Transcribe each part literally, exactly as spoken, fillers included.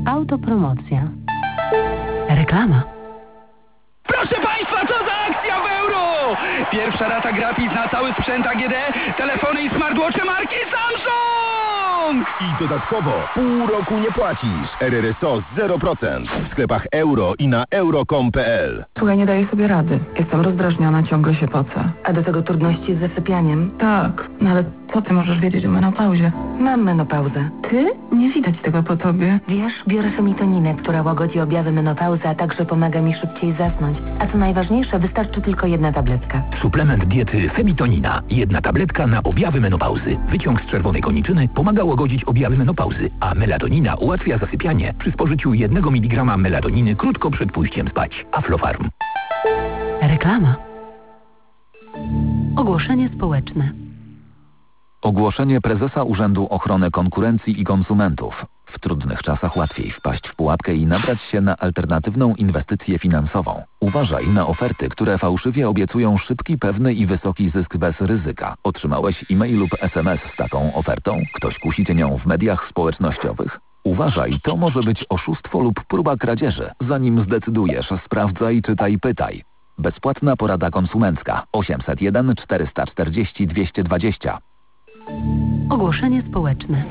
Autopromocja. Reklama. Proszę Państwa, co za akcja w euro! Pierwsza rata gratis na cały sprzęt A G D, telefony i smartwatche marki Samsung! I dodatkowo pół roku nie płacisz. R R S O zero procent w sklepach euro i na euro kropka com kropka p l. Słuchaj, nie daję sobie rady. Jestem rozdrażniona, ciągle się pocę. A do tego trudności z zasypianiem? Tak, no ale co ty możesz wiedzieć o menopauzie? Mam menopauzę. Ty? Nie widać tego po tobie. Wiesz, biorę femitoninę, która łagodzi objawy menopauzy, a także pomaga mi szybciej zasnąć. A co najważniejsze, wystarczy tylko jedna tabletka. Suplement diety Femitonina. Jedna tabletka na objawy menopauzy. Wyciąg z czerwonej koniczyny pomaga łagodzić objawy menopauzy, a melatonina ułatwia zasypianie przy spożyciu jednego miligrama melatoniny krótko przed pójściem spać. Aflofarm. Reklama. Ogłoszenie społeczne. Ogłoszenie prezesa Urzędu Ochrony Konkurencji i Konsumentów. W trudnych czasach łatwiej wpaść w pułapkę i nabrać się na alternatywną inwestycję finansową. Uważaj na oferty, które fałszywie obiecują szybki, pewny i wysoki zysk bez ryzyka. Otrzymałeś e-mail lub es em es z taką ofertą? Ktoś kusi cię nią w mediach społecznościowych? Uważaj, to może być oszustwo lub próba kradzieży. Zanim zdecydujesz, sprawdzaj, czytaj, pytaj. Bezpłatna porada konsumencka osiemset jeden czterysta czterdzieści dwieście dwadzieścia. Ogłoszenie społeczne.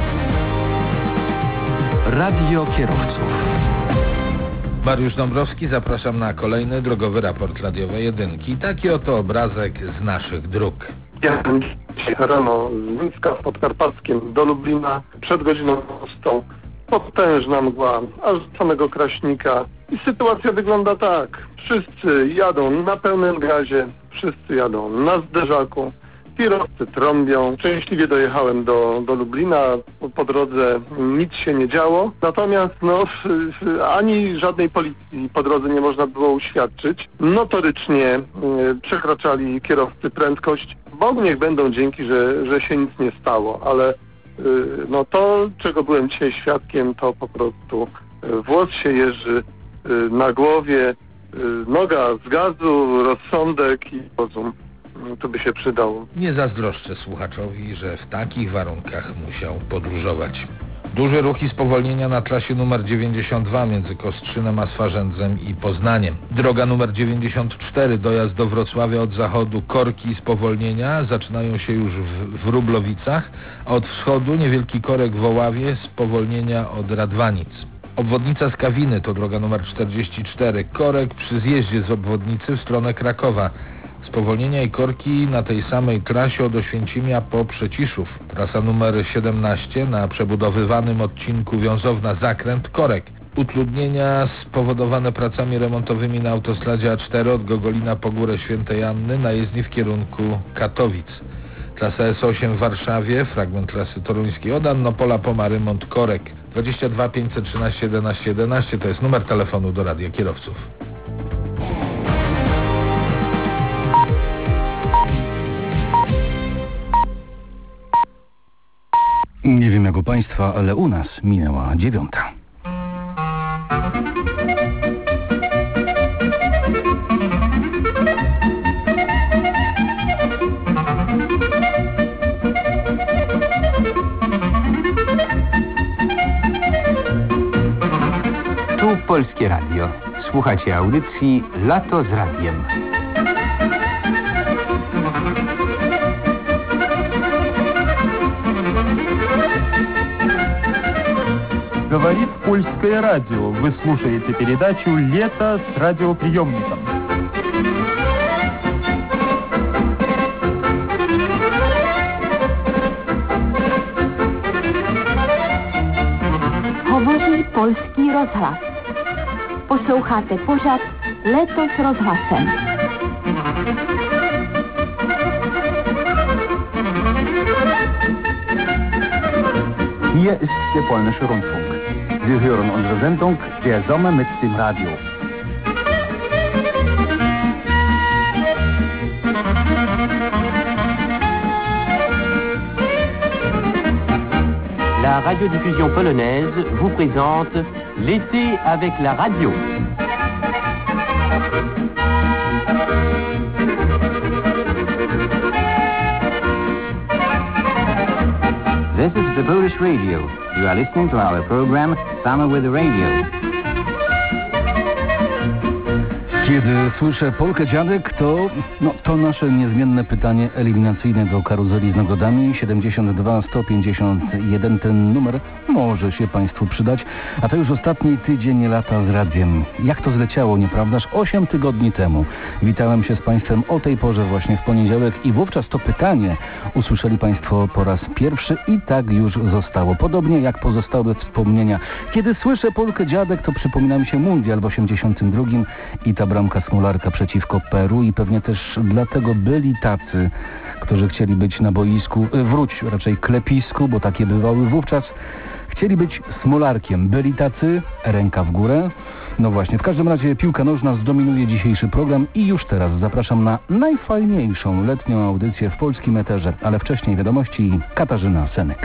Radio Kierowców. Mariusz Dąbrowski, zapraszam na kolejny drogowy raport radiowej jedynki. Taki oto obrazek z naszych dróg. Jechałem dzisiaj rano z Mińska w Podkarpackiem do Lublina przed godziną szóstą. Potężna mgła, aż do samego Kraśnika. I sytuacja wygląda tak. Wszyscy jadą na pełnym gazie, wszyscy jadą na zderzaku. Kierowcy trąbią. Szczęśliwie dojechałem do, do Lublina. Po, po drodze nic się nie działo. Natomiast no, ani żadnej policji po drodze nie można było uświadczyć. Notorycznie y, przekraczali kierowcy prędkość. Bogu niech będą dzięki, że, że się nic nie stało. Ale y, no to, czego byłem dzisiaj świadkiem, to po prostu y, włos się jeży y, na głowie, y, noga z gazu, rozsądek i rozum. To by się przydało. Nie zazdroszczę słuchaczowi, że w takich warunkach musiał podróżować. Duży ruch i spowolnienia na trasie numer dziewięćdziesiąt dwa między Kostrzynem a Swarzędzem i Poznaniem. Droga numer dziewięćdziesiąt cztery, dojazd do Wrocławia od zachodu, korki i spowolnienia zaczynają się już w, w Rublowicach, a od wschodu niewielki korek w Oławie, spowolnienia od Radwanic. Obwodnica Skawiny to droga numer czterdzieści cztery, korek przy zjeździe z obwodnicy w stronę Krakowa. Spowolnienia i korki na tej samej trasie od Oświęcimia po Przeciszów. Trasa numer siedemnaście na przebudowywanym odcinku Wiązowna-Zakręt, korek. Utrudnienia spowodowane pracami remontowymi na autostradzie A cztery od Gogolina po Górę Świętej Anny na jezdni w kierunku Katowic. Trasa S osiem w Warszawie, fragment trasy toruńskiej od Annopola po Marymont, korek. dwadzieścia dwa pięćset trzynaście jedenaście jedenaście to jest numer telefonu do Radia Kierowców. Nie wiem jak u Państwa, ale u nas minęła dziewiąta. Tu Polskie Radio. Słuchacie audycji Lato z Radiem. Говорит Польское радио. Вы слушаете передачу «Лето с радиоприемником». Mówi Polski Rozhlas. Posloucháte pořad Leto s rozhlasem. Hier ist der polnische Rundfunk. Sie hören unsere Sendung Der Sommer mit dem Radio. La radiodiffusion polonaise vous présente L'été avec la radio. This is the Polish Radio. You are listening to our program Summer with the Radio. Kiedy słyszę Polkę Dziadek, to, no, to nasze niezmienne pytanie eliminacyjne do karuzeli z nagrodami. siedemdziesiąt dwa sto pięćdziesiąt jeden, ten numer może się Państwu przydać. A to już ostatni tydzień lata z radiem. Jak to zleciało, nieprawdaż? Osiem tygodni temu witałem się z Państwem o tej porze właśnie w poniedziałek i wówczas to pytanie usłyszeli Państwo po raz pierwszy i tak już zostało. Podobnie jak pozostałe wspomnienia. Kiedy słyszę Polkę Dziadek, to przypomina mi się mundial w osiemdziesiątym drugim i ta bramka Smolarka przeciwko Peru i pewnie też dlatego byli tacy, którzy chcieli być na boisku, wróć raczej klepisku, bo takie bywały wówczas, chcieli być Smolarkiem. Byli tacy, ręka w górę. No właśnie, w każdym razie piłka nożna zdominuje dzisiejszy program i już teraz zapraszam na najfajniejszą letnią audycję w polskim eterze, ale wcześniej wiadomości Katarzyna Senek.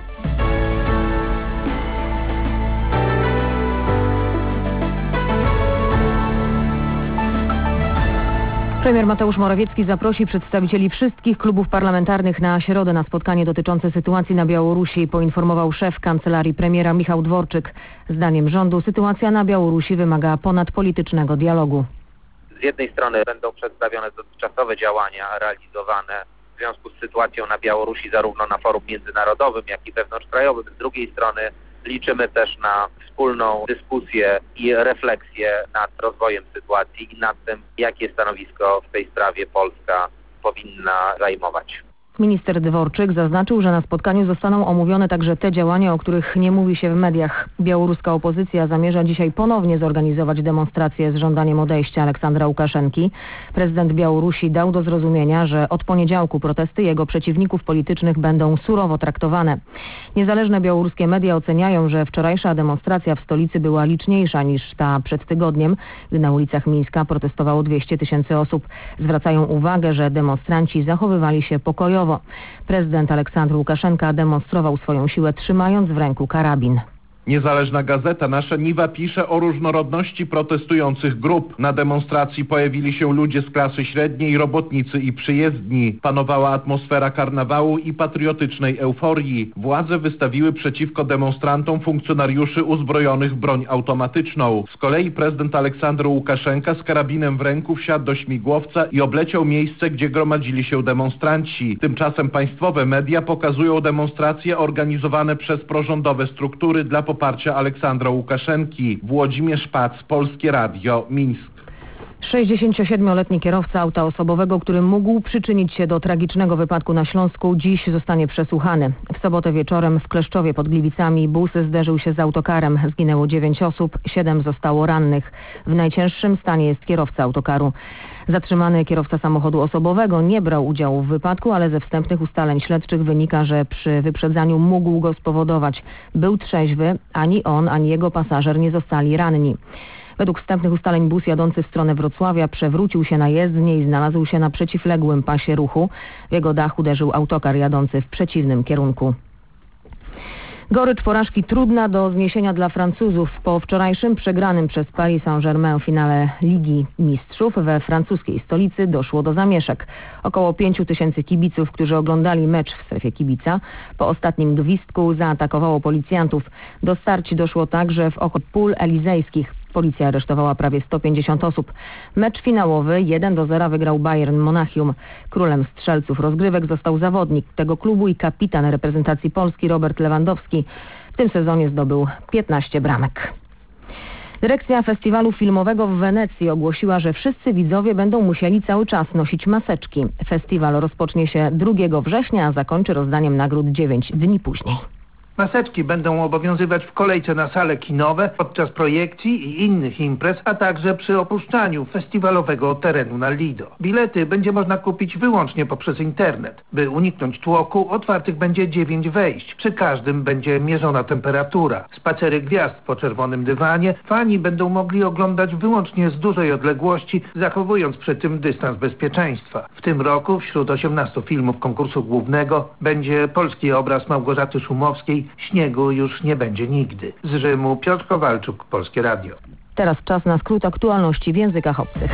Premier Mateusz Morawiecki zaprosi przedstawicieli wszystkich klubów parlamentarnych na środę na spotkanie dotyczące sytuacji na Białorusi, poinformował szef kancelarii premiera Michał Dworczyk. Zdaniem rządu sytuacja na Białorusi wymaga ponadpolitycznego dialogu. Z jednej strony będą przedstawione dotychczasowe działania realizowane w związku z sytuacją na Białorusi zarówno na forum międzynarodowym, jak i wewnątrzkrajowym. Z drugiej strony liczymy też na wspólną dyskusję i refleksję nad rozwojem sytuacji i nad tym, jakie stanowisko w tej sprawie Polska powinna zajmować. Minister Dworczyk zaznaczył, że na spotkaniu zostaną omówione także te działania, o których nie mówi się w mediach. Białoruska opozycja zamierza dzisiaj ponownie zorganizować demonstrację z żądaniem odejścia Aleksandra Łukaszenki. Prezydent Białorusi dał do zrozumienia, że od poniedziałku protesty jego przeciwników politycznych będą surowo traktowane. Niezależne białoruskie media oceniają, że wczorajsza demonstracja w stolicy była liczniejsza niż ta przed tygodniem, gdy na ulicach Mińska protestowało dwieście tysięcy osób. Zwracają uwagę, że demonstranci zachowywali się pokojowo. Prezydent Aleksandr Łukaszenka demonstrował swoją siłę, trzymając w ręku karabin. Niezależna gazeta Nasza Niwa pisze o różnorodności protestujących grup. Na demonstracji pojawili się ludzie z klasy średniej, robotnicy i przyjezdni. Panowała atmosfera karnawału i patriotycznej euforii. Władze wystawiły przeciwko demonstrantom funkcjonariuszy uzbrojonych w broń automatyczną. Z kolei prezydent Aleksander Łukaszenka z karabinem w ręku wsiadł do śmigłowca i obleciał miejsce, gdzie gromadzili się demonstranci. Tymczasem państwowe media pokazują demonstracje organizowane przez prorządowe struktury dla poparcia Aleksandra Łukaszenki. Włodzimierz Pac, Polskie Radio, Mińsk. sześćdziesięciosiedmioletni kierowca auta osobowego, który mógł przyczynić się do tragicznego wypadku na Śląsku, dziś zostanie przesłuchany. W sobotę wieczorem w Kleszczowie pod Gliwicami bus zderzył się z autokarem. Zginęło dziewięć osób, siedem zostało rannych. W najcięższym stanie jest kierowca autokaru. Zatrzymany kierowca samochodu osobowego nie brał udziału w wypadku, ale ze wstępnych ustaleń śledczych wynika, że przy wyprzedzaniu mógł go spowodować. Był trzeźwy, ani on, ani jego pasażer nie zostali ranni. Według wstępnych ustaleń bus jadący w stronę Wrocławia przewrócił się na jezdnię i znalazł się na przeciwległym pasie ruchu. W jego dach uderzył autokar jadący w przeciwnym kierunku. Gorycz porażki trudna do zniesienia dla Francuzów. Po wczorajszym przegranym przez Paris Saint-Germain finale Ligi Mistrzów we francuskiej stolicy doszło do zamieszek. Około pięciu tysięcy kibiców, którzy oglądali mecz w strefie kibica, po ostatnim gwizdku zaatakowało policjantów. Do starć doszło także w okolicach pól elizejskich. Policja aresztowała prawie sto pięćdziesiąt osób. Mecz finałowy jeden do zera wygrał Bayern Monachium. Królem strzelców rozgrywek został zawodnik tego klubu i kapitan reprezentacji Polski Robert Lewandowski. W tym sezonie zdobył piętnaście bramek. Dyrekcja Festiwalu Filmowego w Wenecji ogłosiła, że wszyscy widzowie będą musieli cały czas nosić maseczki. Festiwal rozpocznie się drugiego września, a zakończy rozdaniem nagród dziewięć dni później. Maseczki będą obowiązywać w kolejce na sale kinowe, podczas projekcji i innych imprez, a także przy opuszczaniu festiwalowego terenu na Lido. Bilety będzie można kupić wyłącznie poprzez internet. By uniknąć tłoku, otwartych będzie dziewięć wejść. Przy każdym będzie mierzona temperatura. Spacery gwiazd po czerwonym dywanie fani będą mogli oglądać wyłącznie z dużej odległości, zachowując przy tym dystans bezpieczeństwa. W tym roku wśród osiemnastu filmów konkursu głównego będzie polski obraz Małgorzaty Szumowskiej Śniegu już nie będzie nigdy. Z Rzymu Piotr Kowalczuk, Polskie Radio. Teraz czas na skrót aktualności w językach obcych.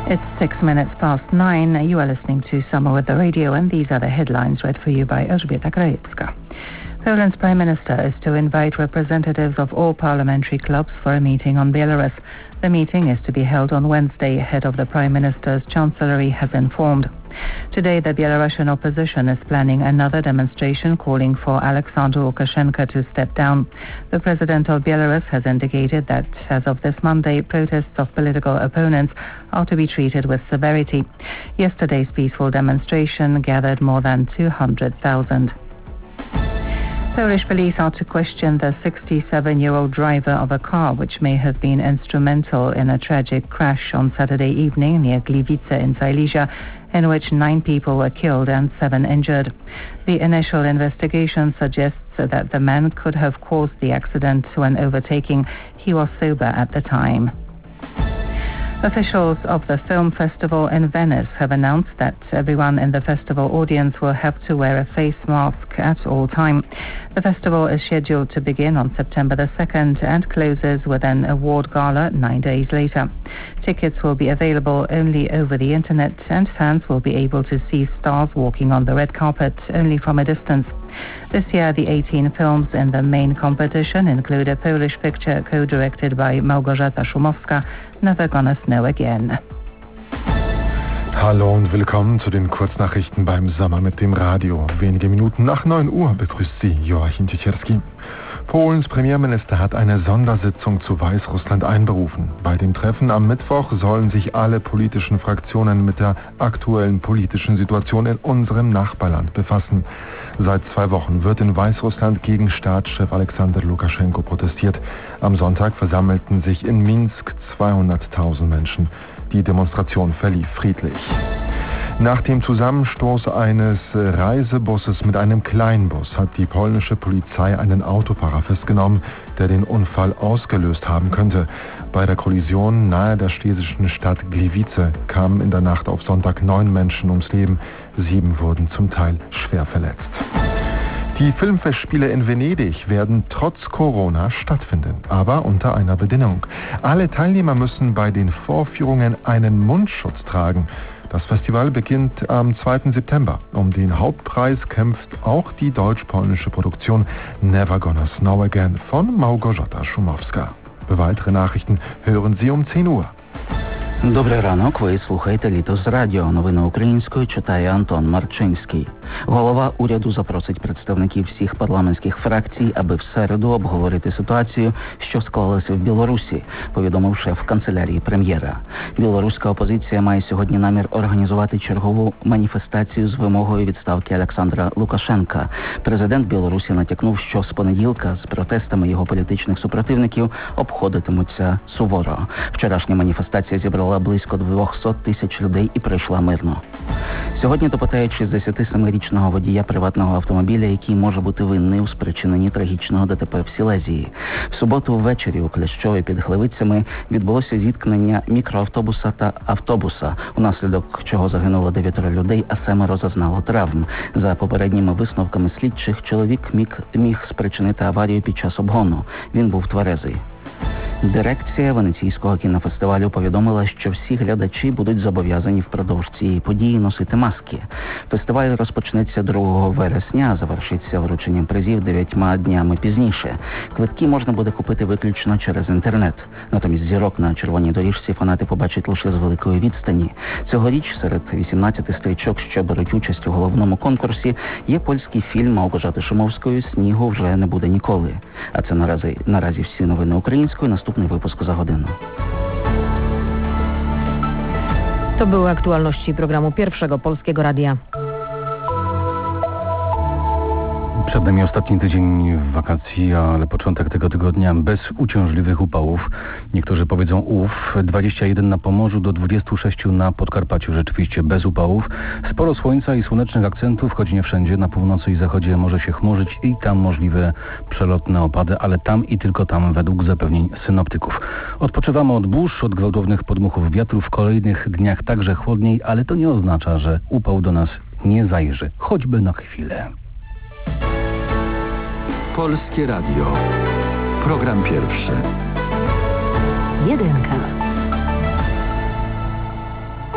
It's six minutes past nine. You are listening to Summer with the Radio, and these are the headlines read for you by Elżbieta Krajewska. Poland's Prime Minister is to invite representatives of all parliamentary clubs for a meeting on Belarus. The meeting is to be held on Wednesday, head of the Prime Minister's Chancellery has informed. Today, the Belarusian opposition is planning another demonstration calling for Alexander Lukashenko to step down. The president of Belarus has indicated that, as of this Monday, protests of political opponents are to be treated with severity. Yesterday's peaceful demonstration gathered more than two hundred thousand. Polish police are to question the sixty-seven-year-old driver of a car which may have been instrumental in a tragic crash on Saturday evening near Gliwice in Silesia, in which nine people were killed and seven injured. The initial investigation suggests that the man could have caused the accident when overtaking. He was sober at the time. Officials of the film festival in Venice have announced that everyone in the festival audience will have to wear a face mask at all time. The festival is scheduled to begin on September the second and closes with an award gala nine days later. Tickets will be available only over the internet, and fans will be able to see stars walking on the red carpet only from a distance. This year, the eighteen films in the main competition include a Polish picture co-directed by Małgorzata Szumowska, Never Gonna Snow Again. Hallo und willkommen zu den Kurznachrichten beim Sommer mit dem Radio. Wenige Minuten nach neun Uhr begrüßt Sie Joachim Ciecierski. Polens Premierminister hat eine Sondersitzung zu Weißrussland einberufen. Bei dem Treffen am Mittwoch sollen sich alle politischen Fraktionen mit der aktuellen politischen Situation in unserem Nachbarland befassen. Seit zwei Wochen wird in Weißrussland gegen Staatschef Alexander Lukaschenko protestiert. Am Sonntag versammelten sich in Minsk zweihunderttausend Menschen. Die Demonstration verlief friedlich. Nach dem Zusammenstoß eines Reisebusses mit einem Kleinbus hat die polnische Polizei einen Autofahrer festgenommen, der den Unfall ausgelöst haben könnte. Bei der Kollision nahe der schlesischen Stadt Gliwice kamen in der Nacht auf Sonntag neun Menschen ums Leben. Sieben wurden zum Teil schwer verletzt. Die Filmfestspiele in Venedig werden trotz Corona stattfinden, aber unter einer Bedingung. Alle Teilnehmer müssen bei den Vorführungen einen Mundschutz tragen. Das Festival beginnt am zweiten September. Um den Hauptpreis kämpft auch die deutsch-polnische Produktion Never Gonna Snow Again von Małgorzata Szumowska. Weitere Nachrichten hören Sie um zehn Uhr. Добрий ранок, ви слухаєте «Літо з радіо». Новини українською читає Антон Марчинський. Голова уряду запросить представників всіх парламентських фракцій, аби в середу обговорити ситуацію, що склалася в Білорусі, повідомив шеф канцелярії прем'єра. Білоруська опозиція має сьогодні намір організувати чергову маніфестацію з вимогою відставки Олександра Лукашенка. Президент Білорусі натякнув, що з понеділка з протестами його політичних супротивників обходитимуться суворо. Вчорашня маніфестація зібрала близько двісті тисяч людей і пройшла мирно. Сьогодні допитають шістдесятисемирічного водія приватного автомобіля, який може бути винний у спричиненні трагічного ДТП в Сілезії. В суботу ввечері у Клещові під Гливицями відбулося зіткнення мікроавтобуса та автобуса, унаслідок чого загинуло дев'ятеро людей, а семеро зазнало травм. За попередніми висновками слідчих, чоловік міг, міг спричинити аварію під час обгону. Він був тверезий. Дирекція Венеційського кінофестивалю повідомила, що всі глядачі будуть зобов'язані впродовж цієї події носити маски. Фестиваль розпочнеться другого вересня, а завершиться врученням призів дев'ятьма днями пізніше. Квитки можна буде купити виключно через інтернет. Натомість зірок на червоній доріжці фанати побачать лише з великої відстані. Цьогоріч серед вісімнадцяти стрічок, що беруть участь у головному конкурсі, є польський фільм Мałgorzaty Szumowskiej «Снігу вже не буде ніколи». А це наразі, наразі всі новини українською. Наступний wypusku za godzinę. To były aktualności programu Pierwszego Polskiego Radia. Przed nami ostatni tydzień wakacji, ale początek tego tygodnia bez uciążliwych upałów. Niektórzy powiedzą ów. dwadzieścia jeden na Pomorzu do dwudziestu sześciu na Podkarpaciu. Rzeczywiście bez upałów. Sporo słońca i słonecznych akcentów, choć nie wszędzie. Na północy i zachodzie może się chmurzyć i tam możliwe przelotne opady, ale tam i tylko tam według zapewnień synoptyków. Odpoczywamy od burz, od gwałtownych podmuchów wiatru. W kolejnych dniach także chłodniej, ale to nie oznacza, że upał do nas nie zajrzy. Choćby na chwilę. Polskie Radio. Program pierwszy. Jedynka.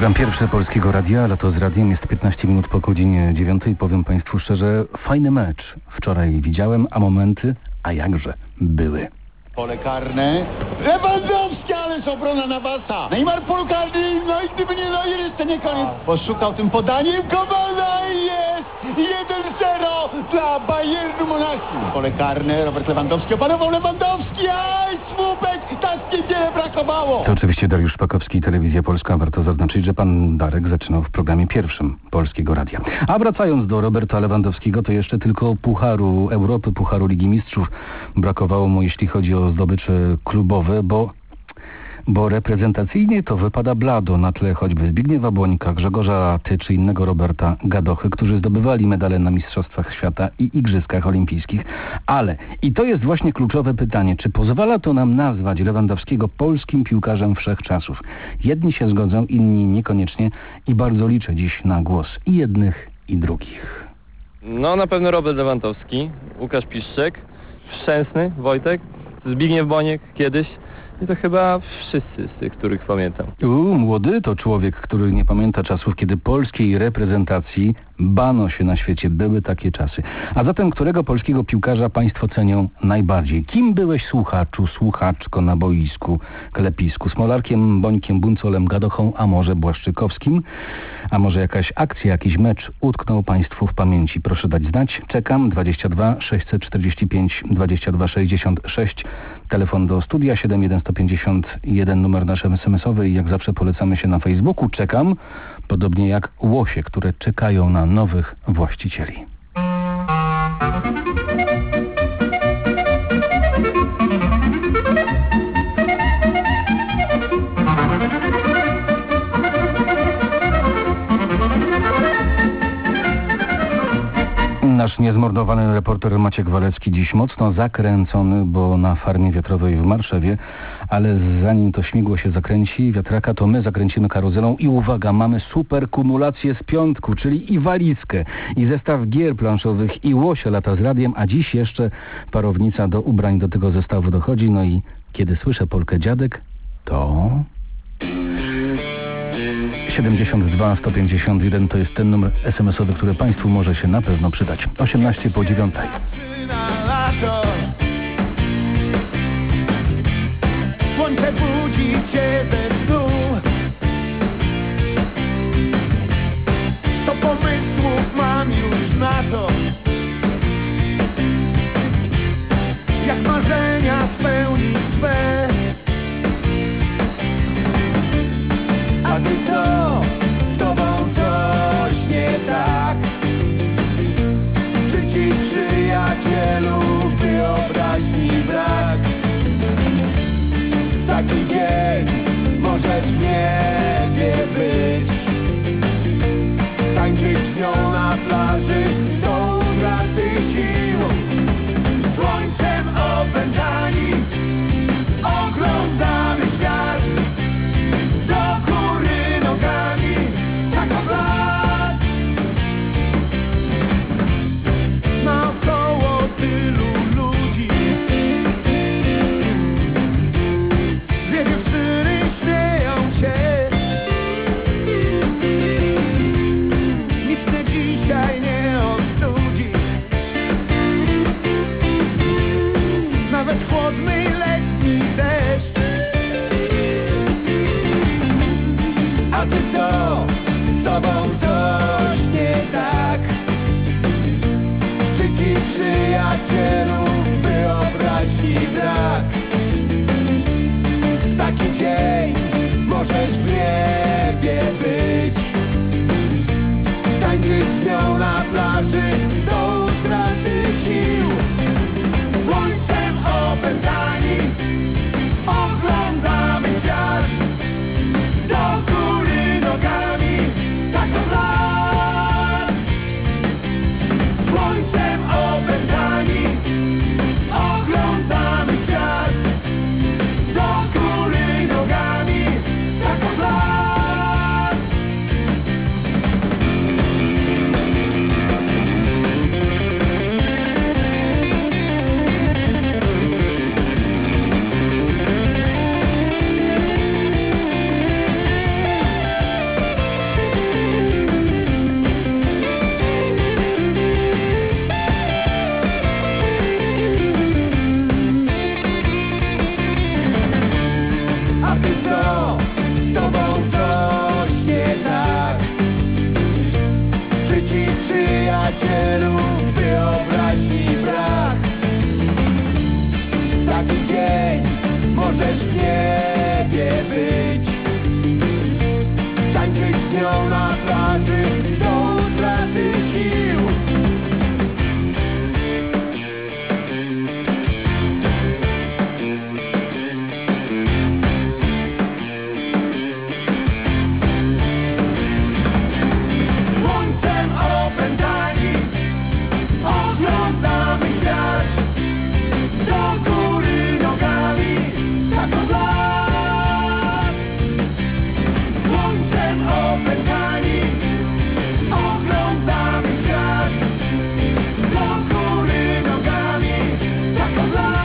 Program pierwszy Polskiego Radia, Lato z Radiem, jest piętnaście minut po godzinie dziewiątej. Powiem Państwu szczerze, fajny mecz wczoraj widziałem, a momenty, a jakże, były. Pole karne. Lewandowski, ależ obrona Nawasa. Neymar polu karny, no i gdyby nie Neuer, jeszcze nie koniec. Poszukał tym podaniem Kowala i jest jeden zero dla Bayernu Monachium. Pole karne, Robert Lewandowski opanował Lewandowski, aj słupek, tak niewiele brakowało. To oczywiście Dariusz Szpakowski, Telewizja Polska. Warto zaznaczyć, że pan Darek zaczynał w programie pierwszym Polskiego Radia. A wracając do Roberta Lewandowskiego, to jeszcze tylko Pucharu Europy, Pucharu Ligi Mistrzów brakowało mu, jeśli chodzi o zdobycze klubowe, bo, bo reprezentacyjnie to wypada blado na tle choćby Zbigniewa Błońka, Grzegorza Ty czy innego Roberta Gadochy, którzy zdobywali medale na Mistrzostwach Świata i Igrzyskach Olimpijskich. Ale, i to jest właśnie kluczowe pytanie, czy pozwala to nam nazwać Lewandowskiego polskim piłkarzem wszechczasów? Jedni się zgodzą, inni niekoniecznie i bardzo liczę dziś na głos i jednych, i drugich. No na pewno Robert Lewandowski, Łukasz Piszczek, Szczęsny, Wojtek, Zbigniew Boniek kiedyś i to chyba wszyscy z tych, których pamiętam. U, młody to człowiek, który nie pamięta czasów, kiedy polskiej reprezentacji bano się na świecie. Były takie czasy. A zatem którego polskiego piłkarza państwo cenią najbardziej? Kim byłeś, słuchaczu, słuchaczko na boisku, klepisku? Smolarkiem, Bońkiem, Buncolem, Gadochą, a może Błaszczykowskim? A może jakaś akcja, jakiś mecz utknął państwu w pamięci? Proszę dać znać. Czekam. dwadzieścia dwa sześćset czterdzieści pięć dwadzieścia dwa sześćdziesiąt sześć. Telefon do studia siedem jeden sto pięćdziesiąt jeden, numer nasz es em esowy i jak zawsze polecamy się na Facebooku. Czekam, podobnie jak łosie, które czekają na nowych właścicieli. Nasz niezmordowany reporter Maciek Walecki dziś mocno zakręcony, bo na farmie wiatrowej w Marszewie, ale zanim to śmigło się zakręci, wiatraka, to my zakręcimy karuzelą i uwaga, mamy super kumulację z piątku, czyli i walizkę, i zestaw gier planszowych, i łosia lata z radiem, a dziś jeszcze parownica do ubrań do tego zestawu dochodzi, no i kiedy słyszę Polkę Dziadek, to... siedemdziesiąt dwa sto pięćdziesiąt jeden to jest ten numer es em esowy, który państwu może się na pewno przydać. osiemnaście po dziewiątej. Słońce budzi cię ze snu. Sto pomysłów mam już na to, jak marzenia spełnić swe. A ty co? Z tobą coś nie tak? Czy ci, przyjacielu, wyobraźni brak? Taki dzień możesz w niebie być, tańczyć z nią na plaży do utraty sił. Słońcem opętani oglądamy świat, do góry nogami, taka blask. Naokoło tylu ludzi, dwie dziewczyny śmieją się. Nic mnie dzisiaj nie ostudzi, nawet chłodny letni deszcz. A ty co? Z tobą coś nie tak? Czy ci, przyjacielu, wyobraźni brak? Taki dzień możesz w niebie być, tańczyć z nią na plaży do utraty sił. Słońcem opętani możesz w niebie być. Tańczyć z nią na plaży do utraty sił. Słońcem opętani oglądamy świat. Do góry nogami, tak od lat. Słońcem opętani oglądamy świat. Do góry nogami, tak od lat.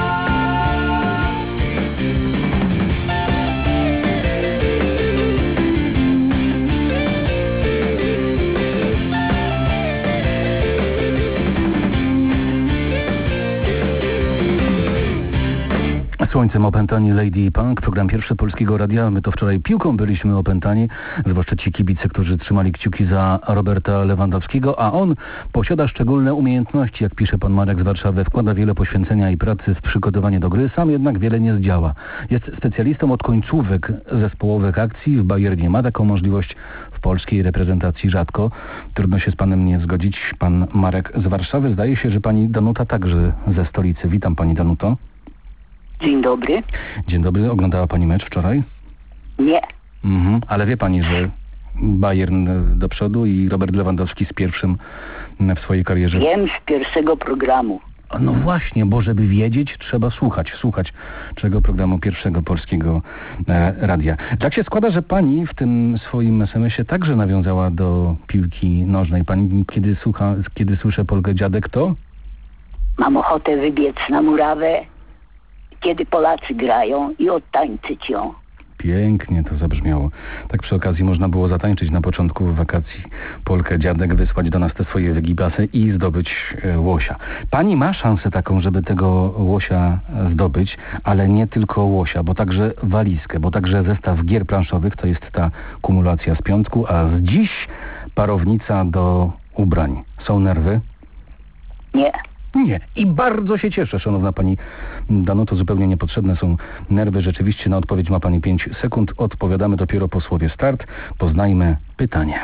Słońcem opętani Lady Punk, program pierwszy Polskiego Radia. My to wczoraj piłką byliśmy opętani, zwłaszcza ci kibice, którzy trzymali kciuki za Roberta Lewandowskiego, a on posiada szczególne umiejętności, jak pisze pan Marek z Warszawy, wkłada wiele poświęcenia i pracy w przygotowanie do gry, sam jednak wiele nie zdziała. Jest specjalistą od końcówek zespołowych akcji w Bayernie. Ma taką możliwość w polskiej reprezentacji rzadko. Trudno się z panem nie zgodzić. Pan Marek z Warszawy. Zdaje się, że pani Danuta także ze stolicy. Witam pani Danuto. Dzień dobry. Dzień dobry. Oglądała pani mecz wczoraj? Nie. Mhm. Ale wie pani, że Bayern do przodu i Robert Lewandowski z pierwszym w swojej karierze. Wiem z pierwszego programu. No właśnie, bo żeby wiedzieć, trzeba słuchać, słuchać czego programu pierwszego Polskiego e, Radia. Tak się składa, że pani w tym swoim es em esie także nawiązała do piłki nożnej. Pani, kiedy, słucha, kiedy słyszę Polkę Dziadek, to? Mam ochotę wybiec na murawę, kiedy Polacy grają i odtańczyć ją. Pięknie to zabrzmiało. Tak przy okazji można było zatańczyć na początku wakacji Polkę Dziadek, wysłać do nas te swoje wygibasy i zdobyć e, łosia. Pani ma szansę taką, żeby tego łosia zdobyć, ale nie tylko łosia, bo także walizkę, bo także zestaw gier planszowych, to jest ta kumulacja z piątku, a z dziś parownica do ubrań. Są nerwy? Nie. Nie. I bardzo się cieszę, szanowna pani Danuto, zupełnie niepotrzebne są nerwy. Rzeczywiście na odpowiedź ma pani pięć sekund. Odpowiadamy dopiero po słowie start. Poznajmy pytanie.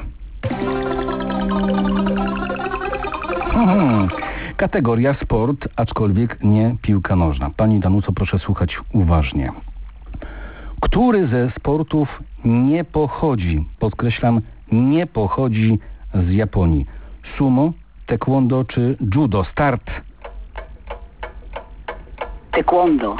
Hmm. Kategoria sport, aczkolwiek nie piłka nożna. Pani Danuto, proszę słuchać uważnie. Który ze sportów nie pochodzi, podkreślam, nie pochodzi z Japonii? Sumo, taekwondo czy judo? Start. Taekwondo.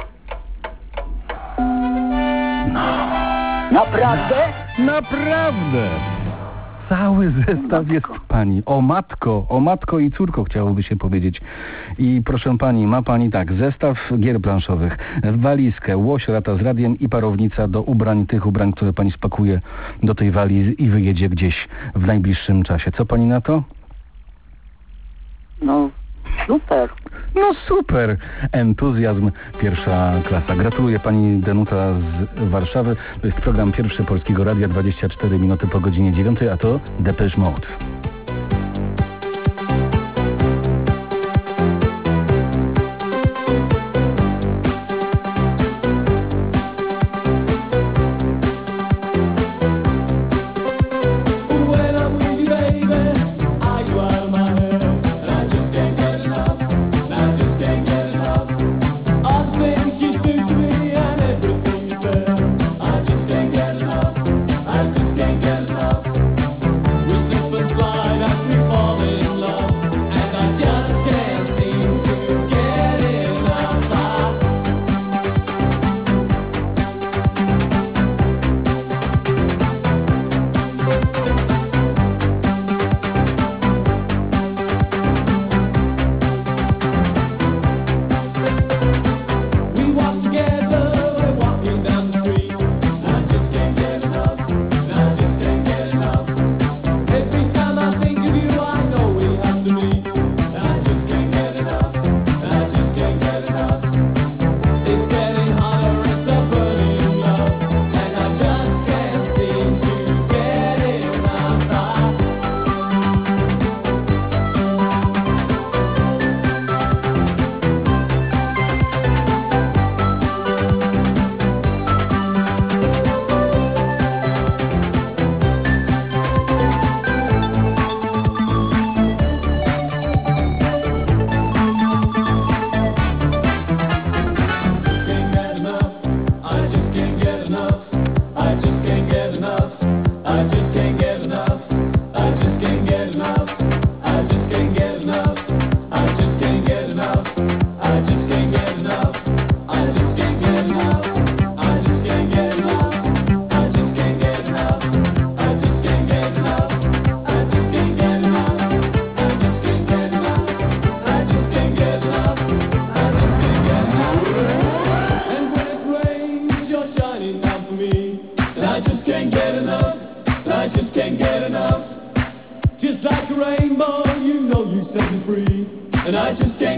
No. Naprawdę? Naprawdę. Cały zestaw jest pani. O matko, o matko i córko chciałoby się powiedzieć. I proszę pani, ma pani tak, zestaw gier planszowych, walizkę, łoś lata z radiem i parownica do ubrań, tych ubrań, które pani spakuje do tej walizy i wyjedzie gdzieś w najbliższym czasie. Co pani na to? No, super. No super. Entuzjazm pierwsza klasa. Gratuluję pani Danuta z Warszawy. To jest program pierwszy Polskiego Radia, dwadzieścia cztery minuty po godzinie dziewiątej, a to Depeche Mode. But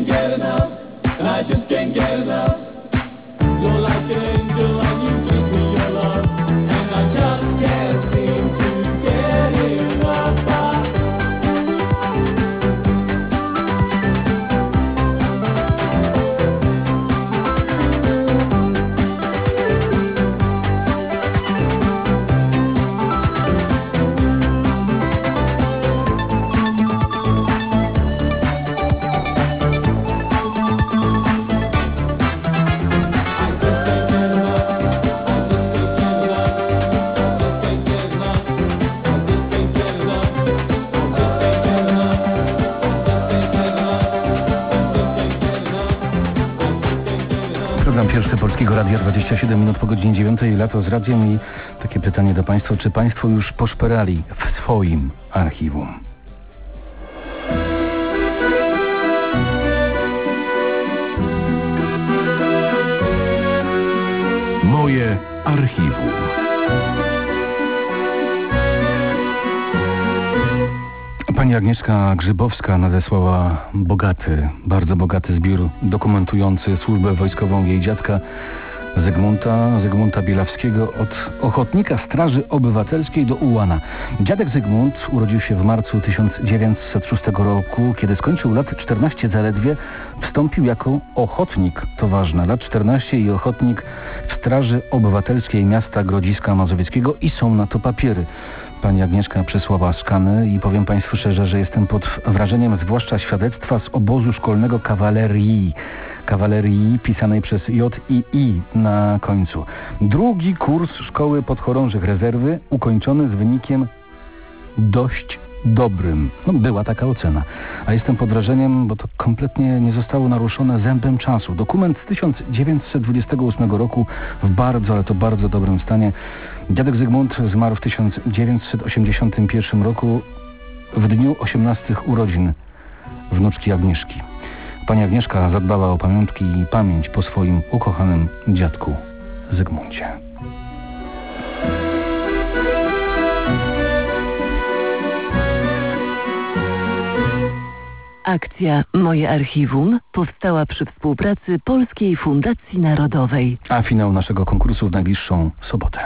can't get enough, and I just can't get enough. You're like an angel and you give me your love, and I just can't seem to get enough. Program pierwszy Polskiego Radia, dwadzieścia siedem minut po godzinie dziewiątej, lato z radiem i takie pytanie do Państwa, czy Państwo już poszperali w swoim archiwum? Moje archiwum. Pani Agnieszka Grzybowska nadesłała bogaty, bardzo bogaty zbiór dokumentujący służbę wojskową jej dziadka Zygmunta, Zygmunta Bielawskiego, od ochotnika Straży Obywatelskiej do ułana. Dziadek Zygmunt urodził się w marcu tysiąc dziewięćset szóstego roku. Kiedy skończył lat czternaście zaledwie, wstąpił jako ochotnik, to ważne, lat czternaście i ochotnik w Straży Obywatelskiej miasta Grodziska Mazowieckiego i są na to papiery. Pani Agnieszka przesłała skany i powiem Państwu szczerze, że jestem pod wrażeniem zwłaszcza świadectwa z obozu szkolnego kawalerii. Kawalerii pisanej przez J i I na końcu. Drugi kurs Szkoły Podchorążych Rezerwy ukończony z wynikiem dość dobrym. No, była taka ocena. A jestem pod wrażeniem, bo to kompletnie nie zostało naruszone zębem czasu. Dokument z tysiąc dziewięćset dwudziestego ósmego roku w bardzo, ale to bardzo dobrym stanie. Dziadek Zygmunt zmarł w tysiąc dziewięćset osiemdziesiątym pierwszym roku w dniu osiemnastych urodzin wnuczki Agnieszki. Pani Agnieszka zadbała o pamiątki i pamięć po swoim ukochanym dziadku Zygmuncie. Akcja Moje Archiwum powstała przy współpracy Polskiej Fundacji Narodowej. A finał naszego konkursu w najbliższą sobotę.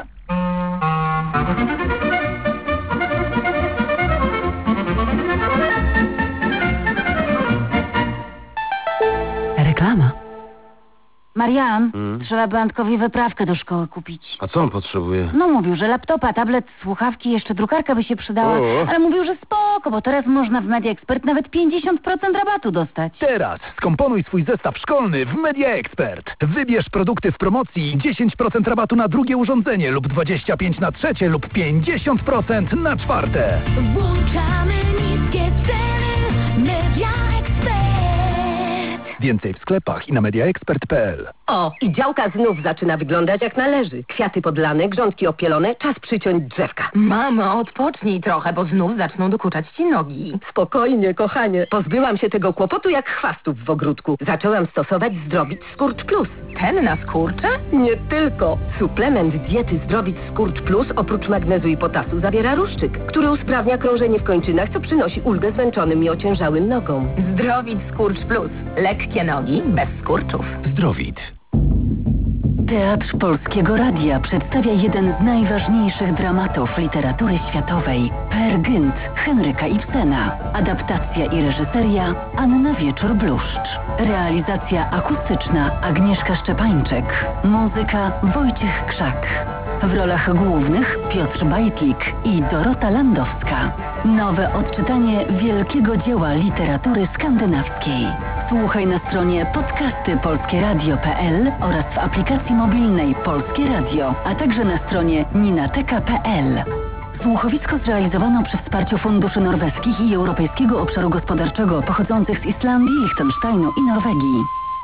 Reklama. Marian, Hmm? trzeba by Antkowi wyprawkę do szkoły kupić. A co on potrzebuje? No mówił, że laptopa, tablet, słuchawki, jeszcze drukarka by się przydała, O. ale mówił, że spoko, bo teraz można w Media Expert nawet pięćdziesiąt procent rabatu dostać. Teraz skomponuj swój zestaw szkolny w Media Expert. Wybierz produkty w promocji, dziesięć procent rabatu na drugie urządzenie lub dwadzieścia pięć procent na trzecie lub pięćdziesiąt procent na czwarte. Włączamy niskie ceny, Media Expert. Więcej w sklepach i na mediaexpert kropka p l. O, i działka znów zaczyna wyglądać jak należy. Kwiaty podlane, grządki opielone, czas przyciąć drzewka. Mamo, odpocznij trochę, bo znów zaczną dokuczać ci nogi. Spokojnie, kochanie. Pozbyłam się tego kłopotu jak chwastów w ogródku. Zaczęłam stosować Zdrowit Skurcz Plus. Ten na skurcze? Nie tylko. Suplement diety Zdrowit Skurcz Plus oprócz magnezu i potasu zawiera ruszczyk, który usprawnia krążenie w kończynach, co przynosi ulgę zmęczonym i ociężałym nogom. Zdrowit Skurcz Plus. Lekkie nogi bez skurczów. Zdrowit. Teatr Polskiego Radia przedstawia jeden z najważniejszych dramatów literatury światowej. Peer Gynt Henryka Ibsena. Adaptacja i reżyseria Anna Wieczór-Bluszcz. Realizacja akustyczna Agnieszka Szczepańczyk. Muzyka Wojciech Krzak. W rolach głównych Piotr Bajtlik i Dorota Landowska. Nowe odczytanie wielkiego dzieła literatury skandynawskiej. Słuchaj na stronie podcasty polskie radio kropka p l oraz w aplikacji mobilnej Polskie Radio, a także na stronie ninateka kropka p l. Słuchowisko zrealizowano przy wsparciu funduszy norweskich i Europejskiego Obszaru Gospodarczego pochodzących z Islandii, Liechtensteinu i Norwegii.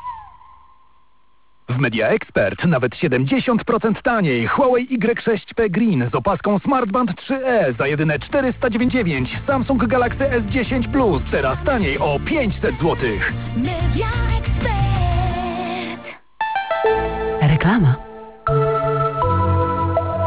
W Media Expert nawet siedemdziesiąt procent taniej. Huawei Y sześć P Green z opaską Smartband trzy E za jedyne czterysta dziewięćdziesiąt dziewięć. Samsung Galaxy S dziesięć Plus teraz taniej o pięćset złotych. Media Expert. Reklama.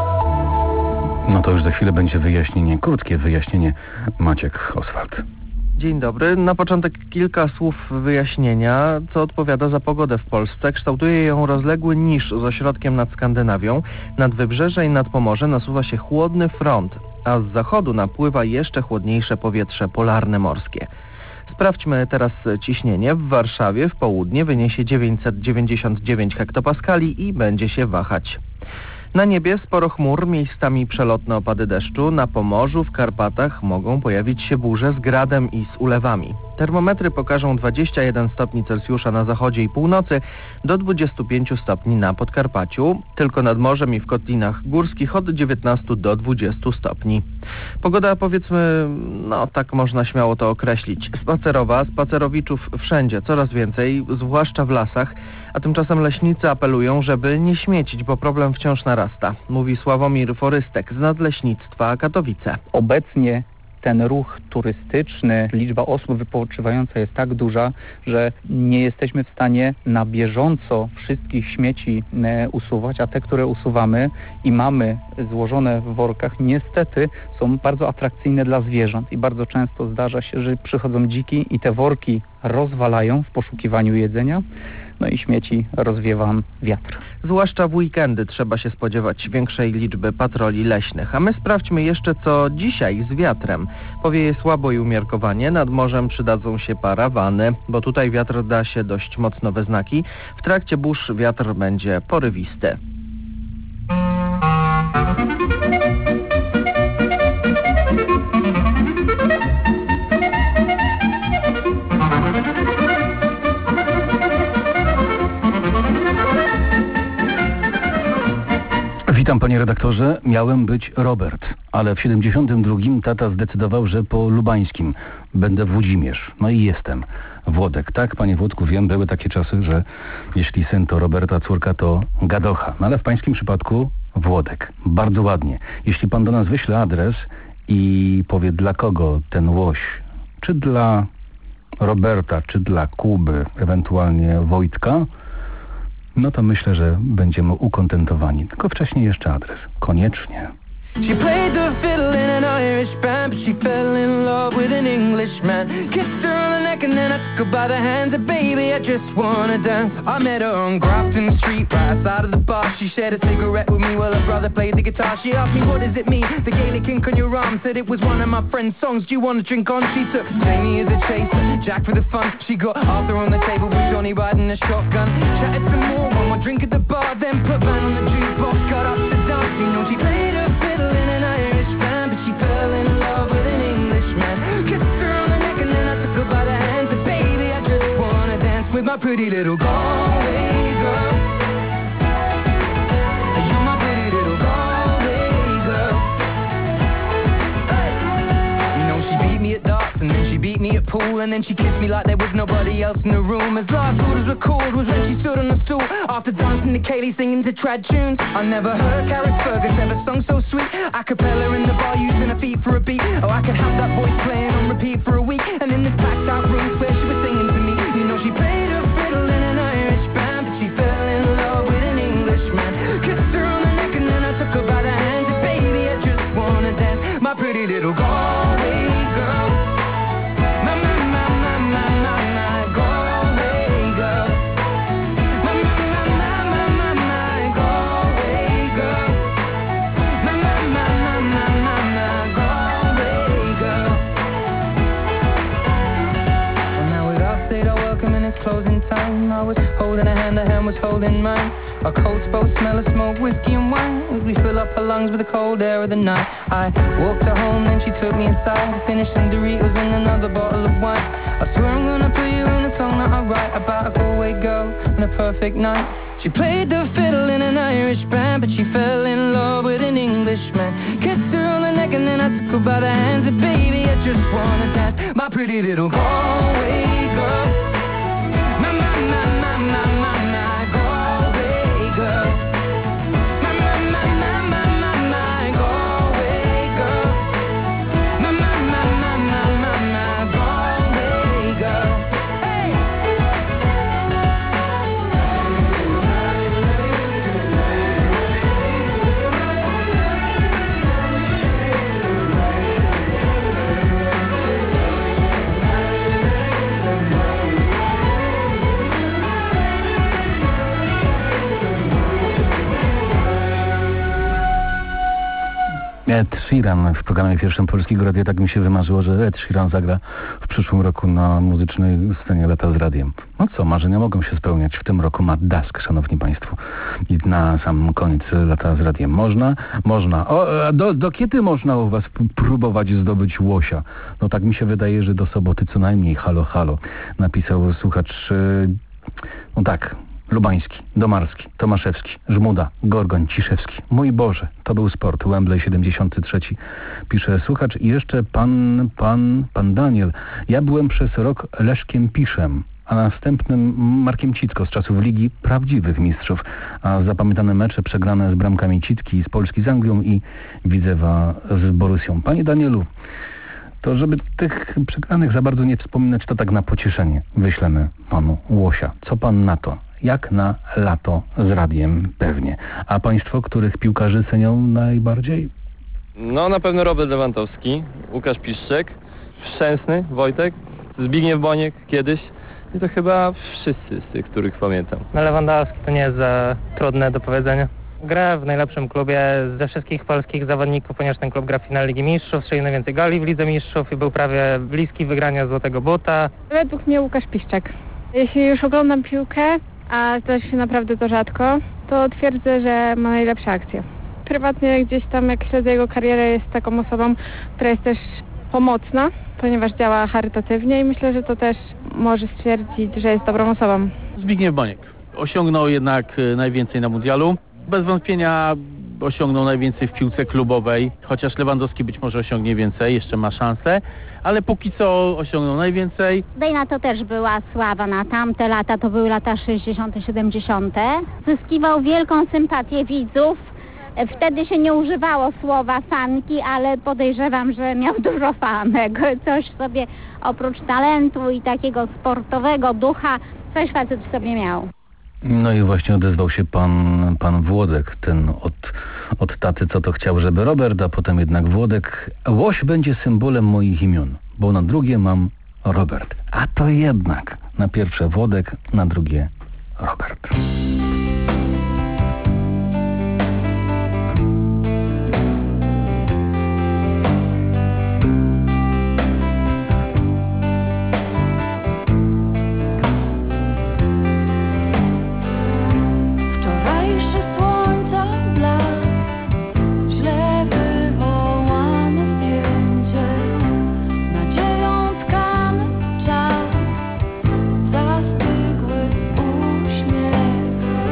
No to już za chwilę będzie wyjaśnienie, krótkie wyjaśnienie. Maciek Oswald. Dzień dobry. Na początek kilka słów wyjaśnienia, co odpowiada za pogodę w Polsce. Kształtuje ją rozległy niż z ośrodkiem nad Skandynawią. Nad Wybrzeże i nad Pomorze nasuwa się chłodny front, a z zachodu napływa jeszcze chłodniejsze powietrze polarne morskie. Sprawdźmy teraz ciśnienie. W Warszawie w południe wyniesie dziewięćset dziewięćdziesiąt dziewięć hektopaskali i będzie się wahać. Na niebie sporo chmur, miejscami przelotne opady deszczu. Na Pomorzu, w Karpatach mogą pojawić się burze z gradem i z ulewami. Termometry pokażą dwadzieścia jeden stopni Celsjusza na zachodzie i północy, do dwudziestu pięciu stopni na Podkarpaciu. Tylko nad morzem i w kotlinach górskich od dziewiętnastu do dwudziestu stopni. Pogoda, powiedzmy, no tak można śmiało to określić. Spacerowa, spacerowiczów wszędzie coraz więcej, zwłaszcza w lasach, a tymczasem leśnicy apelują, żeby nie śmiecić, bo problem wciąż narasta. Mówi Sławomir Forystek z Nadleśnictwa Katowice. Obecnie ten ruch turystyczny, liczba osób wypoczywająca jest tak duża, że nie jesteśmy w stanie na bieżąco wszystkich śmieci e, usuwać, a te, które usuwamy i mamy złożone w workach, niestety są bardzo atrakcyjne dla zwierząt i bardzo często zdarza się, że przychodzą dziki i te worki rozwalają w poszukiwaniu jedzenia. No i śmieci rozwiewa wiatr. Zwłaszcza w weekendy trzeba się spodziewać większej liczby patroli leśnych. A my sprawdźmy jeszcze, co dzisiaj z wiatrem. Powieje słabo i umiarkowanie, nad morzem przydadzą się parawany, bo tutaj wiatr da się dość mocno we znaki. W trakcie burz wiatr będzie porywisty. Witam panie redaktorze, miałem być Robert, ale w siedemdziesiątym drugim tata zdecydował, że po lubańskim będę Włodzimierz. No i jestem. Włodek. Tak, panie Włodku, wiem, były takie czasy, że jeśli syn to Roberta, córka to Gadocha. No ale w pańskim przypadku Włodek. Bardzo ładnie. Jeśli pan do nas wyśle adres i powie, dla kogo ten łoś, czy dla Roberta, czy dla Kuby, ewentualnie Wojtka, no to myślę, że będziemy ukontentowani. Tylko wcześniej jeszcze adres. Koniecznie. She played the fiddle in an Irish band, but she fell in love with an Englishman. Kissed her on the neck and then I took her by the hands. And baby, I just wanna dance. I met her on Grafton Street, right outside of the bar. She shared a cigarette with me while her brother played the guitar. She asked me, what does it mean? The Gaelic ink on your arm. Said it was one of my friend's songs. Do you want to drink on? She took Jamie as a chaser, Jack for the fun. She got Arthur on the table with Johnny riding a shotgun. Chatted some more, one more drink at the bar. Then put Van on the jukebox, got up to dance. You know she played her fiddle in an Irish band, but she fell in love with an Englishman. Kissed her on the neck and then I took her by the hands. And baby, I just wanna dance with my pretty little Galway girl. You're my pretty little Galway girl. Hey. You know she beat me at darts and then she beat me at pool, and then she kissed me like there was nobody else in the room. As last orders were called was when she stood on the stool after dancing to Kaylee, singing to trad tunes. I never heard Carrickfergus ever sung so sweet. A cappella in the bar using her feet for a beat. Oh, I could have that voice playing on repeat for a week. And in this packed out room swear she was singing to me. You know she played her fiddle in an Irish band, but she fell in love with an Englishman. Kissed her on the neck and then I took her by the hands. And baby, I just wanna dance, my pretty little Galway girl. My, my, my, my, my, my, my Galway girl. My, my, my, my, my, my, my Galway girl. My, my, my, my, my, my, my Galway girl. Well, now we've all said our welcome and it's closing time. I was holding a hand, the hand was holding mine. Our coats both smell of smoke, whiskey and wine, as we fill up her lungs with the cold air of the night. I walked her home, then she took me inside, finished some Doritos and another bottle of wine. I swear I'm gonna put you in a song that I write about a Galway girl and a perfect night. She played the fiddle in an Irish band, but she fell in love with an Englishman. Kissed her on the neck and then I took her by the hands. And baby, I just wanna dance, my pretty little Galway girl. My, my, my, my, my, my, my Galway girl. My, my, my, my, my, my, my Galway girl. My, my, my, my, my, my, my Galway girl. Hey! Ed Sheeran w programie pierwszym Polskiego Radia. Tak mi się wymarzyło, że Ed Sheeran zagra w przyszłym roku na muzycznej scenie Lata z Radiem. No co, marzenia mogą się spełniać. W tym roku Matt Dusk, szanowni państwo. I na sam koniec Lata z Radiem. Można? Można. O, do, do kiedy można u was próbować zdobyć łosia? No tak mi się wydaje, że do soboty co najmniej. Halo, halo. Napisał słuchacz... No tak... Lubański, Domarski, Tomaszewski, Żmuda, Gorgoń, Ciszewski. Mój Boże, to był sport. Wembley siedemdziesiąty trzeci. Pisze słuchacz i jeszcze pan, pan, pan Daniel. Ja byłem przez rok Leszkiem Piszem, a następnym Markiem Citko z czasów Ligi Prawdziwych Mistrzów. A zapamiętane mecze przegrane z bramkami Citki z Polski z Anglią i Widzewa z Borussią. Panie Danielu, to żeby tych przegranych za bardzo nie wspominać, to tak na pocieszenie wyślemy panu łosia. Co pan na to? Jak na lato z radiem pewnie. A państwo, których piłkarzy cenią najbardziej? No na pewno Robert Lewandowski, Łukasz Piszczek, Szczęsny, Wojtek, Zbigniew Boniek kiedyś. I to chyba wszyscy z tych, których pamiętam. No Lewandowski to nie jest za trudne do powiedzenia. Gra w najlepszym klubie ze wszystkich polskich zawodników, ponieważ ten klub gra w finale Ligi Mistrzów, strzelił najwięcej goli w Lidze Mistrzów i był prawie bliski wygrania Złotego Buta. Według mnie Łukasz Piszczek. Jeśli już oglądam piłkę, a zdarzy się naprawdę to rzadko, to twierdzę, że ma najlepsze akcje. Prywatnie gdzieś tam, jak śledzę jego karierę, jest taką osobą, która jest też pomocna, ponieważ działa charytatywnie i myślę, że to też może stwierdzić, że jest dobrą osobą. Zbigniew Boniek osiągnął jednak najwięcej na mundialu. Bez wątpienia osiągnął najwięcej w piłce klubowej, chociaż Lewandowski być może osiągnie więcej, jeszcze ma szansę, ale póki co osiągnął najwięcej. Dejna to też była sława na tamte lata, to były lata sześćdziesiąte, siedemdziesiąte. Zyskiwał wielką sympatię widzów. Wtedy się nie używało słowa fanki, ale podejrzewam, że miał dużo fanek. Coś sobie oprócz talentu i takiego sportowego ducha, coś facet w sobie miał. No i właśnie odezwał się pan, pan Włodek, ten od, od taty, co to chciał, żeby Robert, a potem jednak Włodek. Łoś będzie symbolem moich imion, bo na drugie mam Robert. A to jednak na pierwsze Włodek, na drugie Robert. Zastygły uśmiech.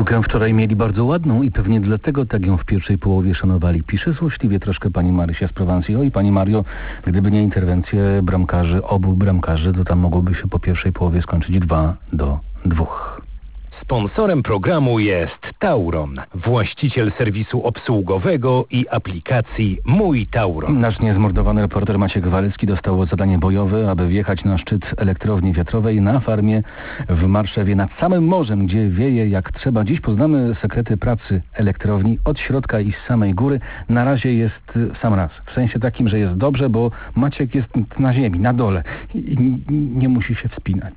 Piłkę wczoraj mieli bardzo ładną i pewnie dlatego tak ją w pierwszej połowie szanowali. Pisze złośliwie troszkę pani Marysia z Prowansji. Oj, pani Mario, gdyby nie interwencje bramkarzy, obu bramkarzy, to tam mogłoby się po pierwszej połowie skończyć dwa do dwóch. Sponsorem programu jest Tauron, właściciel serwisu obsługowego i aplikacji Mój Tauron. Nasz niezmordowany reporter Maciek Walecki dostał zadanie bojowe, aby wjechać na szczyt elektrowni wiatrowej na farmie w Marszewie nad samym morzem, gdzie wieje jak trzeba. Dziś poznamy sekrety pracy elektrowni od środka i z samej góry. Na razie jest w sam raz, w sensie takim, że jest dobrze, bo Maciek jest na ziemi, na dole i nie musi się wspinać.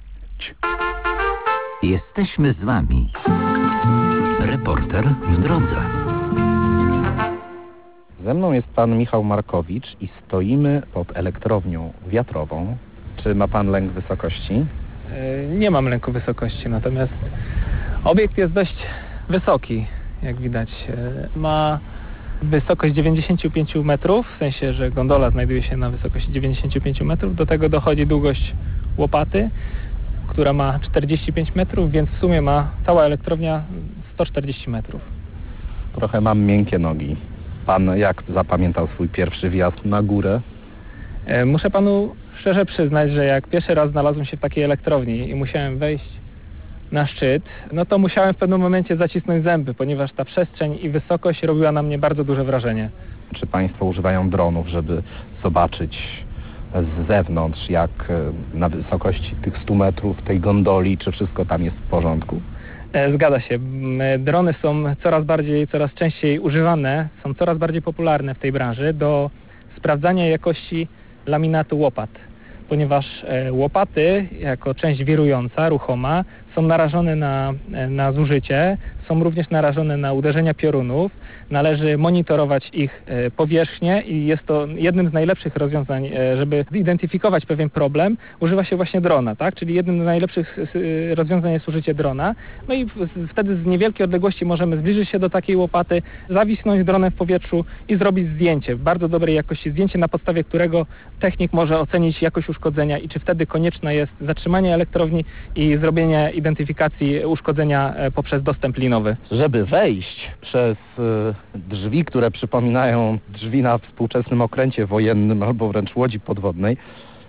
Jesteśmy z wami. Reporter w drodze. Ze mną jest pan Michał Markowicz i stoimy pod elektrownią wiatrową. Czy ma pan lęk wysokości? Nie mam lęku wysokości, natomiast obiekt jest dość wysoki, jak widać. Ma wysokość dziewięćdziesiąt pięć metrów, w sensie, że gondola znajduje się na wysokości dziewięćdziesiąt pięć metrów. Do tego dochodzi długość łopaty, która ma czterdzieści pięć metrów, więc w sumie ma cała elektrownia sto czterdzieści metrów. Trochę mam miękkie nogi. Pan jak zapamiętał swój pierwszy wjazd na górę? E, muszę panu szczerze przyznać, że jak pierwszy raz znalazłem się w takiej elektrowni i musiałem wejść na szczyt, no to musiałem w pewnym momencie zacisnąć zęby, ponieważ ta przestrzeń i wysokość robiła na mnie bardzo duże wrażenie. Czy państwo używają dronów, żeby zobaczyć z zewnątrz, jak na wysokości tych stu metrów tej gondoli, czy wszystko tam jest w porządku? Zgadza się. Drony są coraz bardziej, coraz częściej używane, są coraz bardziej popularne w tej branży do sprawdzania jakości laminatu łopat, ponieważ łopaty jako część wirująca, ruchoma są narażone na, na zużycie, są również narażone na uderzenia piorunów. Należy monitorować ich powierzchnię i jest to jednym z najlepszych rozwiązań, żeby zidentyfikować pewien problem. Używa się właśnie drona, tak? Czyli jednym z najlepszych rozwiązań jest użycie drona. No i wtedy z niewielkiej odległości możemy zbliżyć się do takiej łopaty, zawisnąć dronem w powietrzu i zrobić zdjęcie, bardzo dobrej jakości zdjęcie, na podstawie którego technik może ocenić jakość uszkodzenia i czy wtedy konieczne jest zatrzymanie elektrowni i zrobienie identyfikacji uszkodzenia poprzez dostęp linowy. Żeby wejść przez drzwi, które przypominają drzwi na współczesnym okręcie wojennym albo wręcz łodzi podwodnej,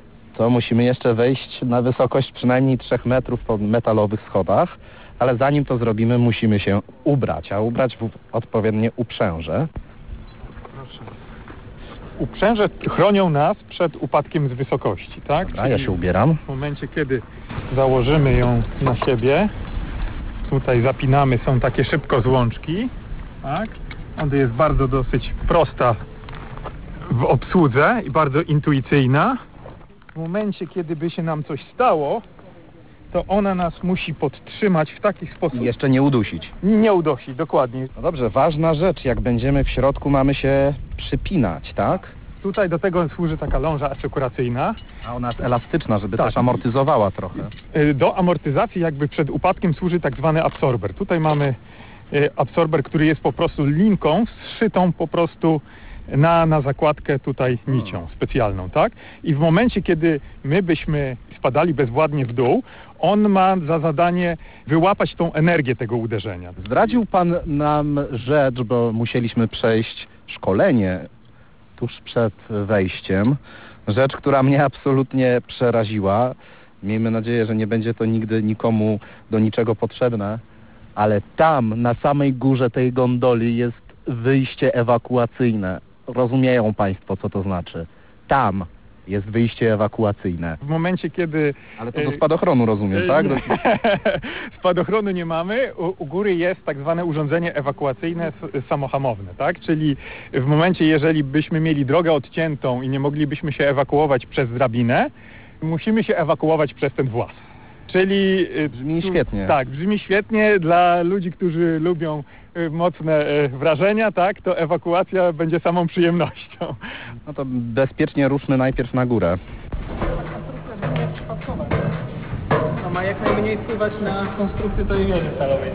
to musimy jeszcze wejść na wysokość przynajmniej trzech metrów po metalowych schodach, ale zanim to zrobimy, musimy się ubrać, a ubrać w odpowiednie uprzęże. Proszę. Uprzęże chronią nas przed upadkiem z wysokości, tak? Dobra, ja się ubieram. W momencie, kiedy założymy ją na siebie, tutaj zapinamy, są takie szybkozłączki, tak? Ona jest bardzo dosyć prosta w obsłudze i bardzo intuicyjna. W momencie, kiedy by się nam coś stało, to ona nas musi podtrzymać w taki sposób... I jeszcze nie udusić. Nie udusić, dokładnie. No dobrze, ważna rzecz, jak będziemy w środku, mamy się przypinać, tak? Tutaj do tego służy taka ląża asekuracyjna. A ona jest elastyczna, żeby tak. też amortyzowała trochę. Do amortyzacji jakby przed upadkiem służy tak zwany absorber. Tutaj mamy absorber, który jest po prostu linką zszytą po prostu na, na zakładkę tutaj nicią specjalną, tak? I w momencie, kiedy my byśmy spadali bezwładnie w dół, on ma za zadanie wyłapać tą energię tego uderzenia. Zdradził pan nam rzecz, bo musieliśmy przejść szkolenie tuż przed wejściem. Rzecz, która mnie absolutnie przeraziła. Miejmy nadzieję, że nie będzie to nigdy nikomu do niczego potrzebne, ale tam, na samej górze tej gondoli jest wyjście ewakuacyjne. Rozumieją państwo, co to znaczy? Tam jest wyjście ewakuacyjne. W momencie, kiedy... Ale to do spadochronu rozumiem, tak? Spadochronu nie mamy. U, u góry jest tak zwane urządzenie ewakuacyjne samohamowne, tak? Czyli w momencie, jeżeli byśmy mieli drogę odciętą i nie moglibyśmy się ewakuować przez drabinę, musimy się ewakuować przez ten włas. Czyli... Brzmi świetnie. Tak, brzmi świetnie. Dla ludzi, którzy lubią mocne wrażenia, tak, to ewakuacja będzie samą przyjemnością. No to bezpiecznie ruszmy najpierw na górę. Konstrukcja jest przypadkowa. To ma jak najmniej wpływać na konstrukcję tej wieży stalowej.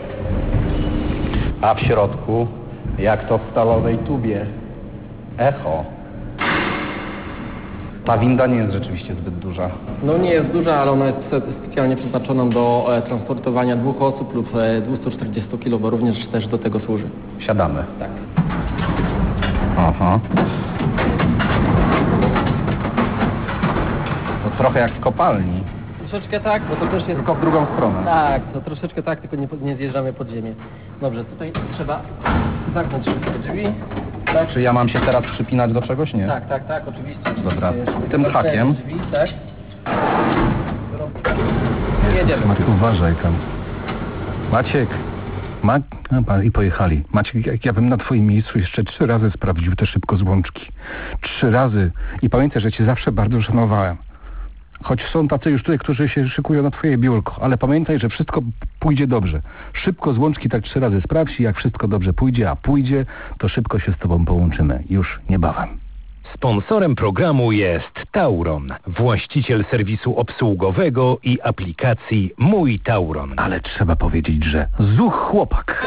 A w środku, jak to w stalowej tubie, echo. Ta winda nie jest rzeczywiście zbyt duża. No nie jest duża, ale ona jest specjalnie przeznaczona do e, transportowania dwóch osób lub e, dwieście czterdzieści kilo, bo również też do tego służy. Siadamy. Tak. Aha. To trochę jak w kopalni. Troszeczkę tak, bo to też jest... Tylko w drugą stronę. Tak, to troszeczkę tak, tylko nie, nie zjeżdżamy pod ziemię. Dobrze, tutaj trzeba zamknąć szybko drzwi. Tak. Czy ja mam się teraz przypinać do czegoś? Nie. Tak, tak, tak, oczywiście. Dobra, oczywiście. tym hakiem. Drzwi, tak. Jedziemy. Maciek, uważaj tam. Maciek. Ma... I pojechali. Maciek, jak ja bym na twoim miejscu jeszcze trzy razy sprawdził te szybkozłączki. Trzy razy. I pamiętaj, że cię zawsze bardzo szanowałem. Choć są tacy już tutaj, którzy się szykują na twoje biurko, ale pamiętaj, że wszystko pójdzie dobrze. Szybko złączki tak trzy razy sprawdź i jak wszystko dobrze pójdzie, a pójdzie, to szybko się z tobą połączymy. Już niebawem. Sponsorem programu jest Tauron, właściciel serwisu obsługowego i aplikacji Mój Tauron. Ale trzeba powiedzieć, że zuch chłopak.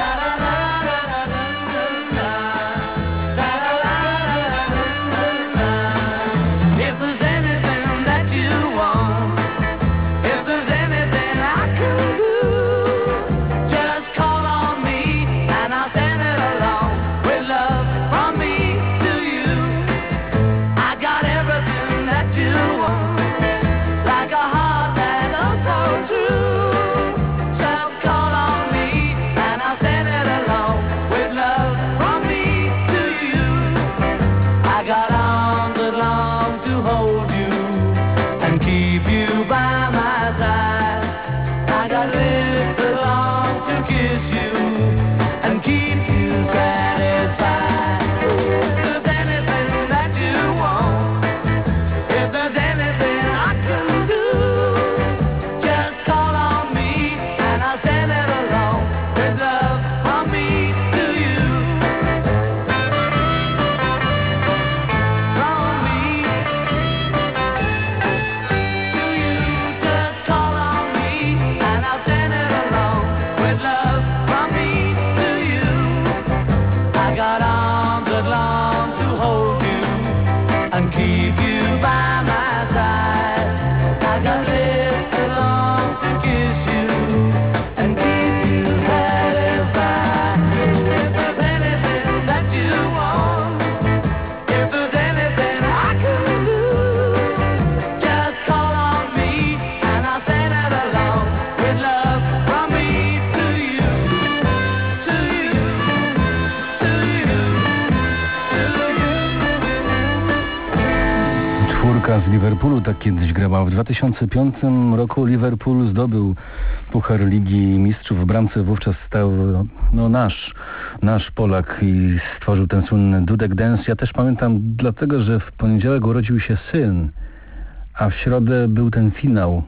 Z Liverpoolu tak kiedyś grała. W dwa tysiące piątym roku Liverpool zdobył Puchar Ligi Mistrzów. W bramce wówczas stał no, nasz, nasz Polak i stworzył ten słynny Dudek Dance. Ja też pamiętam dlatego, że w poniedziałek urodził się syn, a w środę był ten finał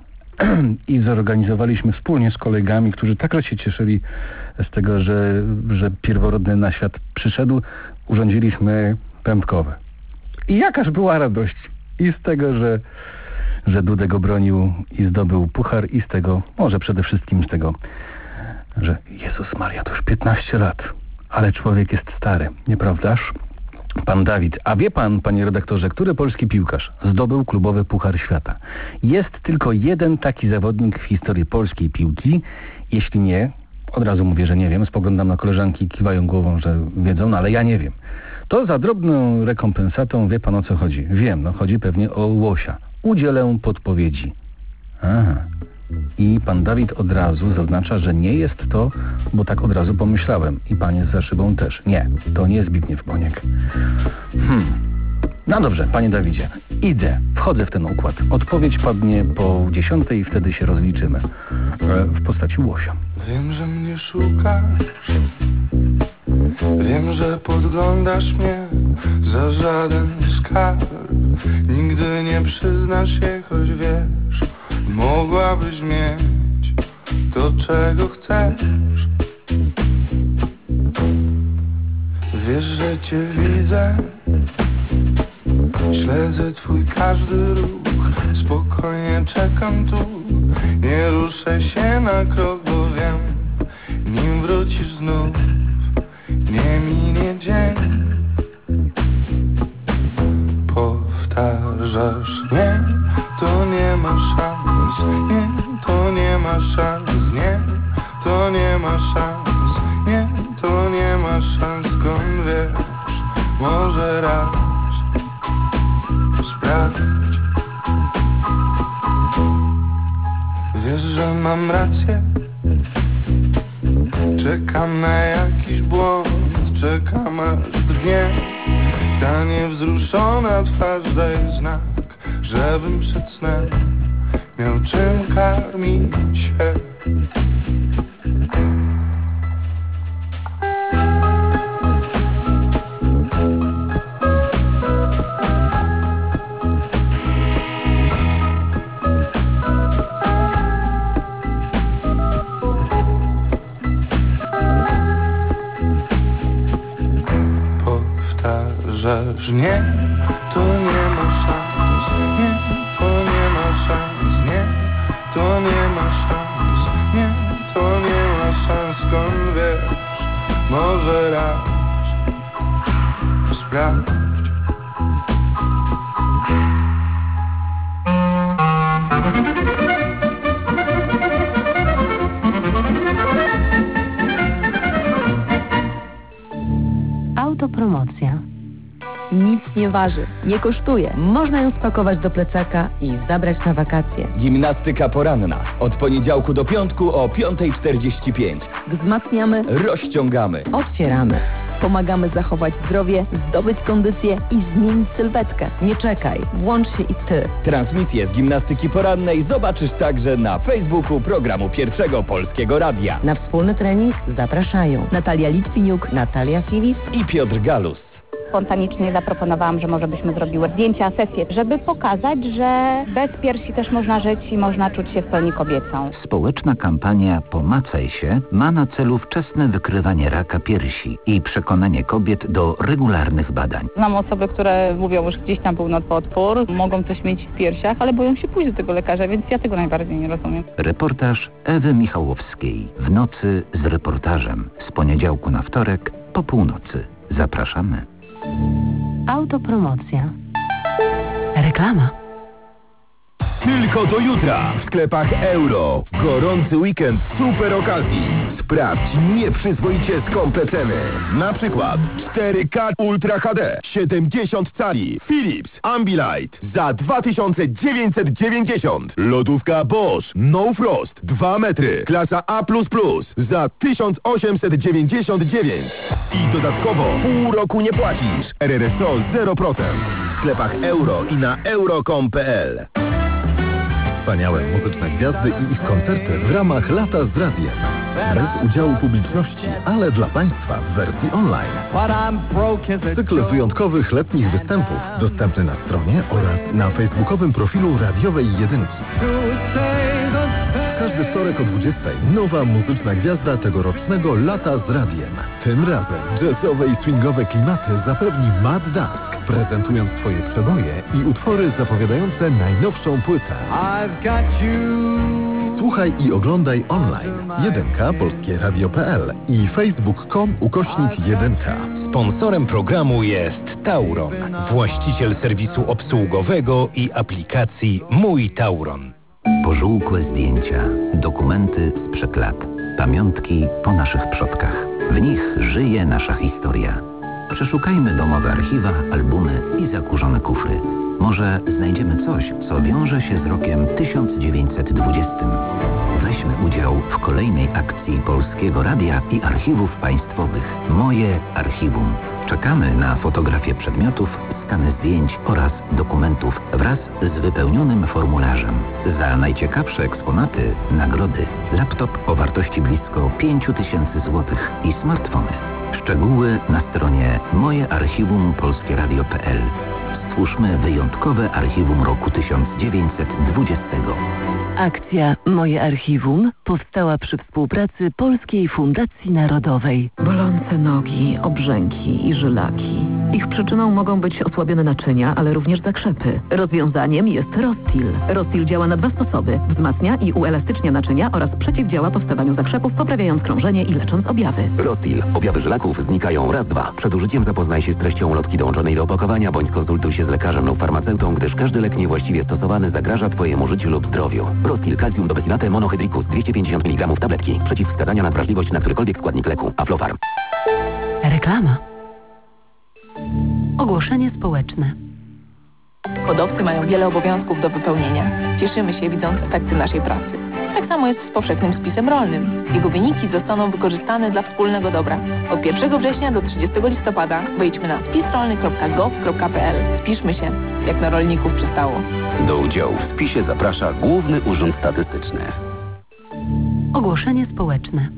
i zorganizowaliśmy wspólnie z kolegami, którzy takle się cieszyli z tego, że, że pierworodny na świat przyszedł. Urządziliśmy pępkowe. I jakaż była radość. I z tego, że, że Dudek obronił i zdobył puchar i z tego, może przede wszystkim z tego, że Jezus Maria, to już piętnaście lat, ale człowiek jest stary, nieprawdaż? Pan Dawid, a wie pan, panie redaktorze, który polski piłkarz zdobył klubowy Puchar Świata? Jest tylko jeden taki zawodnik w historii polskiej piłki. Jeśli nie, od razu mówię, że nie wiem, spoglądam na koleżanki i kiwają głową, że wiedzą, no ale ja nie wiem. To za drobną rekompensatą wie pan, o co chodzi. Wiem, no chodzi pewnie o łosia. Udzielę podpowiedzi. Aha. I pan Dawid od razu zaznacza, że nie jest to, bo tak od razu pomyślałem. I panie za szybą też. Nie, to nie Zbigniew Boniek. Hmm. No dobrze, panie Dawidzie, idę, wchodzę w ten układ. Odpowiedź padnie po dziesiątej i wtedy się rozliczymy. E, w postaci łosia. Wiem, że mnie szukasz. Wiem, że podglądasz mnie za żaden skarb. Nigdy nie przyznasz się, choć wiesz, mogłabyś mieć to, czego chcesz. Wiesz, że cię widzę, śledzę twój każdy ruch. Spokojnie czekam tu, nie ruszę się na krok, bo wiem, nim wrócisz znów, nie minie dzień. Powtarzam powtarzasz nie, to nie ma szans. Nie, to nie ma szans. Nie, to nie ma szans. Nie, to nie ma szans. Skąd wiesz? Może raz sprawdź. Wiesz, że mam rację. Czekam na jakiś błąd. Czekam aż drgnie ta niewzruszona twarz daje znak, żebym przed snem miał czym karmić się. Powtarzasz nie, to nie ma szans. Nie, to nie ma szans. Nie, to nie ma szans. Nie, to nie ma szans. Skąd wiesz? Może raz sprawdź. Autopromocja. Nic nie waży, nie kosztuje. Można ją spakować do plecaka i zabrać na wakacje. Gimnastyka poranna. Od poniedziałku do piątku o piąta czterdzieści pięć. Wzmacniamy, rozciągamy, otwieramy. Pomagamy zachować zdrowie, zdobyć kondycję i zmienić sylwetkę. Nie czekaj, włącz się i ty. Transmisję z gimnastyki porannej zobaczysz także na Facebooku programu Pierwszego Polskiego Radia. Na wspólny trening zapraszają Natalia Litwiniuk, Natalia Filip i Piotr Galus. Spontanicznie zaproponowałam, że może byśmy zrobiły zdjęcia, sesję, żeby pokazać, że bez piersi też można żyć i można czuć się w pełni kobiecą. Społeczna kampania Pomacaj się ma na celu wczesne wykrywanie raka piersi i przekonanie kobiet do regularnych badań. Znam osoby, które mówią, że gdzieś tam był nowotwór, mogą coś mieć w piersiach, ale boją się pójść do tego lekarza, więc ja tego najbardziej nie rozumiem. Reportaż Ewy Michałowskiej. W nocy z reportażem. Z poniedziałku na wtorek po północy. Zapraszamy. Autopromocja. Reklama. Tylko do jutra w sklepach Euro. Gorący weekend super okazji. Sprawdź nieprzyzwoicie skąpe ceny. Na przykład cztery K Ultra H D siedemdziesiąt cali Philips Ambilight za dwa tysiące dziewięćset dziewięćdziesiąt. Lodówka Bosch No Frost dwa metry klasa A plus plus za tysiąc osiemset dziewięćdziesiąt dziewięć. I dodatkowo pół roku nie płacisz. R R S O zero procent. W sklepach Euro i na euro kropka com kropka p l. Wspaniałe muzyczne gwiazdy i ich koncerty w ramach Lata z Radiem. Bez udziału publiczności, ale dla Państwa w wersji online. Cykl wyjątkowych letnich występów dostępny na stronie oraz na facebookowym profilu Radiowej Jedynki. W każdy wtorek o dwudziestej nowa muzyczna gwiazda tegorocznego Lata z Radiem. Tym razem jazzowe i swingowe klimaty zapewni Matt Dusk, prezentując swoje przeboje i utwory zapowiadające najnowszą płytę. Słuchaj i oglądaj online. Jedynka, Polskie Radio kropka p l i facebook kropka com ukośnik jedynka. Sponsorem programu jest Tauron, właściciel serwisu obsługowego i aplikacji Mój Tauron. Pożółkłe zdjęcia, dokumenty sprzed lat, pamiątki po naszych przodkach. W nich żyje nasza historia. Przeszukajmy domowe archiwa, albumy i zakurzone kufry. Może znajdziemy coś, co wiąże się z rokiem tysiąc dziewięćset dwudziestym. Weźmy udział w kolejnej akcji Polskiego Radia i Archiwów Państwowych. Moje Archiwum. Czekamy na fotografie przedmiotów, skany zdjęć oraz dokumentów wraz z wypełnionym formularzem. Za najciekawsze eksponaty nagrody. Laptop o wartości blisko pięć tysięcy złotych i smartfony. Szczegóły na stronie moje archiwum polskie radio kropka p l. Stwórzmy wyjątkowe archiwum roku tysiąc dziewięćset dwudziestego. Akcja Moje Archiwum powstała przy współpracy Polskiej Fundacji Narodowej. Bolące nogi, obrzęki i żylaki. Ich przyczyną mogą być osłabione naczynia, ale również zakrzepy. Rozwiązaniem jest Rostil. Rostil działa na dwa sposoby. Wzmacnia i uelastycznia naczynia oraz przeciwdziała powstawaniu zakrzepów, poprawiając krążenie i lecząc objawy. Rostil. Objawy żelaków znikają raz, dwa. Przed użyciem zapoznaj się z treścią ulotki dołączonej do opakowania bądź skonsultuj się z lekarzem lub farmaceutą, gdyż każdy lek niewłaściwie stosowany zagraża Twojemu życiu lub zdrowiu. Rostil Calcium Dobesinate Monohydricus dwieście pięćdziesiąt miligramów tabletki. Przeciwwskazania na wrażliwość na którykolwiek składnik leku. Aflofarm. Reklama. Ogłoszenie społeczne. Hodowcy mają wiele obowiązków do wypełnienia. Cieszymy się, widząc efekty naszej pracy. Tak samo jest z powszechnym spisem rolnym. Jego wyniki zostaną wykorzystane dla wspólnego dobra. Od pierwszego września do trzydziestego listopada wejdźmy na spis rolny kropka gov kropka p l. Spiszmy się, jak na rolników przystało. Do udziału w spisie zaprasza Główny Urząd Statystyczny. Ogłoszenie społeczne.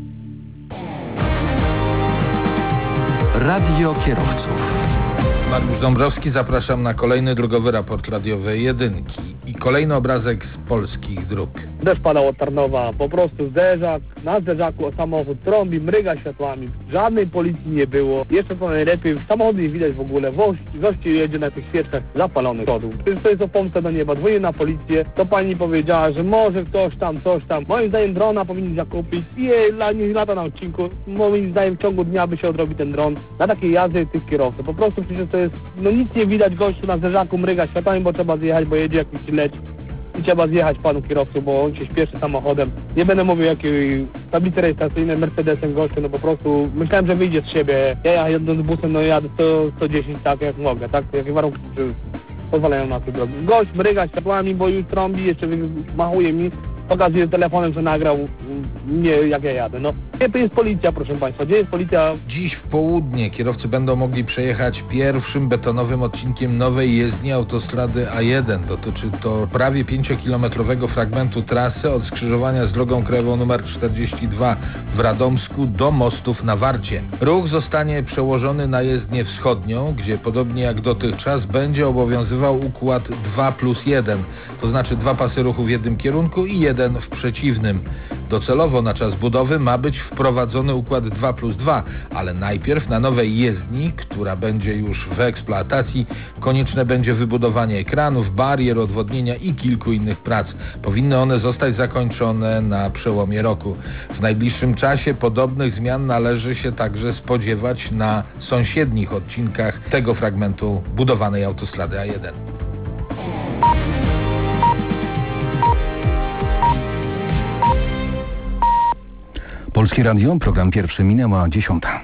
Radio Kierowców. Mariusz Dąbrowski, zapraszam na kolejny drogowy raport radiowej Jedynki i kolejny obrazek z polskich dróg. Deszcz padał od Tarnowa, po prostu zderzak, na zderzaku samochód trąbi, mryga światłami, żadnej policji nie było. Jeszcze to najlepiej, samochody nie widać w ogóle, gości jedzie na tych świeczkach zapalonych przodu. To jest o pomstę do nieba, dzwonię na policję, to pani powiedziała, że może ktoś tam, coś tam. Moim zdaniem drona powinni zakupić i jej nie lata na odcinku. Moim zdaniem w ciągu dnia by się odrobi ten dron na takiej jazdy tych kierowców. Po prostu przecież to jest, no nic nie widać, gościu na zderzaku mryga światłami, bo trzeba zjechać, bo jedzie jakiś leć. I trzeba zjechać panu kierowcu, bo on się śpieszy samochodem. Nie będę mówił jakiej tablicy rejestracyjnej Mercedesem gościu, no po prostu myślałem, że wyjdzie z siebie. Ja jadąc busem, no jadę sto dziesięć tak jak mogę, tak? Jakie warunki pozwalają na tej drogi. Gość mryga światłami, bo już trąbi, jeszcze machuje mi, pokazuje telefonem, że nagrał mnie, jak ja jadę. No, gdzie jest policja, proszę państwa? Gdzie jest policja? Dziś w południe kierowcy będą mogli przejechać pierwszym betonowym odcinkiem nowej jezdni autostrady A jeden. Dotyczy to prawie pięciokilometrowego fragmentu trasy od skrzyżowania z drogą krajową nr czterdzieści dwa w Radomsku do mostów na Warcie. Ruch zostanie przełożony na jezdnię wschodnią, gdzie podobnie jak dotychczas będzie obowiązywał układ dwa plus jeden, to znaczy dwa pasy ruchu w jednym kierunku i jeden w przeciwnym. Docelowo na czas budowy ma być wprowadzony układ dwa plus dwa, ale najpierw na nowej jezdni, która będzie już w eksploatacji, konieczne będzie wybudowanie ekranów, barier, odwodnienia i kilku innych prac. Powinny one zostać zakończone na przełomie roku. W najbliższym czasie podobnych zmian należy się także spodziewać na sąsiednich odcinkach tego fragmentu budowanej autostrady A jeden. Polskie Radio, program pierwszy, minęła dziesiąta.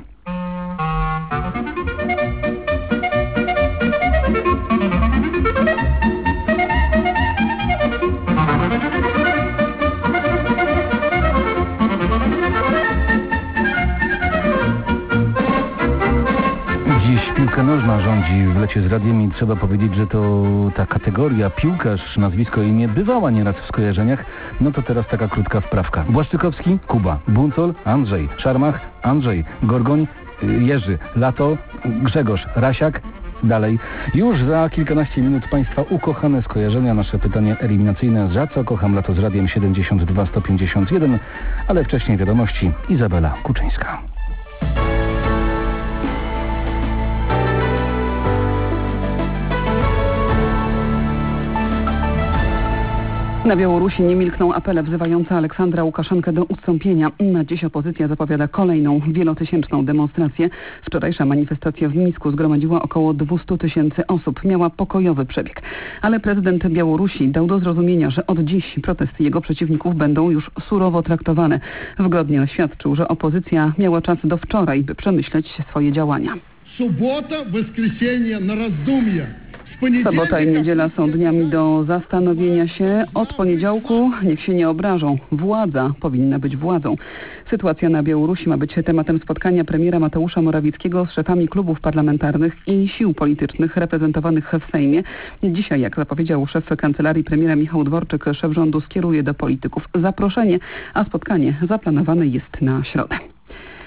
Dziś piłka nożna rządzi w lecie z radiem i trzeba powiedzieć, że to ta kategoria piłkarz, nazwisko i imię bywała nieraz w skojarzeniach. No to teraz taka krótka wprawka. Błaszczykowski, Kuba, Buncol, Andrzej, Szarmach, Andrzej, Gorgoń, Jerzy, Lato, Grzegorz, Rasiak. Dalej. Już za kilkanaście minut Państwa ukochane skojarzenia. Nasze pytanie eliminacyjne. Za co kocham lato z radiem siedemdziesiąt dwa sto pięćdziesiąt jeden, ale wcześniej wiadomości. Izabela Kuczyńska. Na Białorusi nie milkną apele wzywające Aleksandra Łukaszenkę do ustąpienia. Na dziś opozycja zapowiada kolejną wielotysięczną demonstrację. Wczorajsza manifestacja w Mińsku zgromadziła około dwieście tysięcy osób. Miała pokojowy przebieg. Ale prezydent Białorusi dał do zrozumienia, że od dziś protesty jego przeciwników będą już surowo traktowane. W Grodnie oświadczył, że opozycja miała czas do wczoraj, by przemyśleć swoje działania. Sobota, воскресенье na раздумья. Sobota i niedziela są dniami do zastanowienia się. Od poniedziałku niech się nie obrażą. Władza powinna być władzą. Sytuacja na Białorusi ma być tematem spotkania premiera Mateusza Morawieckiego z szefami klubów parlamentarnych i sił politycznych reprezentowanych w Sejmie. Dzisiaj, jak zapowiedział szef kancelarii premiera Michał Dworczyk, szef rządu skieruje do polityków zaproszenie, a spotkanie zaplanowane jest na środę.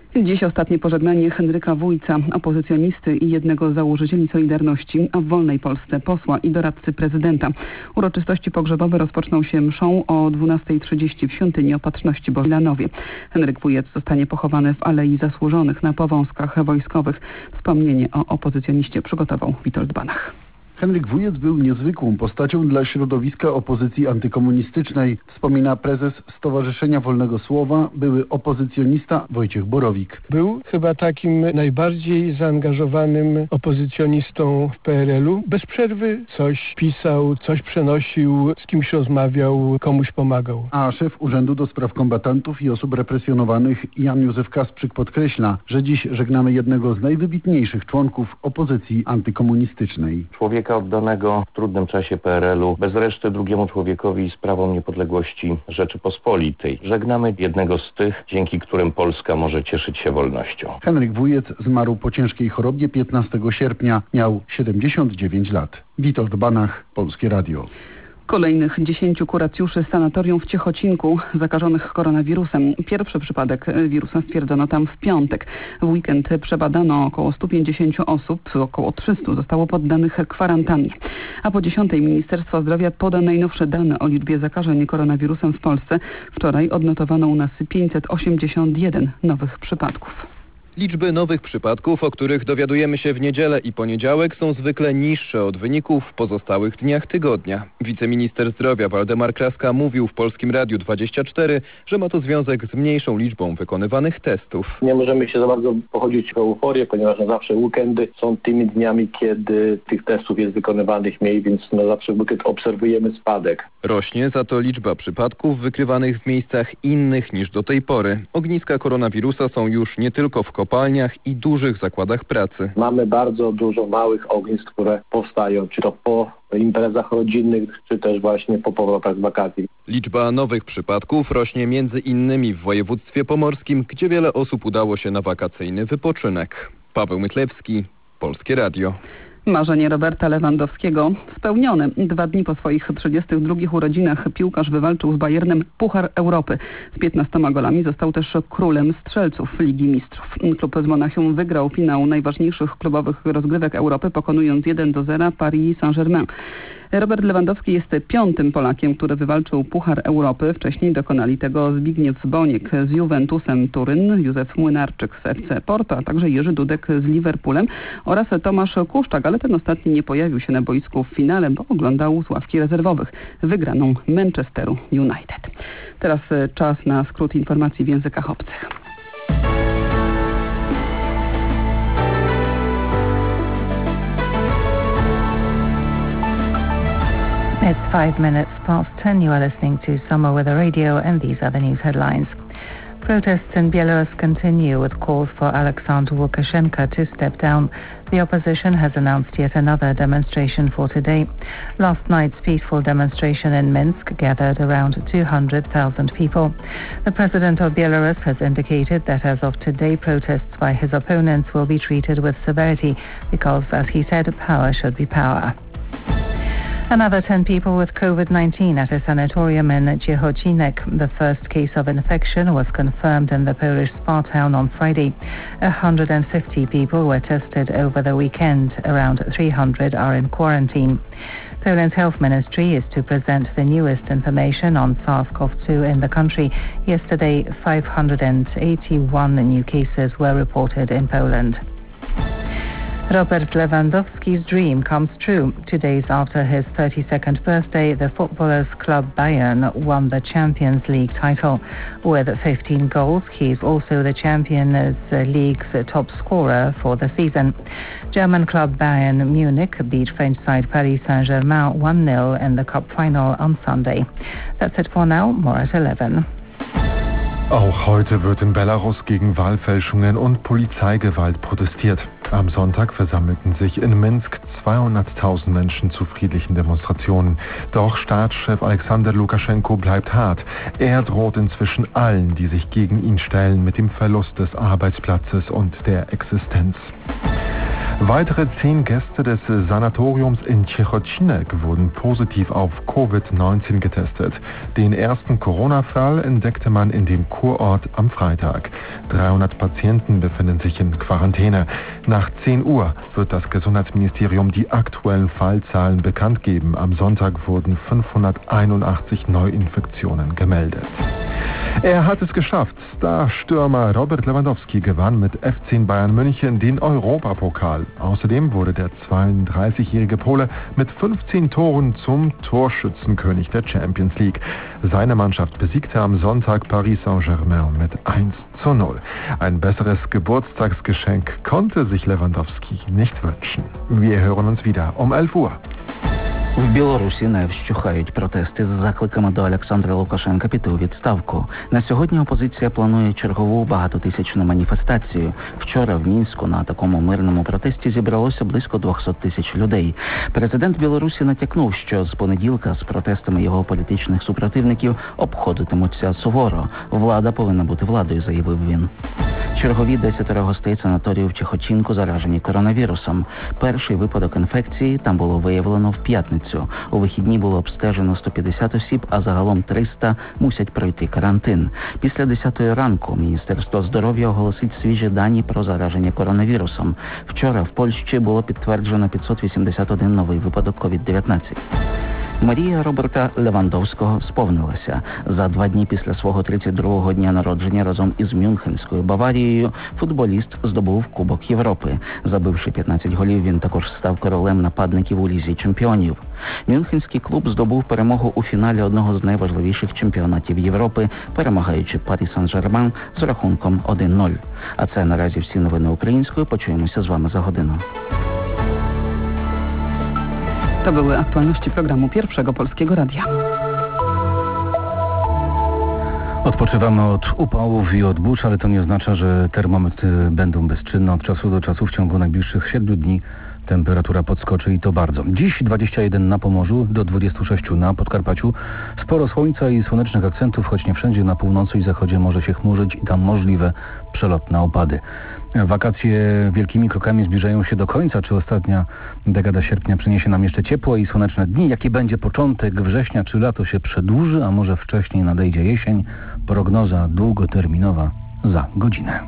Dziś ostatnie pożegnanie Henryka Wójca, opozycjonisty i jednego z założycieli Solidarności, a w wolnej Polsce posła i doradcy prezydenta. Uroczystości pogrzebowe rozpoczną się mszą o dwunasta trzydzieści w Świątyni Opatrzności Bożej w Milanowie. Henryk Wójec zostanie pochowany w Alei Zasłużonych na Powązkach Wojskowych. Wspomnienie o opozycjoniście przygotował Witold Banach. Henryk Wójec był niezwykłą postacią dla środowiska opozycji antykomunistycznej, wspomina prezes Stowarzyszenia Wolnego Słowa, były opozycjonista Wojciech Borowik. Był chyba takim najbardziej zaangażowanym opozycjonistą w P R L u. Bez przerwy coś pisał, coś przenosił, z kimś rozmawiał, komuś pomagał. A szef Urzędu do Spraw Kombatantów i Osób Represjonowanych Jan Józef Kasprzyk podkreśla, że dziś żegnamy jednego z najwybitniejszych członków opozycji antykomunistycznej. Człowieka oddanego w trudnym czasie P R L u, bez reszty drugiemu człowiekowi i sprawom niepodległości Rzeczypospolitej. Żegnamy jednego z tych, dzięki którym Polska może cieszyć się wolnością. Henryk Wójec zmarł po ciężkiej chorobie piętnastego sierpnia. Miał siedemdziesiąt dziewięć lat. Witold Banach, Polskie Radio. Kolejnych dziesięciu kuracjuszy sanatorium w Ciechocinku zakażonych koronawirusem. Pierwszy przypadek wirusa stwierdzono tam w piątek. W weekend przebadano około stu pięćdziesięciu osób, około trzystu zostało poddanych kwarantannie. A po dziesiątej Ministerstwo Zdrowia poda najnowsze dane o liczbie zakażeń koronawirusem w Polsce. Wczoraj odnotowano u nas pięćset osiemdziesiąt jeden nowych przypadków. Liczby nowych przypadków, o których dowiadujemy się w niedzielę i poniedziałek, są zwykle niższe od wyników w pozostałych dniach tygodnia. Wiceminister zdrowia Waldemar Kraska mówił w Polskim Radiu dwadzieścia cztery, że ma to związek z mniejszą liczbą wykonywanych testów. Nie możemy się za bardzo pochodzić o euforię, ponieważ na zawsze weekendy są tymi dniami, kiedy tych testów jest wykonywanych mniej, więc na zawsze w weekend obserwujemy spadek. Rośnie za to liczba przypadków wykrywanych w miejscach innych niż do tej pory. Ogniska koronawirusa są już nie tylko w kopalniach i dużych zakładach pracy. Mamy bardzo dużo małych ognisk, które powstają, czy to po imprezach rodzinnych, czy też właśnie po powrotach z wakacji. Liczba nowych przypadków rośnie między innymi w województwie pomorskim, gdzie wiele osób udało się na wakacyjny wypoczynek. Paweł Mytlewski, Polskie Radio. Marzenie Roberta Lewandowskiego spełnione. Dwa dni po swoich trzydziestych drugich urodzinach piłkarz wywalczył z Bayernem Puchar Europy. Z piętnastoma golami został też królem strzelców Ligi Mistrzów. Klub z Monachium wygrał finał najważniejszych klubowych rozgrywek Europy, pokonując jeden do zera Paris Saint-Germain. Robert Lewandowski jest piątym Polakiem, który wywalczył Puchar Europy. Wcześniej dokonali tego Zbigniew Boniek z Juventusem Turyn, Józef Młynarczyk z F C Porto, a także Jerzy Dudek z Liverpoolem oraz Tomasz Kuszczak, ale ten ostatni nie pojawił się na boisku w finale, bo oglądał z ławki rezerwowych wygraną Manchesteru United. Teraz czas na skrót informacji w językach obcych. It's five minutes past ten. You are listening to Summer Weather Radio, and these are the news headlines. Protests in Belarus continue with calls for Alexander Lukashenko to step down. The opposition has announced yet another demonstration for today. Last night's peaceful demonstration in Minsk gathered around two hundred thousand people. The president of Belarus has indicated that as of today, protests by his opponents will be treated with severity because, as he said, power should be power. Another ten people with COVID nineteen at a sanatorium in Ciechocinek. The first case of infection was confirmed in the Polish spa town on Friday. one hundred fifty people were tested over the weekend. Around three hundred are in quarantine. Poland's health ministry is to present the newest information on SARS-C o V two in the country. Yesterday, five hundred eighty-one new cases were reported in Poland. Robert Lewandowski's dream comes true. Two days after his thirty-second birthday, the footballer's club Bayern won the Champions League title. With fifteen goals, he is also the Champions League's top scorer for the season. German club Bayern Munich beat French side Paris Saint-Germain one nil in the cup final on Sunday. That's it for now. More at eleven. Auch heute wird in Belarus gegen Wahlfälschungen und Polizeigewalt protestiert. Am Sonntag versammelten sich in Minsk zweihunderttausend Menschen zu friedlichen Demonstrationen. Doch Staatschef Alexander Lukaschenko bleibt hart. Er droht inzwischen allen, die sich gegen ihn stellen, mit dem Verlust des Arbeitsplatzes und der Existenz. Weitere zehn Gäste des Sanatoriums in Ciechocinek wurden positiv auf Covid neunzehn getestet. Den ersten Corona-Fall entdeckte man in dem Kurort am Freitag. dreihundert Patienten befinden sich in Quarantäne. Nach zehn Uhr wird das Gesundheitsministerium die aktuellen Fallzahlen bekannt geben. Am Sonntag wurden fünfhunderteinundachtzig Neuinfektionen gemeldet. Er hat es geschafft. Star-Stürmer Robert Lewandowski gewann mit F C Bayern München den Europapokal. Außerdem wurde der zweiunddreißigjährige Pole mit fünfzehn Toren zum Torschützenkönig der Champions League. Seine Mannschaft besiegte am Sonntag Paris Saint-Germain mit eins zu null. Ein besseres Geburtstagsgeschenk konnte sich Lewandowski nicht wünschen. Wir hören uns wieder um elf Uhr. В Білорусі не вщухають протести з закликами до Олександра Лукашенка піти у відставку. На сьогодні опозиція планує чергову багатотисячну маніфестацію. Вчора в Мінську на такому мирному протесті зібралося близько двохсот тисяч людей. Президент Білорусі натякнув, що з понеділка з протестами його політичних супротивників обходитимуться суворо. Влада повинна бути владою, заявив він. Чергові десятеро гостей санаторію в Чехочинку заражені коронавірусом. Перший випадок інфекції там було виявлено в п'ятницю. У вихідні було обстежено сто п'ятдесят осіб, а загалом триста мусять пройти карантин. Після десятої ранку Міністерство здоров'я оголосить свіжі дані про зараження коронавірусом. Вчора в Польщі було підтверджено п'ятсот вісімдесят один новий випадок ковід дев'ятнадцять. Мрія Роберта Левандовського сповнилася. За два дні після свого тридцять другого дня народження разом із Мюнхенською Баварією футболіст здобув Кубок Європи. Забивши п'ятнадцять голів, він також став королем нападників у Лізі чемпіонів. Мюнхенський клуб здобув перемогу у фіналі одного з найважливіших чемпіонатів Європи, перемагаючи Парі Сан-Жермен з рахунком один нуль. А це наразі всі новини українською. Почуємося з вами за годину. To były aktualności programu Pierwszego Polskiego Radia. Odpoczywamy od upałów i od burz, ale to nie oznacza, że termometry będą bezczynne. Od czasu do czasu w ciągu najbliższych siedmiu dni temperatura podskoczy i to bardzo. Dziś dwadzieścia jeden na Pomorzu, do dwudziestu sześciu na Podkarpaciu. Sporo słońca i słonecznych akcentów, choć nie wszędzie. Na północy i zachodzie może się chmurzyć i tam możliwe przelotne opady. Wakacje wielkimi krokami zbliżają się do końca. Czy ostatnia dekada sierpnia przyniesie nam jeszcze ciepłe i słoneczne dni? Jaki będzie początek września? Czy lato się przedłuży, a może wcześniej nadejdzie jesień? Prognoza długoterminowa za godzinę.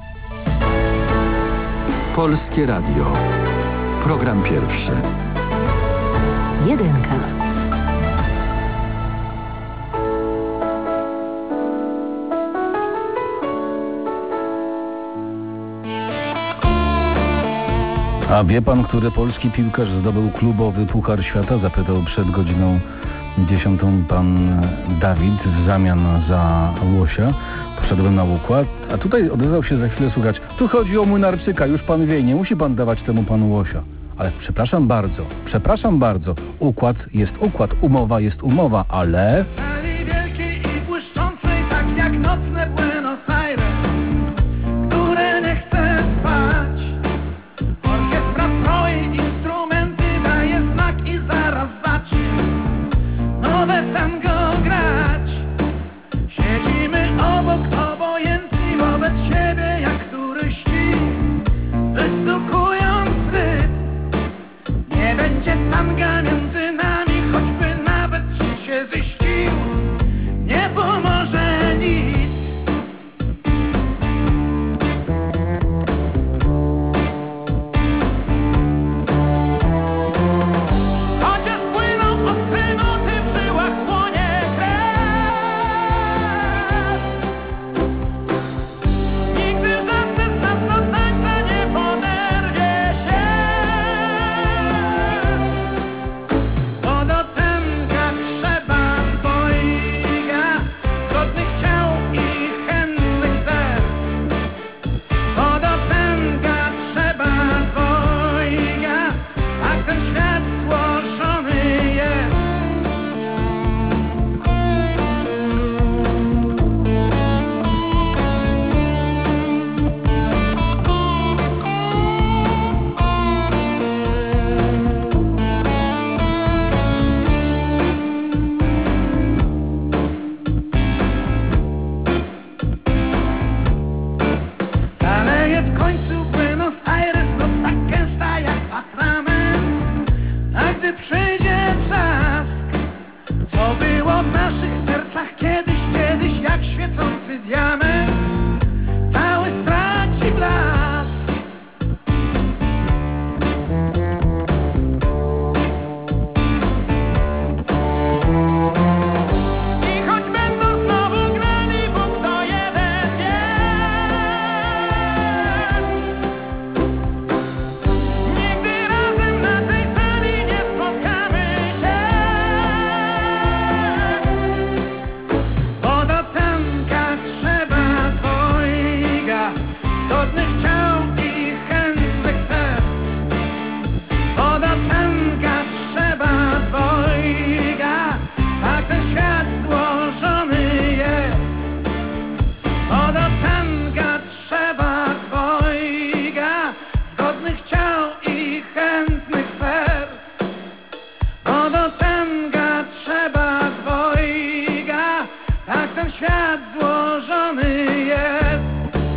Polskie Radio. Program pierwszy. Jedynka. A wie pan, który polski piłkarz zdobył klubowy Puchar Świata? Zapytał przed godziną dziesiątą pan Dawid w zamian za Łosia. Poszedłem na układ, a tutaj odezwał się za chwilę słuchać. Tu chodzi o Młynarczyka, już pan wie, nie musi pan dawać temu panu Łosia. Ale przepraszam bardzo, przepraszam bardzo, układ jest układ, umowa jest umowa, ale... Sali wielkiej i błyszczącej, tak jak nocne Buenos Aires, które nie chce spać. Orkiestra stroi, instrumenty, daje znak i zaraz zacznie nowe tango grać. Siedzimy obok, obojętni wobec siebie jak turyści, wysłuchując rytm. Nie będzie tanga między nami, choćby nawet się ziścił. Nie pomoże nic. bo do tęga trzeba dwojga, tak ten świat złożony jest.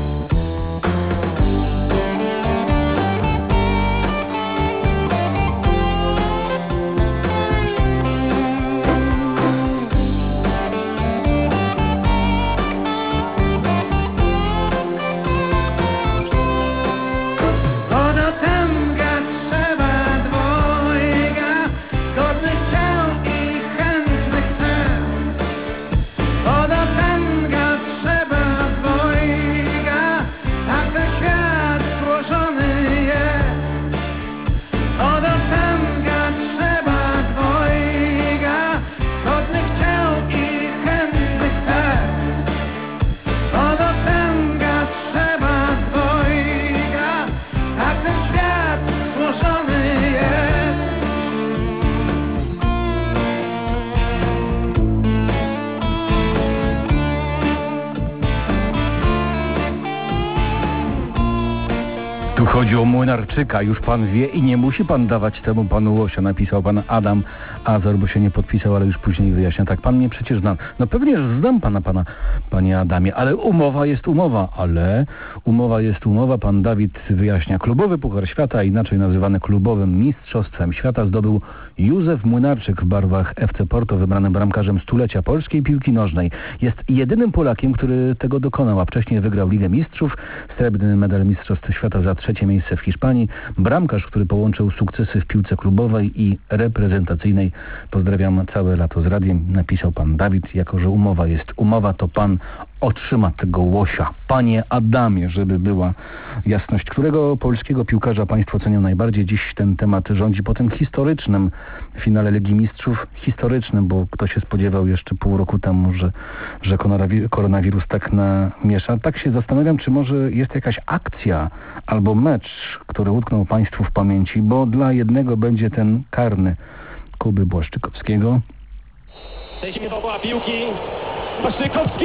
Chodzi o Młynarczyka, już pan wie i nie musi pan dawać temu panu łosia, napisał pan Adam Azor, bo się nie podpisał, ale już później wyjaśnia. Tak, pan mnie przecież zna. No pewnie, że znam pana, pana, panie Adamie, ale umowa jest umowa, ale umowa jest umowa. Pan Dawid wyjaśnia. Klubowy Puchar Świata, inaczej nazywany klubowym mistrzostwem świata, zdobył Józef Młynarczyk w barwach F C Porto, wybrany bramkarzem stulecia polskiej piłki nożnej. Jest jedynym Polakiem, który tego dokonał, a wcześniej wygrał Ligę Mistrzów, srebrny medal Mistrzostw Świata za trzecie miejsce w Hiszpanii. Bramkarz, który połączył sukcesy w piłce klubowej i reprezentacyjnej. Pozdrawiam całe lato z radiem, napisał pan Dawid. Jako że umowa jest umowa, to pan otrzyma tego łosia. Panie Adamie, żeby była jasność. Którego polskiego piłkarza państwo cenią najbardziej? Dziś ten temat rządzi po tym historycznym finale Ligi Mistrzów. Historycznym, bo kto się spodziewał jeszcze pół roku temu, że, że koronawirus tak namiesza. Tak się zastanawiam, czy może jest jakaś akcja albo mecz, który utknął państwu w pamięci, bo dla jednego będzie ten karny Kuby Błaszczykowskiego. Przejdźmy dookoła piłki. Błaszczykowski!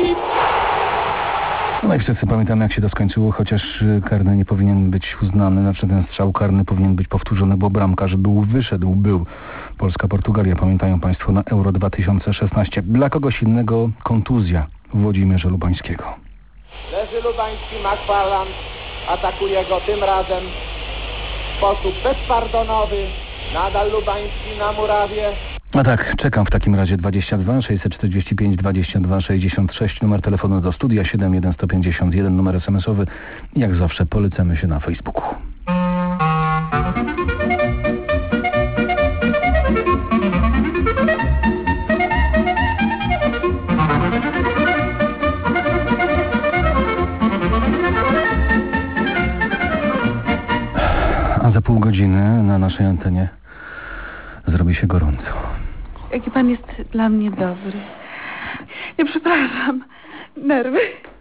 No i wszyscy pamiętamy, jak się to skończyło, chociaż karny nie powinien być uznany, znaczy ten strzał karny powinien być powtórzony, bo bramkarz był, wyszedł, był. Polska-Portugalia, pamiętają państwo, na Euro dwa tysiące szesnaście. Dla kogoś innego kontuzja Włodzimierza Lubańskiego. Leży Lubański, McFarland atakuje go tym razem w sposób bezpardonowy. Nadal Lubański na murawie. A tak, czekam w takim razie. Dwadzieścia dwa sześćset czterdzieści pięć dwadzieścia dwa sześćdziesiąt sześć, numer telefonu do studia siedem jeden sto pięćdziesiąt jeden, numer esemesowy. Jak zawsze polecamy się na Facebooku. A za pół godziny na naszej antenie zrobi się gorąco. Jaki pan jest dla mnie dobry. Nie, przepraszam. Nerwy.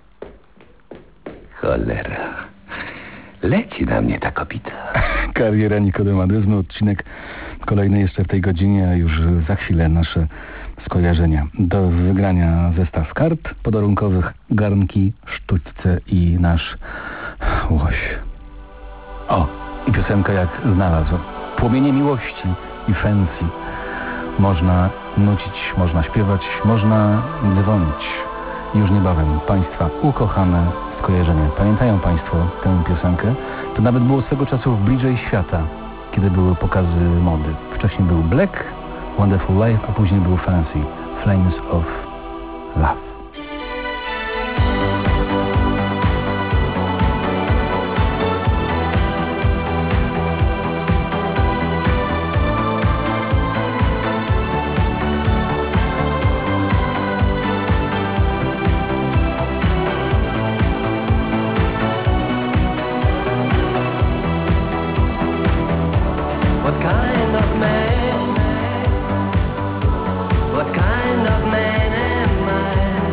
Cholera. Leci na mnie ta kobita. Kariera Nikodemadezmy, odcinek kolejny jeszcze w tej godzinie, a już za chwilę nasze skojarzenia. Do wygrania zestaw kart podarunkowych, garnki, sztućce i nasz łoś. O, i piosenka jak znalazł. Płomienie miłości i fancy. Można nucić, można śpiewać, można dzwonić. Już niebawem państwa ukochane skojarzenia. Pamiętają państwo tę piosenkę? To nawet było swego czasu w Bliżej Świata, kiedy były pokazy mody. Wcześniej był Black, Wonderful Life, a później był Fancy, Flames of Love. What kind of man am I?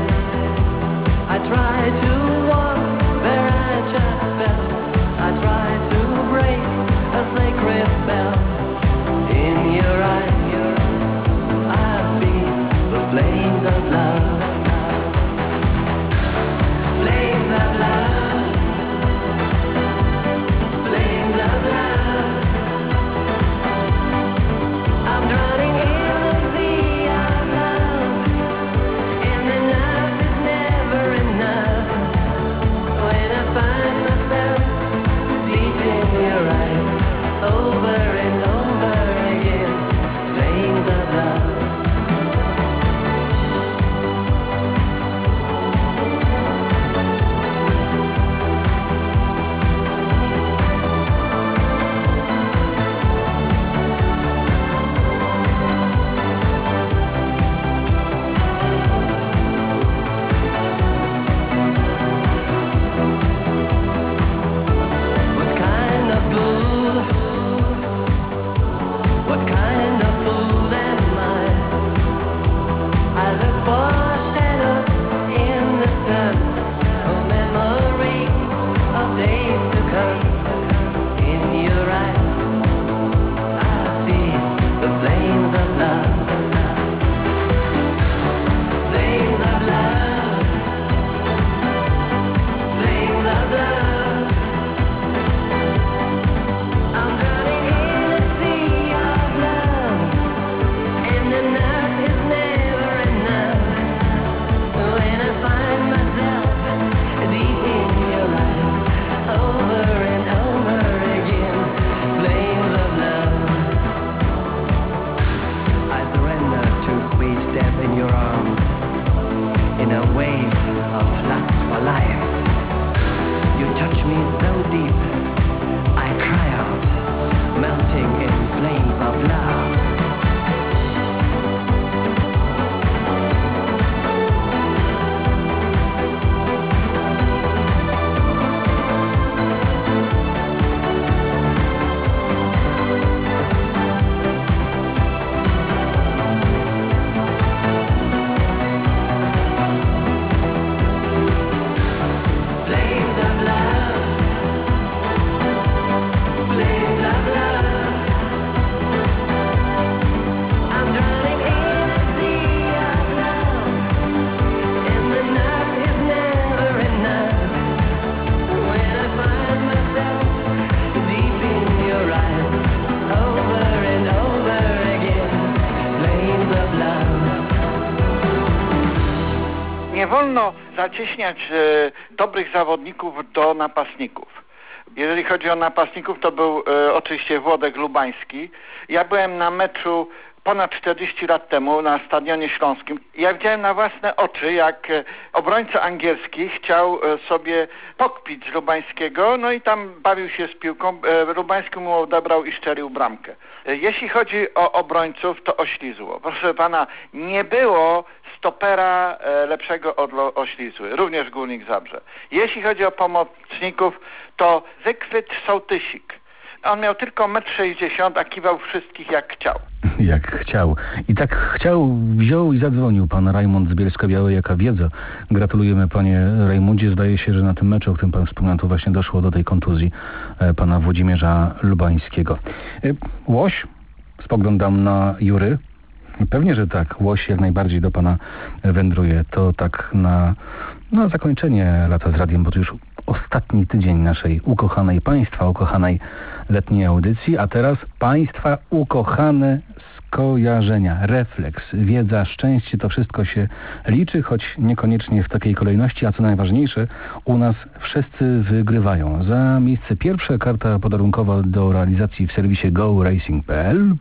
in a wave of lust for life. You touch me so deep, I cry out, melting in flames of love. Nie wolno zacieśniać e, dobrych zawodników do napastników. Jeżeli chodzi o napastników, to był e, oczywiście Włodek Lubański. Ja byłem na meczu ponad czterdzieści lat temu na Stadionie Śląskim. Ja widziałem na własne oczy, jak e, obrońca angielski chciał e, sobie pokpić z Lubańskiego, no i tam bawił się z piłką. E, Lubański mu odebrał i szczelił bramkę. E, jeśli chodzi o obrońców, to Oślizło. Proszę pana, nie było stopera e, lepszego od Lo- Oślizły, również Górnik Zabrze. Jeśli chodzi o pomocników, to Zygfryd Sołtysik. On miał tylko metr sześćdziesiąt, a kiwał wszystkich jak chciał. Jak chciał. I tak chciał, wziął i zadzwonił pan Rajmund z Bielska-Białej, jaka wiedza. Gratulujemy panie Rajmundzie. Zdaje się, że na tym meczu, o którym pan wspomniał, to właśnie doszło do tej kontuzji e, pana Włodzimierza Lubańskiego. E, Łoś? Spoglądam na Jury. Pewnie, że tak. Łoś jak najbardziej do pana wędruje. To tak na, na zakończenie lata z radiem, bo to już ostatni tydzień naszej ukochanej państwa, ukochanej letniej audycji, a teraz państwa ukochane skojarzenia, refleks, wiedza, szczęście, to wszystko się liczy, choć niekoniecznie w takiej kolejności, a co najważniejsze, u nas wszyscy wygrywają. Za miejsce pierwsze karta podarunkowa do realizacji w serwisie go racing kropka p l.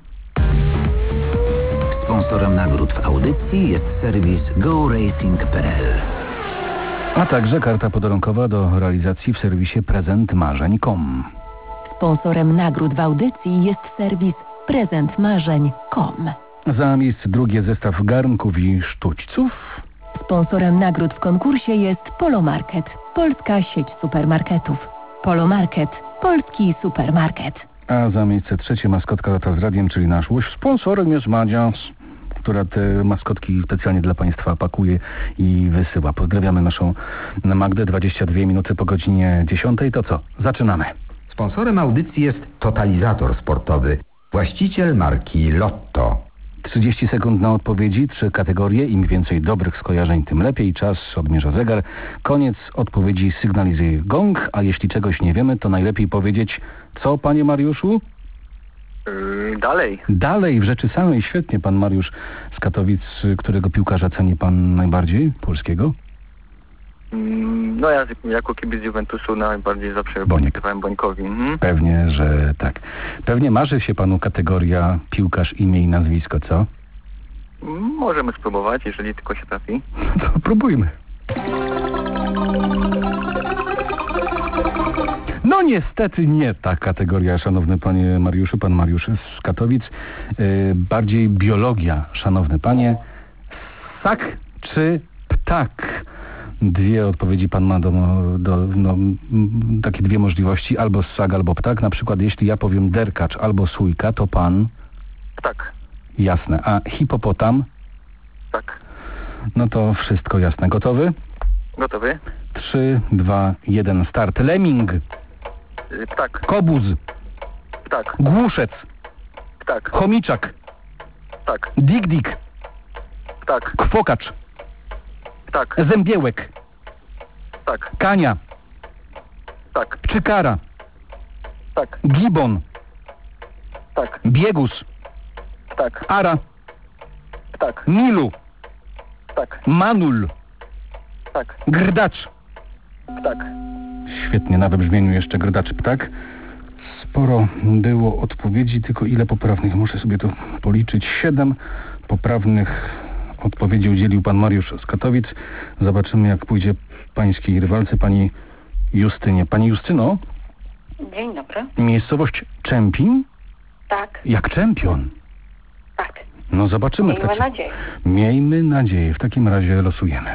Sponsorem nagród w audycji jest serwis go racing kropka p l. A także karta podarunkowa do realizacji w serwisie prezent marzeń kropka com. Sponsorem nagród w audycji jest serwis prezent marzeń kropka com. Za miejsce drugie zestaw garnków i sztućców. Sponsorem nagród w konkursie jest Polomarket, polska sieć supermarketów. Polomarket, polski supermarket. A za miejsce trzecie maskotka lata z radiem, czyli nasz łoś. Sponsorem jest Madzia, która te maskotki specjalnie dla państwa pakuje i wysyła. Pozdrawiamy naszą Magdę. dwadzieścia dwie minuty po godzinie dziesiątej. To co? Zaczynamy. Sponsorem audycji jest Totalizator Sportowy, właściciel marki Lotto. trzydzieści sekund na odpowiedzi, trzy kategorie. Im więcej dobrych skojarzeń, tym lepiej. Czas odmierza zegar. Koniec odpowiedzi sygnalizuje gong, a jeśli czegoś nie wiemy, to najlepiej powiedzieć co, panie Mariuszu? Yy, dalej. Dalej, w rzeczy samej. Świetnie, pan Mariusz z Katowic. Którego piłkarza ceni pan najbardziej? Polskiego? Yy, no ja jako kibic Juventusu najbardziej zawsze kibicowałem Bońkowi. Mhm. Pewnie, że tak. Pewnie marzy się panu kategoria piłkarz, imię i nazwisko, co? Możemy spróbować, jeżeli tylko się trafi. To próbujmy. No niestety nie ta kategoria, szanowny panie Mariuszu, pan Mariusz z Katowic. Yy, bardziej biologia, szanowny panie. Ssak czy ptak? Dwie odpowiedzi pan ma do, do no, takie dwie możliwości, albo ssak, albo ptak. Na przykład jeśli ja powiem derkacz albo sójka, to pan? Ptak. Jasne. A hipopotam? Tak. No to wszystko jasne. Gotowy? Gotowy. Trzy, dwa, jeden, start. Lemming. Ptak. Kobuz. Ptak. Głuszec. Ptak. Chomiczak. Ptak. Dik-dik. Ptak. Kwokacz. Ptak. Zębiełek. Ptak. Kania. Ptak. Czykara. Ptak. Gibon. Ptak. Biegus. Ptak. Ara. Ptak. Nilu. Ptak. Manul. Ptak. Grdacz. Ptak. Świetnie, na wybrzmieniu jeszcze grdacz ptak. Sporo było odpowiedzi, tylko ile poprawnych? Muszę sobie to policzyć. Siedem poprawnych Odpowiedzi udzielił pan Mariusz z Katowic. Zobaczymy, jak pójdzie pańskiej rywalce, pani Justynie. Pani Justyno? Dzień dobry. Miejscowość Czempin? Tak. Jak czempion? Tak. No zobaczymy. Miejmy w takim... nadzieję. Miejmy nadzieję. W takim razie losujemy.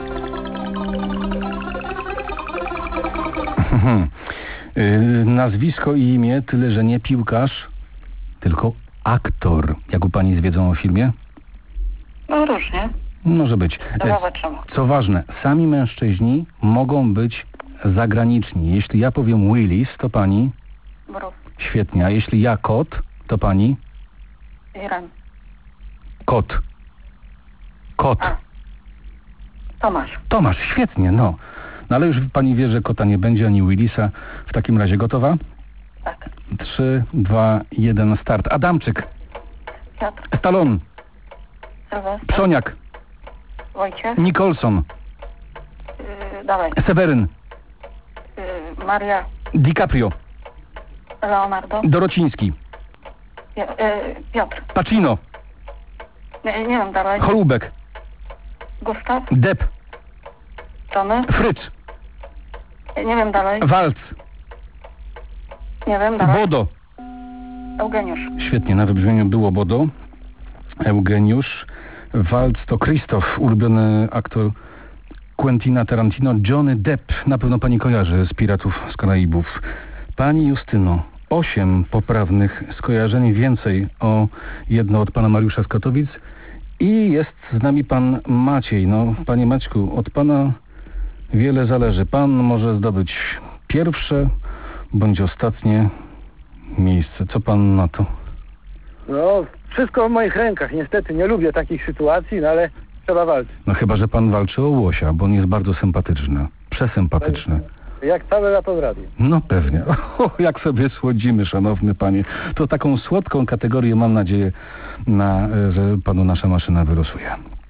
yy, nazwisko i imię, tyle że nie piłkarz, tylko aktor. Jak u pani z wiedzą o filmie? No różnie. Może być. To zobaczymy. Co ważne, sami mężczyźni mogą być zagraniczni. Jeśli ja powiem Willis, to pani? Mrów. Świetnie. A jeśli ja kot, to pani? Iran. Kot. Kot. A. Tomasz. Tomasz, świetnie, no. No ale już pani wie, że kota nie będzie, ani Willisa. W takim razie gotowa? Tak. Trzy, dwa, jeden, start. Adamczyk. Piotr. Stallone. Sylwester. Przoniak. Wojciech. Nicholson. Yy, dawaj. Seweryn. Yy, Maria. DiCaprio. Leonardo. Dorociński. Pi- yy, Piotr. Pacino. Nie, nie wiem, dalej. Cholubek. Gustaw. Depp. Tony. Frycz. Nie wiem, dalej. Walc. Nie wiem, dalej. Bodo. Eugeniusz. Świetnie, na wybrzmieniu było Bodo. Eugeniusz. Walc to Krzysztof, ulubiony aktor Quentina Tarantino. Johnny Depp, na pewno pani kojarzy z Piratów z Karaibów. Pani Justyno, osiem poprawnych skojarzeń, więcej o jedno od pana Mariusza z Katowic. I jest z nami pan Maciej. No, panie Maćku, od pana wiele zależy. Pan może zdobyć pierwsze bądź ostatnie miejsce. Co pan na to? No, wszystko w moich rękach. Niestety nie lubię takich sytuacji, no ale trzeba walczyć. No chyba, że pan walczy o łosia, bo on jest bardzo sympatyczny. Przesympatyczny. Jak całe lato w radiu. No pewnie. O, jak sobie słodzimy, szanowny panie. To taką słodką kategorię mam nadzieję, na, że panu nasza maszyna wylosuje.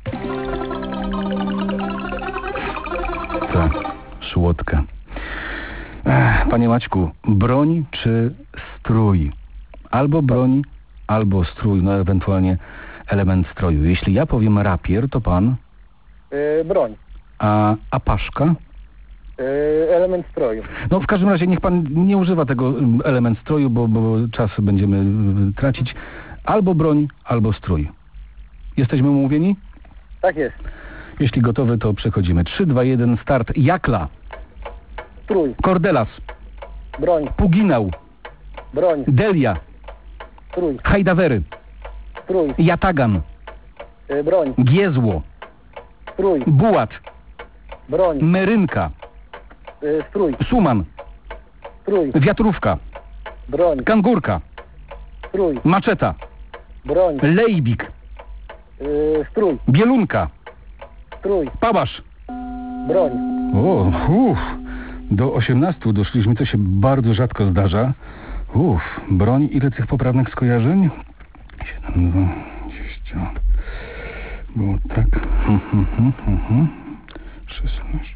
Tak, słodka. Ech, panie Maćku, broń czy strój? Albo broń, albo strój, no ewentualnie element stroju. Jeśli ja powiem rapier, to pan? Yy, broń. A apaszka? Yy, element stroju. No w każdym razie niech pan nie używa tego element stroju, bo, bo czas będziemy tracić. Albo broń, albo strój. Jesteśmy umówieni? Tak jest. Jeśli gotowy, to przechodzimy. trzy, dwa, jeden, start. Jakla. Strój. Kordelas. Broń. Puginał. Broń. Delia. Strój. Hajdawery. Strój. Jatagan. Yy, broń. Giezło. Strój. Bułat. Broń. Merynka. Yy, strój. Suman. Strój. Wiatrówka. Broń. Kangurka. Strój. Maczeta. Broń. Lejbik. Yy, strój. Bielunka. Strój. Pabasz. Broń. O, uff. Do osiemnastu doszliśmy, co się bardzo rzadko zdarza. Uff, broń, ile tych poprawnych skojarzeń? siedem, dwadzieścia. Było tak. Hmm, hmm, hmm, hmm. szesnaście.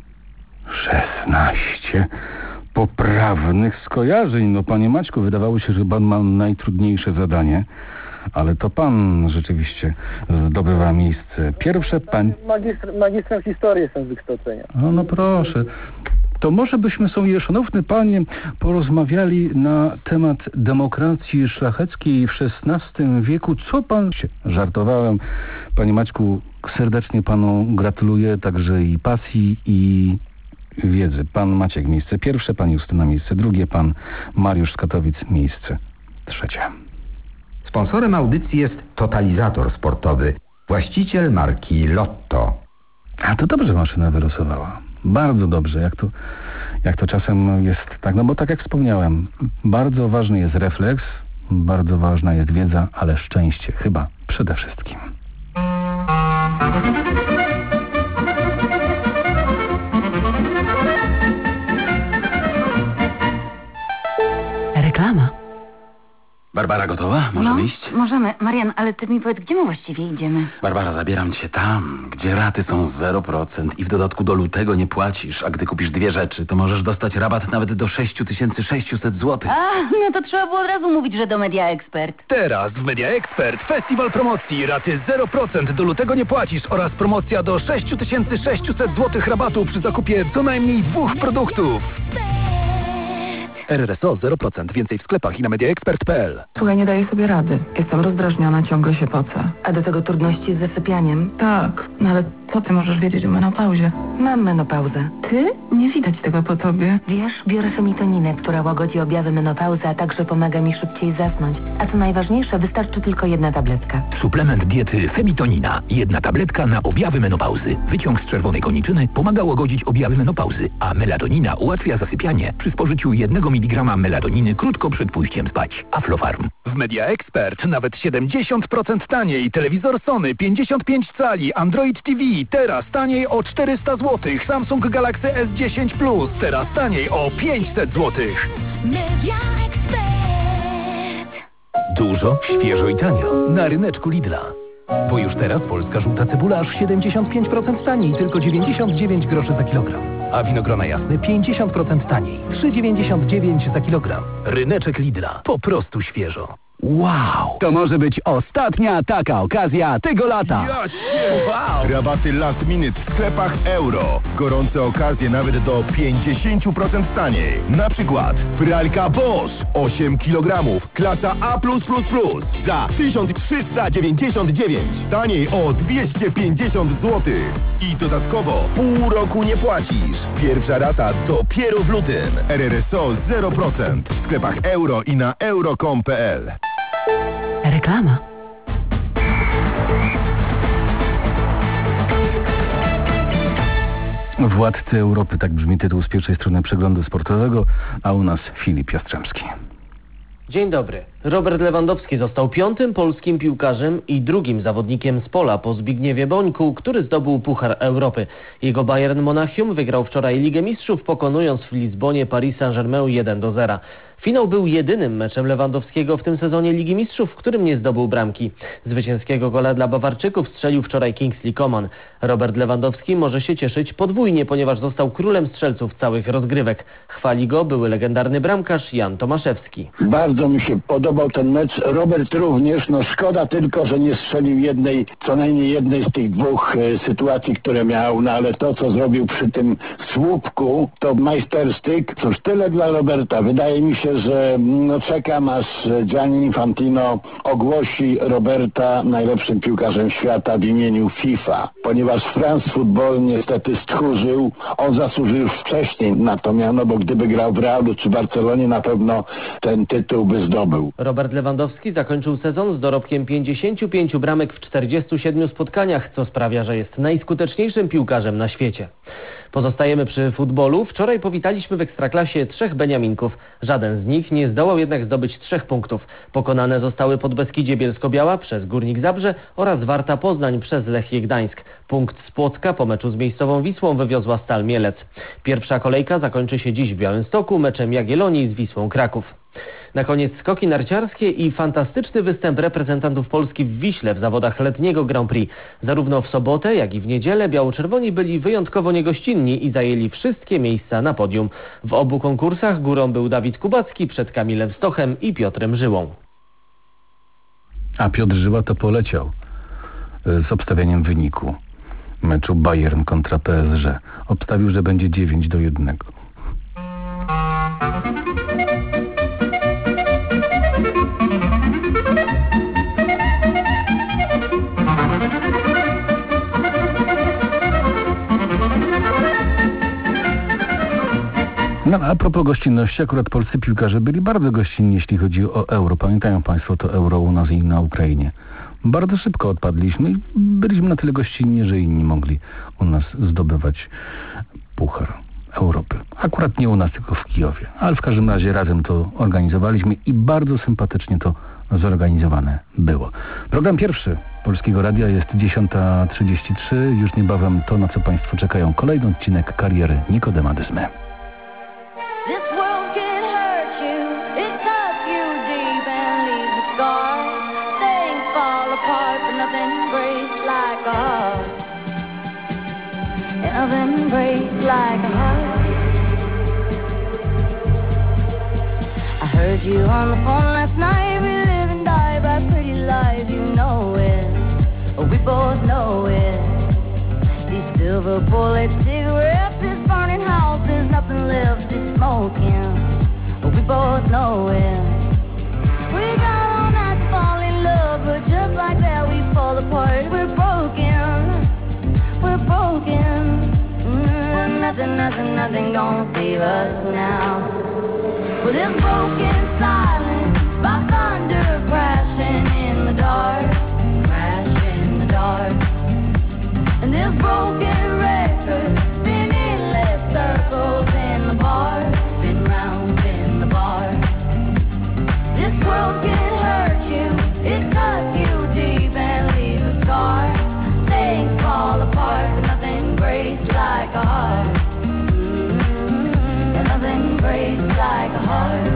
szesnaście poprawnych skojarzeń. No panie Maćku, wydawało się, że pan ma najtrudniejsze zadanie, ale to pan rzeczywiście zdobywa miejsce pierwsze. Pan... Magistr, magistrem historii jestem z wykształcenia. O, no proszę. To może byśmy sobie, szanowny panie, porozmawiali na temat demokracji szlacheckiej w szesnastym wieku. Co pan się... Żartowałem. Panie Maćku, serdecznie panu gratuluję także i pasji, i wiedzy. Pan Maciek miejsce pierwsze, pan Justyna miejsce drugie, pan Mariusz z Katowic miejsce trzecie. Sponsorem audycji jest Totalizator Sportowy, właściciel marki Lotto. A to dobrze maszyna wylosowała. Bardzo dobrze, jak to, jak to czasem jest tak, no bo tak jak wspomniałem, bardzo ważny jest refleks, bardzo ważna jest wiedza, ale szczęście chyba przede wszystkim. Reklama. Barbara gotowa? Możemy no, iść? Możemy. Marian, ale ty mi powiedz, gdzie my właściwie idziemy? Barbara, zabieram cię tam, gdzie raty są zero procent i w dodatku do lutego nie płacisz, a gdy kupisz dwie rzeczy, to możesz dostać rabat nawet do sześć tysięcy sześćset złotych. A, no to trzeba było od razu mówić, że do Media Expert. Teraz w Media Expert festiwal promocji, raty zero procent, do lutego nie płacisz oraz promocja do sześć tysięcy sześćset złotych rabatu przy zakupie co najmniej dwóch produktów. R R S O zero procent. Więcej w sklepach i na mediaexpert kropka p l. Słuchaj, nie daję sobie rady. Jestem rozdrażniona, ciągle się pocę. A do tego trudności z zasypianiem? Tak, no ale co ty możesz wiedzieć o menopauzie? Mam menopauzę. Ty? Nie widać tego po tobie. Wiesz, biorę femitoninę, która łagodzi objawy menopauzy, a także pomaga mi szybciej zasnąć. A co najważniejsze, wystarczy tylko jedna tabletka. Suplement diety Femitonina. Jedna tabletka na objawy menopauzy. Wyciąg z czerwonej koniczyny pomaga łagodzić objawy menopauzy, a melatonina ułatwia zasypianie przy spożyciu jednego miligrama melatoniny krótko przed pójściem spać. Aflofarm. W Media Expert nawet siedemdziesiąt procent taniej. Telewizor Sony pięćdziesiąt pięć cali, Android T V teraz taniej o czterysta złotych. Samsung Galaxy S dziesięć Plus teraz taniej o pięćset złotych. Media Expert. Dużo, świeżo i tanio. Na ryneczku Lidla. Bo już teraz polska żółta cebula aż siedemdziesiąt pięć procent taniej, tylko dziewięćdziesiąt dziewięć groszy za kilogram. A winogrona jasne pięćdziesiąt procent taniej, trzy dziewięćdziesiąt dziewięć za kilogram. Ryneczek Lidla. Po prostu świeżo. Wow! To może być ostatnia taka okazja tego lata. Wow. Rabaty last minute w sklepach euro. Gorące okazje nawet do pięćdziesiąt procent taniej. Na przykład pralka Bosch osiem kilogramów, klasa A plus plus plus za tysiąc trzysta dziewięćdziesiąt dziewięć. Taniej o dwieście pięćdziesiąt złotych. I dodatkowo pół roku nie płacisz. Pierwsza rata dopiero w lutym. R R S O zero procent w sklepach euro i na euro kropka com kropka p l. Reklama. Władcy Europy, tak brzmi tytuł z pierwszej strony przeglądu sportowego, a u nas Filip Jastrzębski. Dzień dobry. Robert Lewandowski został piątym polskim piłkarzem i drugim zawodnikiem z pola po Zbigniewie Bońku, który zdobył Puchar Europy. Jego Bayern Monachium wygrał wczoraj Ligę Mistrzów, pokonując w Lizbonie Paris Saint-Germain jeden do zera. Finał był jedynym meczem Lewandowskiego w tym sezonie Ligi Mistrzów, w którym nie zdobył bramki. Zwycięskiego gola dla Bawarczyków strzelił wczoraj Kingsley Coman. Robert Lewandowski może się cieszyć podwójnie, ponieważ został królem strzelców całych rozgrywek. Chwali go były legendarny bramkarz Jan Tomaszewski. Bardzo mi się podobał ten mecz. Robert również. No szkoda tylko, że nie strzelił jednej, co najmniej jednej z tych dwóch e, sytuacji, które miał. No ale to, co zrobił przy tym słupku, to majstersztyk. Cóż, tyle dla Roberta. Wydaje mi się, że no, czekam, aż Gianni Infantino ogłosi Roberta najlepszym piłkarzem świata w imieniu FIFA. Ponieważ France Football niestety stchórzył. On zasłużył już wcześniej na to miano, bo gdyby grał w Realu czy Barcelonie, na pewno ten tytuł by zdobył. Robert Lewandowski zakończył sezon z dorobkiem pięćdziesięciu pięciu bramek w czterdziestu siedmiu spotkaniach, co sprawia, że jest najskuteczniejszym piłkarzem na świecie. Pozostajemy przy futbolu. Wczoraj powitaliśmy w Ekstraklasie trzech Beniaminków. Żaden z nich nie zdołał jednak zdobyć trzech punktów. Pokonane zostały Podbeskidzie Bielsko-Biała przez Górnik Zabrze oraz Warta Poznań przez Lechię Gdańsk. Punkt z Płocka po meczu z miejscową Wisłą wywiozła Stal Mielec. Pierwsza kolejka zakończy się dziś w Białymstoku meczem Jagiellonii z Wisłą Kraków. Na koniec skoki narciarskie i fantastyczny występ reprezentantów Polski w Wiśle w zawodach letniego Grand Prix. Zarówno w sobotę, jak i w niedzielę biało-czerwoni byli wyjątkowo niegościnni i zajęli wszystkie miejsca na podium. W obu konkursach górą był Dawid Kubacki przed Kamilem Stochem i Piotrem Żyłą. A Piotr Żyła to poleciał z obstawianiem wyniku meczu Bayern kontra P S G. Obstawił, że będzie dziewięć do jednego. No, a propos gościnności, akurat polscy piłkarze byli bardzo gościnni, jeśli chodzi o euro. Pamiętają Państwo to euro u nas i na Ukrainie. Bardzo szybko odpadliśmy i byliśmy na tyle gościnni, że inni mogli u nas zdobywać Puchar Europy. Akurat nie u nas, tylko w Kijowie. Ale w każdym razie razem to organizowaliśmy i bardzo sympatycznie to zorganizowane było. Program pierwszy Polskiego Radia jest dziesiąta trzydzieści trzy. Już niebawem to, na co Państwo czekają. Kolejny odcinek kariery Nikodema Dyzmy. This world can hurt you, it cuts you deep and leaves nothing breaks like a heart. I heard you on the phone last night. We live and die by pretty lies. You know it, we both know it. These silver bullet cigarettes, this burning house, there's nothing left, it's smoking. We both know it. We got all night to fall in love, but just like that we fall apart. We're broken, we're broken. Mm, nothing, nothing, nothing gonna save us now. With this broken silence, by thunder crashing in the dark, crash in the dark. And this broken record spinning less circles in the bar, spin round in the bar. This world can hurt you, it cuts you deep and leaves a scar. Things fall apart, but nothing breaks like a heart. Mm-hmm. And nothing breaks like a heart.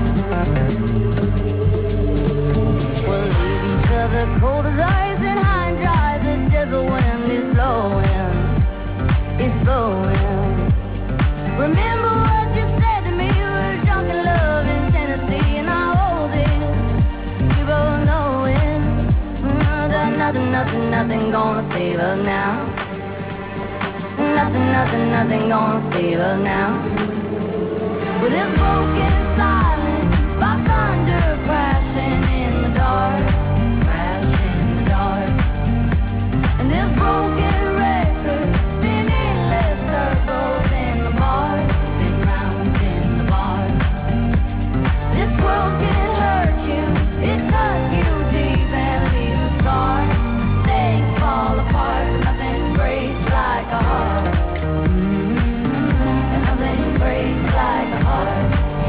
We'll leave each other cold as ice and high and dry. The desert wind is blowing, it's blowing. Remember what you said to me, we were drunk in love in Tennessee, and I hold it, we both know it. Mm, that nothing, nothing, nothing gonna save us now. Nothing, nothing, nothing gonna save us now. With this broken silence, by thunder crashing in the dark, crash in the dark. And this broken record spinning less circles in the bar, spin round in the bar. This world can hurt you, it cuts you deep and leaves a scar. Things fall apart, but nothing breaks like a heart. Mm-hmm. And nothing breaks like a heart.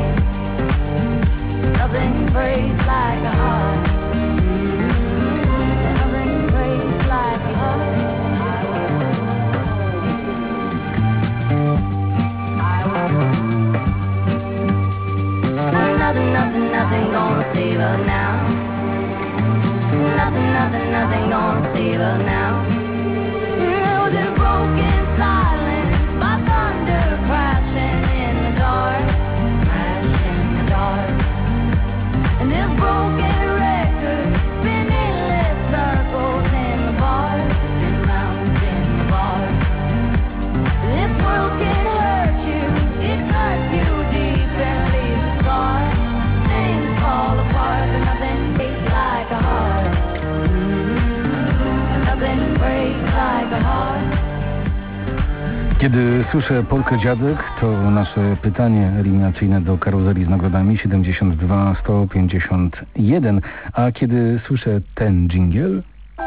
Nothing breaks like a heart. Mm-hmm. And nothing breaks like a heart. Nothing, nothing, nothing gonna save us now. Nothing, nothing, nothing gonna save us now. With this broken silence, by thunder crashing in the dark, crash in the dark. And this broken record spinning less circles in the bar, spin round in the bar. This world can hurt you, it cuts you deep and leaves a scar. Things fall apart, but nothing breaks like a heart. Mm-hmm. Nothing breaks like a heart. Kiedy słyszę Polkę Dziadek, to nasze pytanie eliminacyjne do karuzeli z nagrodami siedemdziesiąt dwa sto pięćdziesiąt jeden, a kiedy słyszę ten dżingiel...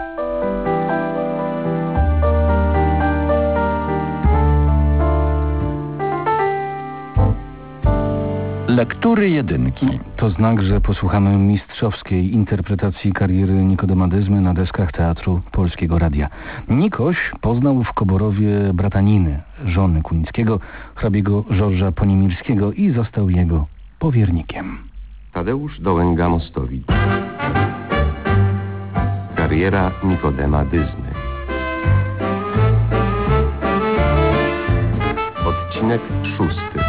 Lektury jedynki. To znak, że posłuchamy mistrzowskiej interpretacji kariery Nikodema Dyzmy na deskach Teatru Polskiego Radia. Nikoś poznał w Koborowie brata Niny, żony Kunickiego, hrabiego Żorża Ponimirskiego i został jego powiernikiem. Tadeusz Dołęga-Mostowicz. Kariera Nikodema Dyzmy. Odcinek szósty.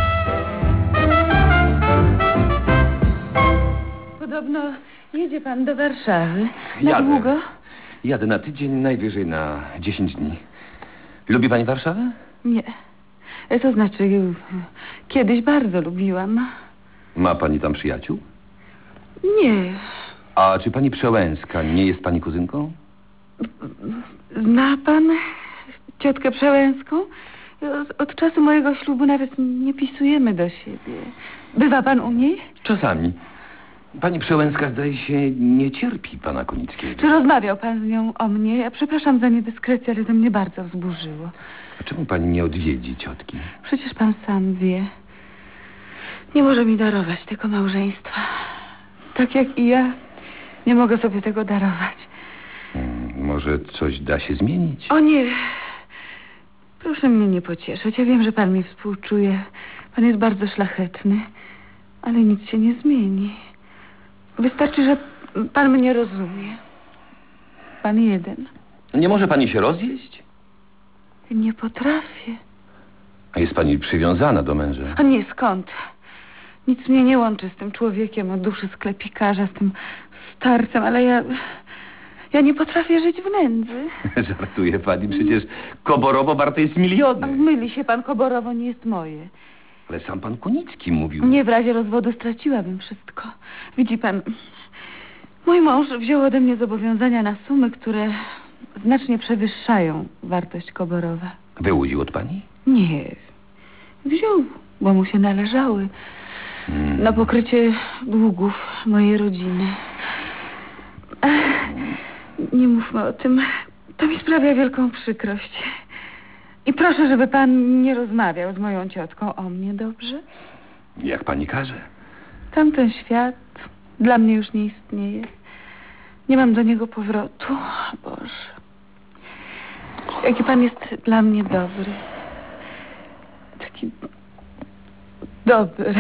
Podobno jedzie pan do Warszawy. Na Jadę. długo? Jadę na tydzień, najwyżej na dziesięć dni. Lubi pani Warszawę? Nie. To znaczy, kiedyś bardzo lubiłam. Ma pani tam przyjaciół? Nie. A czy pani Przełęska nie jest pani kuzynką? Zna pan ciotkę Przełęską? Od, od czasu mojego ślubu nawet nie pisujemy do siebie. Bywa pan u niej? Czasami. Pani Przełęska, zdaje się, nie cierpi pana Kunickiego. Czy rozmawiał pan z nią o mnie? Ja przepraszam za niedyskrecję, ale to mnie bardzo wzburzyło. A czemu pani nie odwiedzi ciotki? Przecież pan sam wie. Nie może mi darować tego małżeństwa. Tak jak i ja nie mogę sobie tego darować. Hmm, może coś da się zmienić? O nie. Proszę mnie nie pocieszać. Ja wiem, że pan mi współczuje. Pan jest bardzo szlachetny. Ale nic się nie zmieni. Wystarczy, że pan mnie rozumie. Pan jeden. Nie może pani się rozwieść? Nie potrafię. A jest pani przywiązana do męża? A nie, skąd? Nic mnie nie łączy z tym człowiekiem o duszy sklepikarza, z tym starcem, ale ja... Ja nie potrafię żyć w nędzy. Żartuje pani, przecież Koborowo warte jest miliony. Myli się pan, Koborowo nie jest moje. Ale sam pan Kunicki mówił. Nie, w razie rozwodu straciłabym wszystko. Widzi pan, mój mąż wziął ode mnie zobowiązania na sumy, które znacznie przewyższają wartość Koborowa. Wyłudził od pani? Nie, wziął, bo mu się należały. Hmm. Na pokrycie długów mojej rodziny. Ach, nie mówmy o tym. To mi sprawia wielką przykrość. I proszę, żeby pan nie rozmawiał z moją ciotką o mnie, dobrze? Jak pani każe. Tamten świat dla mnie już nie istnieje. Nie mam do niego powrotu. Boże. Jaki pan jest dla mnie dobry. Taki dobry.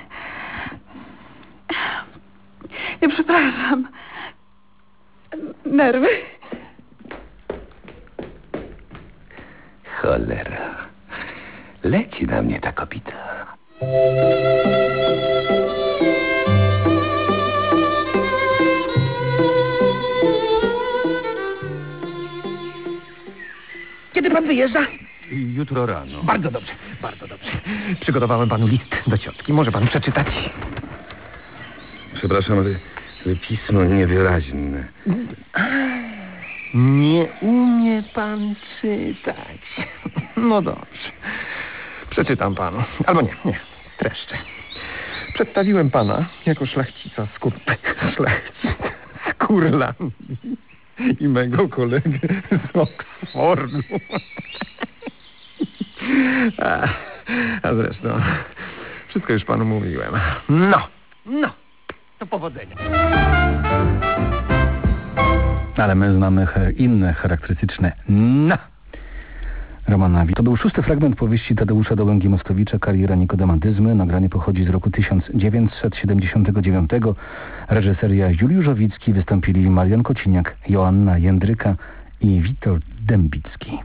Ja przepraszam. Nerwy. Cholera. Leci na mnie ta kobita. Kiedy pan wyjeżdża? Jutro rano. Bardzo dobrze, bardzo dobrze. Przygotowałem panu list do ciotki. Może pan przeczytać? Przepraszam, ale, ale pismo niewyraźne. Nie umie pan czytać. No dobrze. Przeczytam panu. Albo nie, nie. Streszczę. Przedstawiłem pana jako szlachcica z kur... szlachcica z Kurlandii i mego kolegę z Oksfordu. A, a zresztą wszystko już panu mówiłem. No, no, to powodzenia. Ale my znamy he, inne charakterystyczne na Romana. To był szósty fragment powieści Tadeusza Dołęgi-Mostowicza Kariera Nikodema Dyzmy. Nagranie pochodzi z roku tysiąc dziewięćset siedemdziesiątego dziewiątego. Reżyseria Juliusz Owicki. Wystąpili Marian Kociniak, Joanna Jędryka i Witold Dębicki.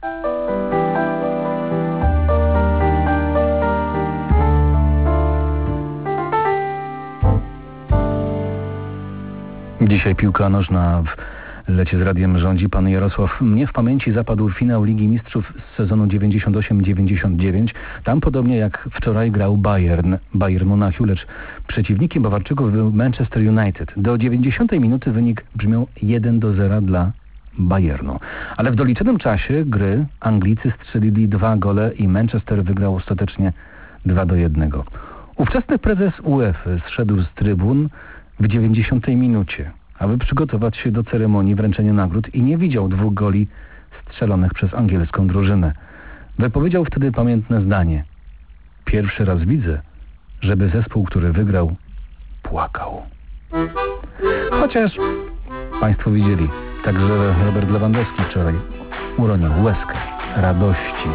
Dzisiaj piłka nożna w Lecie z Radiem rządzi pan Jarosław. Mnie w pamięci zapadł finał Ligi Mistrzów z sezonu dziewięćdziesiąt osiem dziewięćdziesiąt dziewięć. Tam podobnie jak wczoraj grał Bayern, Bayern Monachium, lecz przeciwnikiem Bawarczyków był Manchester United. Do dziewięćdziesiątej minuty wynik brzmiał jeden do zera dla Bayernu. Ale w doliczonym czasie gry Anglicy strzelili dwa gole i Manchester wygrał ostatecznie dwa do jednego. Ówczesny prezes UEFA zszedł z trybun w dziewięćdziesiątej minucie, aby przygotować się do ceremonii wręczenia nagród i nie widział dwóch goli strzelonych przez angielską drużynę. Wypowiedział wtedy pamiętne zdanie: pierwszy raz widzę, żeby zespół, który wygrał, płakał. Chociaż państwo widzieli, także Robert Lewandowski wczoraj uronił łezkę radości.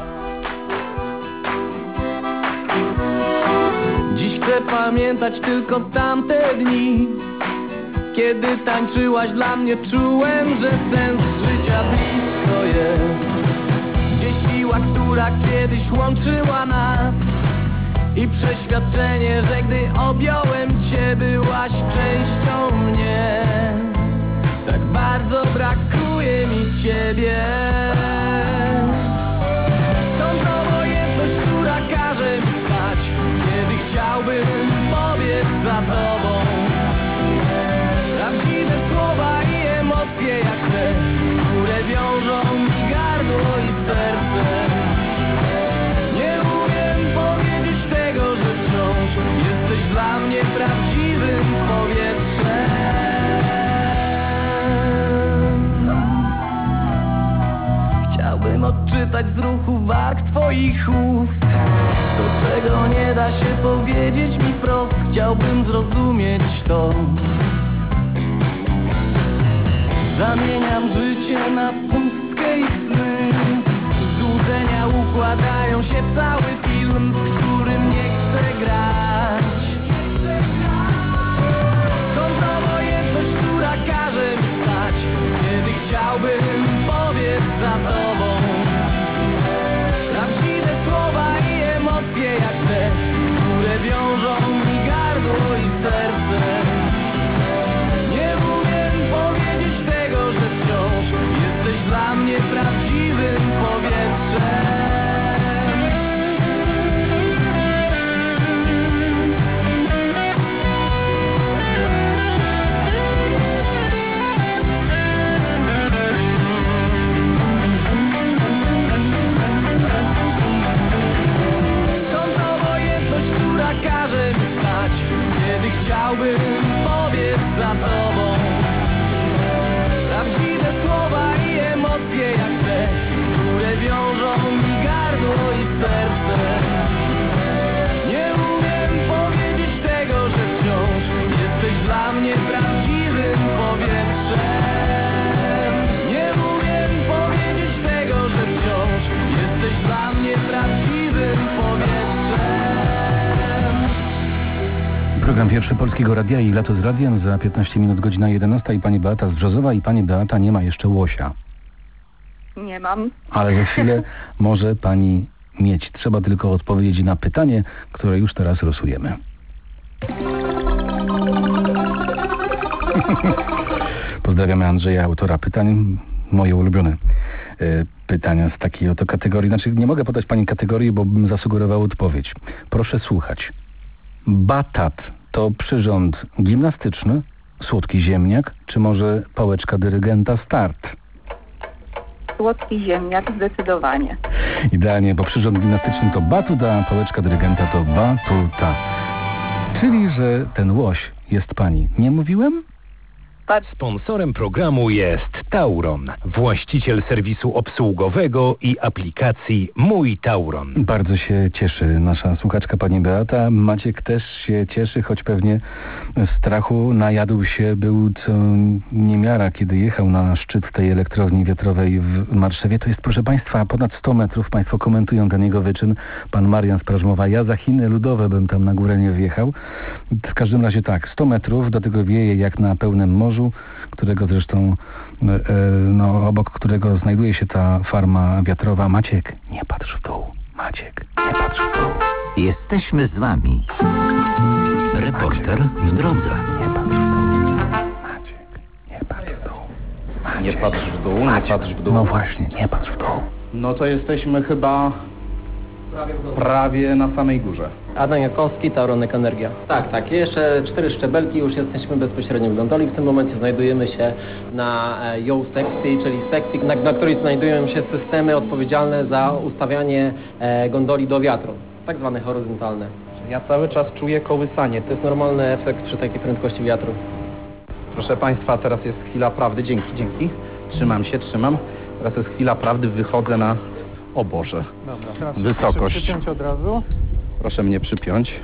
Dziś chcę pamiętać tylko tamte dni, kiedy tańczyłaś dla mnie, czułem, że sens życia blisko jest. Gdzieś siła, która kiedyś łączyła nas i przeświadczenie, że gdy objąłem cię, byłaś częścią mnie. Tak bardzo brakuje mi ciebie. Skąd ta obojętność, która każe mi spać, kiedy chciałbym pobiec za tobą? Prawdziwe słowa i emocje jak te, które wiążą mi gardło i serce. Nie umiem powiedzieć tego, że wciąż jesteś dla mnie prawdziwym powietrzem. Chciałbym odczytać z ruchu warg twoich ust to, czego nie da się powiedzieć mi wprost. Chciałbym zrozumieć to. Zamieniam życie na pustkę i sny. Złudzenia układają się w cały film, w którym nie chcę grać. Skąd ta obojętność, która każe mi spać, kiedy chciałbym pobiec za tobą? Program pierwszy Polskiego Radia i Lato z Radiem. Za piętnaście minut godzina jedenasta i pani Beata z Brzozowa i pani Beata nie ma jeszcze łosia. Nie mam. Ale za chwilę może pani mieć. Trzeba tylko odpowiedzieć na pytanie, które już teraz losujemy. Pozdrawiamy Andrzeja, autora pytań. Moje ulubione y, pytania z takiej oto kategorii. Znaczy nie mogę podać pani kategorii, bo bym zasugerował odpowiedź. Proszę słuchać. Batat to przyrząd gimnastyczny, słodki ziemniak, czy może pałeczka dyrygenta start? Słodki ziemniak zdecydowanie. Idealnie, bo przyrząd gimnastyczny to batut, a pałeczka dyrygenta to batuta. Czyli, że ten łoś jest pani. Nie mówiłem? Sponsorem programu jest Tauron, właściciel serwisu obsługowego i aplikacji Mój Tauron. Bardzo się cieszy nasza słuchaczka pani Beata. Maciek też się cieszy, choć pewnie strachu najadł się był co niemiara, kiedy jechał na szczyt tej elektrowni wiatrowej w Marszewie. To jest, proszę państwa, ponad sto metrów. Państwo komentują ten jego wyczyn. Pan Marian z Prażmowa. Ja za Chiny ludowe bym tam na górę nie wjechał. W każdym razie tak, sto metrów, do tego wieje jak na pełnym morzu, którego zresztą, no, obok którego znajduje się ta farma wiatrowa. Maciek, nie patrz w dół. Maciek, nie patrz w dół. Jesteśmy z wami. Reporter w drodze. Nie patrz w dół. Maciek, nie patrz w dół. Maciek. Nie patrz w dół, nie patrz w dół. No właśnie, nie patrz w dół. No to jesteśmy chyba prawie na samej górze. Adam Jakowski, Tauronek Energia. Tak, tak. Jeszcze cztery szczebelki, już jesteśmy bezpośrednio w gondoli. W tym momencie znajdujemy się na ją sekcji, czyli sekcji, na, na której znajdują się systemy odpowiedzialne za ustawianie e, gondoli do wiatru, tak zwane horyzontalne. Ja cały czas czuję kołysanie. To jest normalny efekt przy takiej prędkości wiatru. Proszę Państwa, teraz jest chwila prawdy. Dzięki, dzięki. Trzymam się, trzymam. Teraz jest chwila prawdy, wychodzę na... O Boże. Dobra, teraz wysokość. Proszę przypiąć od razu. Proszę mnie przypiąć.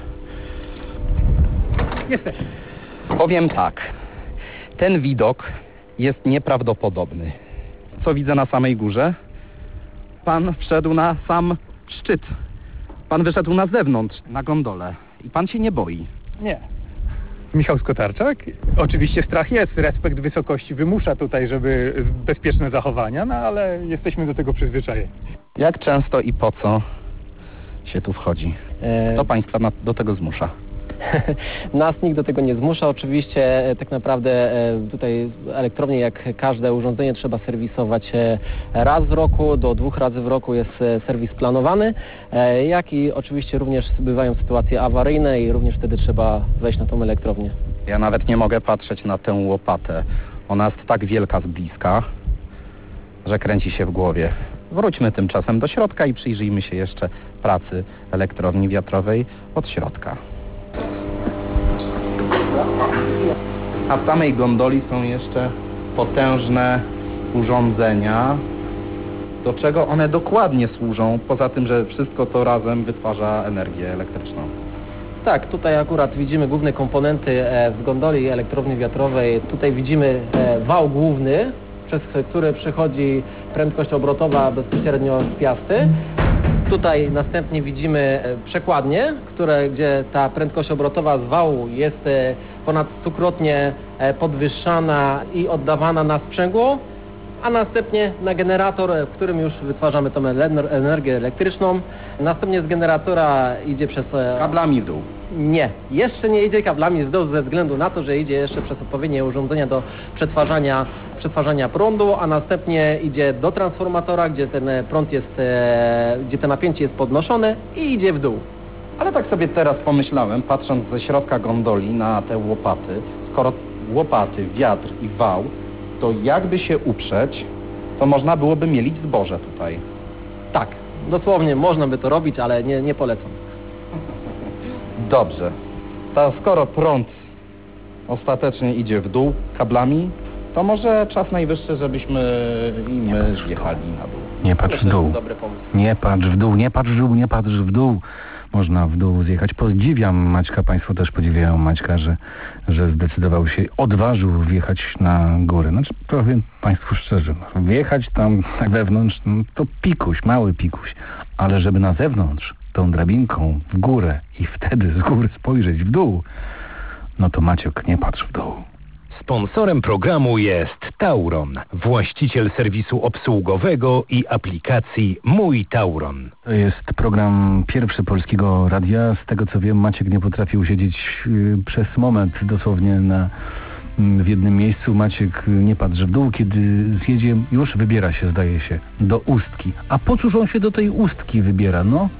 Jesteśmy. Powiem tak. Ten widok jest nieprawdopodobny. Co widzę na samej górze? Pan wszedł na sam szczyt. Pan wyszedł na zewnątrz, na gondolę. I pan się nie boi. Nie. Michał Skotarczak. Oczywiście strach jest, respekt wysokości wymusza tutaj, żeby bezpieczne zachowania, no ale jesteśmy do tego przyzwyczajeni. Jak często i po co się tu wchodzi? Kto Państwa na, do tego zmusza? Nas nikt do tego nie zmusza. Oczywiście tak naprawdę tutaj elektrownię, jak każde urządzenie, trzeba serwisować raz w roku, do dwóch razy w roku jest serwis planowany, jak i oczywiście również bywają sytuacje awaryjne i również wtedy trzeba wejść na tą elektrownię. Ja nawet nie mogę patrzeć na tę łopatę. Ona jest tak wielka z bliska, że kręci się w głowie. Wróćmy tymczasem do środka i przyjrzyjmy się jeszcze pracy elektrowni wiatrowej od środka. A w samej gondoli są jeszcze potężne urządzenia. Do czego one dokładnie służą, poza tym, że wszystko to razem wytwarza energię elektryczną? Tak, tutaj akurat widzimy główne komponenty w gondoli elektrowni wiatrowej. Tutaj widzimy wał główny, przez który przychodzi prędkość obrotowa bezpośrednio z piasty. Tutaj następnie widzimy przekładnie, które, gdzie ta prędkość obrotowa z wału jest ponad stukrotnie podwyższana i oddawana na sprzęgło, a następnie na generator, w którym już wytwarzamy tą energię elektryczną. Następnie z generatora idzie przez... Kablami w dół. Nie, jeszcze nie idzie kablami w dół ze względu na to, że idzie jeszcze przez odpowiednie urządzenia do przetwarzania, przetwarzania prądu, a następnie idzie do transformatora, gdzie ten prąd jest, gdzie to napięcie jest podnoszone i idzie w dół. Ale tak sobie teraz pomyślałem, patrząc ze środka gondoli na te łopaty, skoro łopaty, wiatr i wał, to jakby się uprzeć, to można byłoby mielić zboże tutaj. Tak, dosłownie można by to robić, ale nie, nie polecam. Dobrze. To skoro prąd ostatecznie idzie w dół kablami, to może czas najwyższy, żebyśmy i my zjechali na dół. Nie patrz w dół. Nie patrz w dół, nie patrz w dół, nie patrz w dół. Można w dół zjechać. Podziwiam Maćka, Państwo też podziwiają Maćka, że, że zdecydował się, odważył wjechać na górę. Znaczy, powiem Państwu szczerze, wjechać tam na wewnątrz, no, to pikuś, mały pikuś, ale żeby na zewnątrz tą drabinką w górę i wtedy z góry spojrzeć w dół, No to Maciek, nie patrz w dół. Sponsorem programu jest Tauron, właściciel serwisu obsługowego i aplikacji Mój Tauron. To jest program pierwszy Polskiego Radia. Z tego co wiem, Maciek nie potrafił siedzieć yy, przez moment dosłownie na, yy, w jednym miejscu. Maciek nie patrzy w dół, kiedy zjedzie, już wybiera się, zdaje się, do Ustki. A po cóż on się do tej Ustki wybiera, no?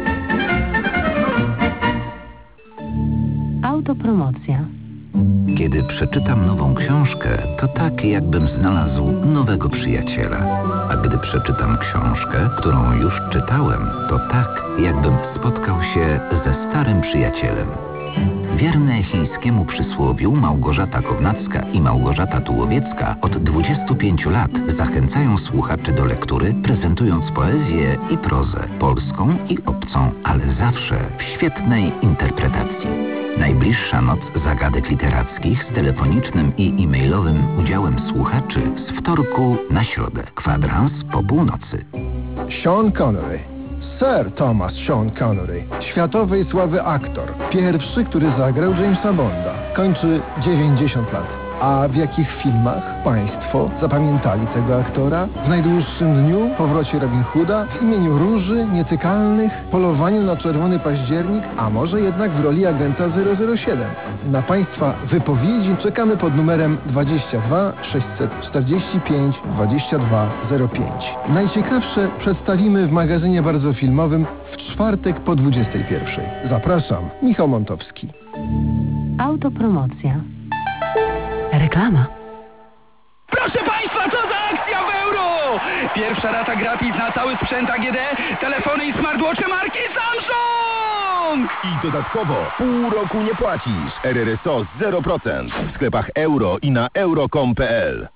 Autopromocja. Kiedy Gdy przeczytam nową książkę, to tak jakbym znalazł nowego przyjaciela. A gdy przeczytam książkę, którą już czytałem, to tak jakbym spotkał się ze starym przyjacielem. Wierne chińskiemu przysłowiu Małgorzata Kownacka i Małgorzata Tułowiecka od dwudziestu pięciu lat zachęcają słuchaczy do lektury, prezentując poezję i prozę, polską i obcą, ale zawsze w świetnej interpretacji. Najbliższa noc zagadek literackich z telefonicznym i e-mailowym udziałem słuchaczy z wtorku na środę. Kwadrans po północy. Sean Connery. Sir Thomas Sean Connery, światowej sławy aktor. Pierwszy, który zagrał Jamesa Bonda. Kończy dziewięćdziesiąt lat. A w jakich filmach Państwo zapamiętali tego aktora? W Najdłuższym dniu, Powrocie Robin Hooda, W imieniu Róży, Nietykalnych, Polowaniu na Czerwony Październik, a może jednak w roli agenta zero zero siedem. Na Państwa wypowiedzi czekamy pod numerem dwadzieścia dwa sześćset czterdzieści pięć dwadzieścia dwa zero pięć. Najciekawsze przedstawimy w magazynie bardzo filmowym w czwartek po dwudziestej pierwszej. Zapraszam, Michał Montowski. Autopromocja. Reklama. Proszę Państwa, co za akcja w euro! Pierwsza rata gratis na cały sprzęt A G D, telefony i smartwatche marki Samsung! I dodatkowo pół roku nie płacisz. R R S O zero procent w sklepach euro i na euro kropka com kropka p l.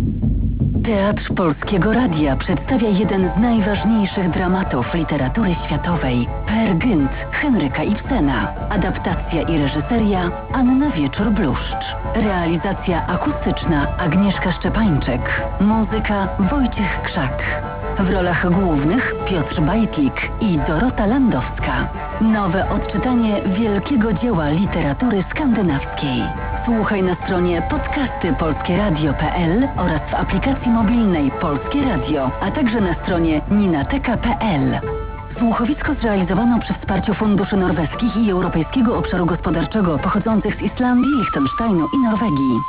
Teatr Polskiego Radia przedstawia jeden z najważniejszych dramatów literatury światowej. Peer Gynt Henryka Ibsena. Adaptacja i reżyseria Anna Wieczór-Bluszcz. Realizacja akustyczna Agnieszka Szczepańczyk. Muzyka Wojciech Krzak. W rolach głównych Piotr Bajtlik i Dorota Landowska. Nowe odczytanie wielkiego dzieła literatury skandynawskiej. Słuchaj na stronie podcasty polskie radio kropka p l oraz w aplikacji mobilnej Polskie Radio, a także na stronie ninateka kropka p l. Słuchowisko zrealizowano przy wsparciu funduszy norweskich i Europejskiego Obszaru Gospodarczego pochodzących z Islandii, Liechtensteinu i Norwegii.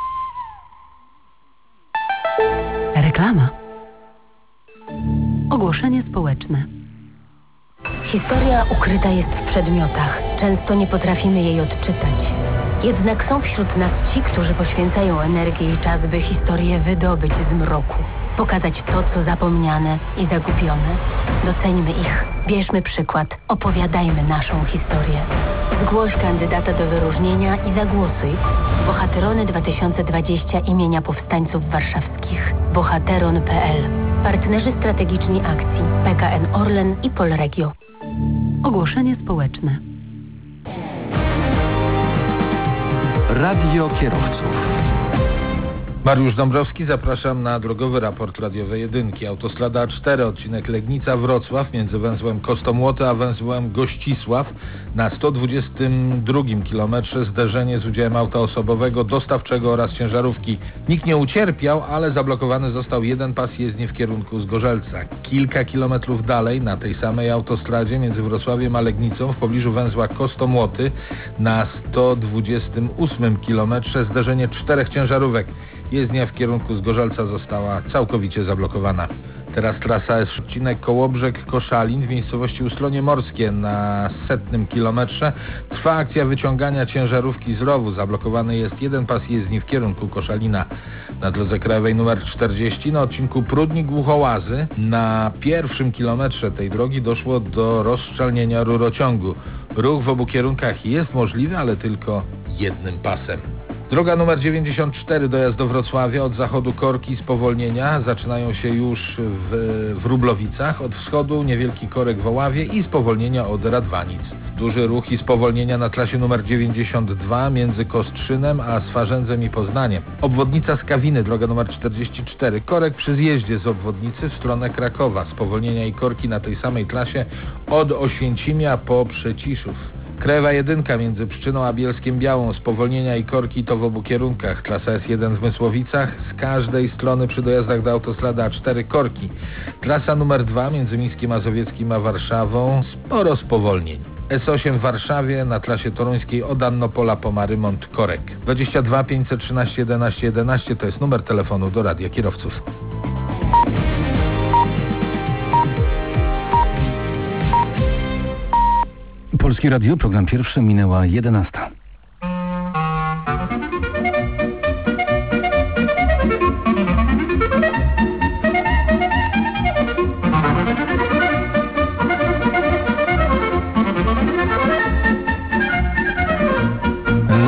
Reklama. Ogłoszenie społeczne. Historia ukryta jest w przedmiotach. Często nie potrafimy jej odczytać. Jednak są wśród nas ci, którzy poświęcają energię i czas, by historię wydobyć z mroku. Pokazać to, co zapomniane i zagubione. Doceńmy ich. Bierzmy przykład. Opowiadajmy naszą historię. Zgłoś kandydata do wyróżnienia i zagłosuj. Bohaterony dwa tysiące dwadzieścia imienia powstańców warszawskich. bohateron kropka p l. Partnerzy strategiczni akcji P K N Orlen i Polregio. Ogłoszenie społeczne. Radio kierowców. Mariusz Dąbrowski, zapraszam na drogowy raport radiowej jedynki. Autostrada A cztery, odcinek Legnica-Wrocław między węzłem Kostomłoty a węzłem Gościsław. Na sto dwudziestym drugim kilometrze zderzenie z udziałem auta osobowego, dostawczego oraz ciężarówki. Nikt nie ucierpiał, ale zablokowany został jeden pas jezdni w kierunku Zgorzelca. Kilka kilometrów dalej, na tej samej autostradzie między Wrocławiem a Legnicą, w pobliżu węzła Kostomłoty, na sto dwudziestym ósmym kilometrze zderzenie czterech ciężarówek. Jezdnia w kierunku Zgorzelca została całkowicie zablokowana. Teraz trasa S, odcinek Kołobrzeg-Koszalin w miejscowości Ustronie Morskie na setnym kilometrze. Trwa akcja wyciągania ciężarówki z rowu. Zablokowany jest jeden pas jezdni w kierunku Koszalina. Na drodze krajowej numer czterdzieści na odcinku Prudnik-Głuchołazy na pierwszym kilometrze tej drogi doszło do rozszczelnienia rurociągu. Ruch w obu kierunkach jest możliwy, ale tylko jednym pasem. Droga numer dziewięćdziesiąt cztery, dojazd do Wrocławia, od zachodu korki spowolnienia zaczynają się już w, w Rublowicach, od wschodu niewielki korek w Oławie i spowolnienia od Radwanic. Duży ruch i spowolnienia na trasie numer dziewięćdziesiąt dwa między Kostrzynem a Swarzędzem i Poznaniem. Obwodnica Skawiny, droga numer czterdzieści cztery, korek przy zjeździe z obwodnicy w stronę Krakowa. Spowolnienia i korki na tej samej trasie od Oświęcimia po Przeciszów. Krajowa jedynka między Pszczyną a Bielskiem Białą, spowolnienia i korki to w obu kierunkach. Trasa S jeden w Mysłowicach, z każdej strony przy dojazdach do autostrady A cztery korki. Trasa numer dwa między Mińskiem Mazowieckim a Warszawą, sporo spowolnień. S osiem w Warszawie na trasie toruńskiej od Annopola po Marymont korek. dwadzieścia dwa pięćset trzynaście jedenaście jedenaście to jest numer telefonu do Radia Kierowców. Polskie Radio, program pierwszy, minęła jedenasta.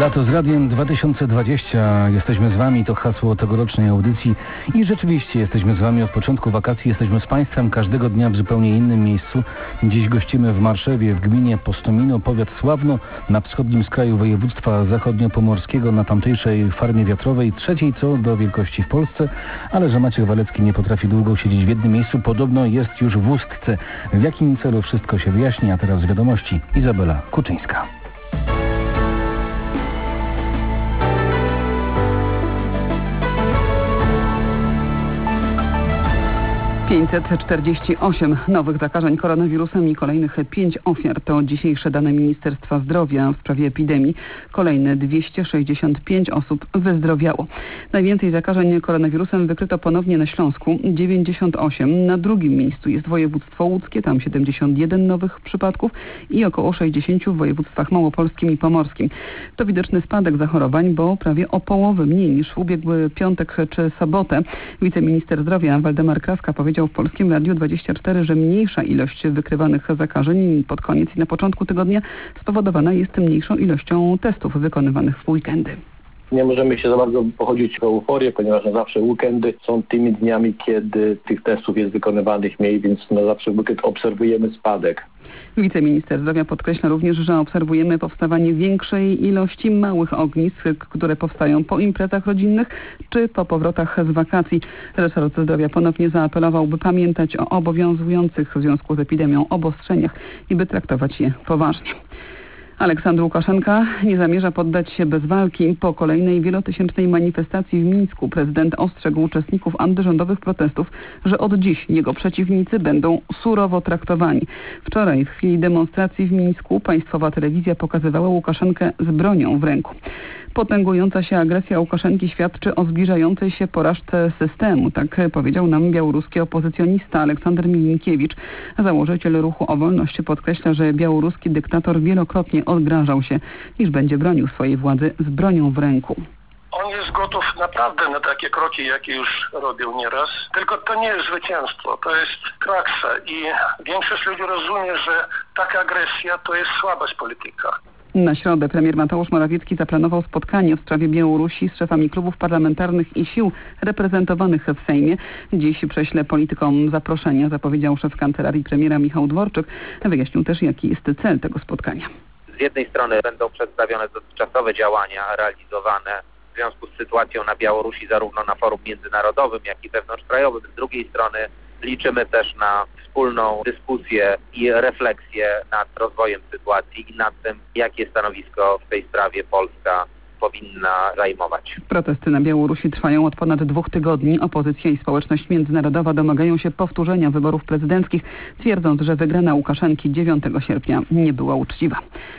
Lato z radiem dwa tysiące dwadzieścia. Jesteśmy z wami, to hasło tegorocznej audycji i rzeczywiście jesteśmy z wami od początku wakacji. Jesteśmy z państwem każdego dnia w zupełnie innym miejscu. Dziś gościmy w Marszewie, w gminie Postomino, powiat Sławno, na wschodnim skraju województwa zachodniopomorskiego, na tamtejszej farmie wiatrowej, trzeciej co do wielkości w Polsce, ale że Maciek Walecki nie potrafi długo siedzieć w jednym miejscu, podobno jest już w Ustce. W jakim celu wszystko się wyjaśni, a teraz wiadomości. Izabela Kuczyńska. pięćset czterdzieści osiem nowych zakażeń koronawirusem i kolejnych pięć ofiar. To dzisiejsze dane Ministerstwa Zdrowia w sprawie epidemii. Kolejne dwieście sześćdziesiąt pięć osób wyzdrowiało. Najwięcej zakażeń koronawirusem wykryto ponownie na Śląsku, dziewięćdziesiąt osiem. Na drugim miejscu jest województwo łódzkie, tam siedemdziesiąt jeden nowych przypadków i około sześćdziesiąt w województwach małopolskim i pomorskim. To widoczny spadek zachorowań, bo prawie o połowę mniej niż w ubiegły piątek czy sobotę. Wiceminister zdrowia Waldemar Kraska powiedział w Polskim Radiu dwadzieścia cztery, że mniejsza ilość wykrywanych zakażeń pod koniec i na początku tygodnia spowodowana jest mniejszą ilością testów wykonywanych w weekendy. Nie możemy się za bardzo pochodzić o euforię, ponieważ na zawsze weekendy są tymi dniami, kiedy tych testów jest wykonywanych mniej, więc na zawsze w weekend obserwujemy spadek. Wiceminister zdrowia podkreśla również, że obserwujemy powstawanie większej ilości małych ognisk, które powstają po imprezach rodzinnych czy po powrotach z wakacji. Resort Zdrowia ponownie zaapelował, by pamiętać o obowiązujących w związku z epidemią obostrzeniach i by traktować je poważnie. Aleksandr Łukaszenka nie zamierza poddać się bez walki. Po kolejnej wielotysięcznej manifestacji w Mińsku prezydent ostrzegł uczestników antyrządowych protestów, że od dziś jego przeciwnicy będą surowo traktowani. Wczoraj w chwili demonstracji w Mińsku państwowa telewizja pokazywała Łukaszenkę z bronią w ręku. Potęgująca się agresja Łukaszenki świadczy o zbliżającej się porażce systemu. Tak powiedział nam białoruski opozycjonista Aleksander Milinkiewicz. Założyciel ruchu o wolność podkreśla, że białoruski dyktator wielokrotnie odgrażał się, iż będzie bronił swojej władzy z bronią w ręku. On jest gotów naprawdę na takie kroki, jakie już robił nieraz. Tylko to nie jest zwycięstwo, to jest kraksa i większość ludzi rozumie, że taka agresja to jest słabość polityka. Na środę premier Mateusz Morawiecki zaplanował spotkanie w sprawie Białorusi z szefami klubów parlamentarnych i sił reprezentowanych w Sejmie. Dziś prześle politykom zaproszenia, zapowiedział szef kancelarii premiera Michał Dworczyk. Wyjaśnił też, jaki jest cel tego spotkania. Z jednej strony będą przedstawione dotychczasowe działania realizowane w związku z sytuacją na Białorusi zarówno na forum międzynarodowym, jak i wewnątrzkrajowym. Z drugiej strony liczymy też na wspólną dyskusję i refleksję nad rozwojem sytuacji i nad tym, jakie stanowisko w tej sprawie Polska powinna zajmować. Protesty na Białorusi trwają od ponad dwóch tygodni. Opozycja i społeczność międzynarodowa domagają się powtórzenia wyborów prezydenckich, twierdząc, że wygrana Łukaszenki dziewiątego sierpnia nie była uczciwa.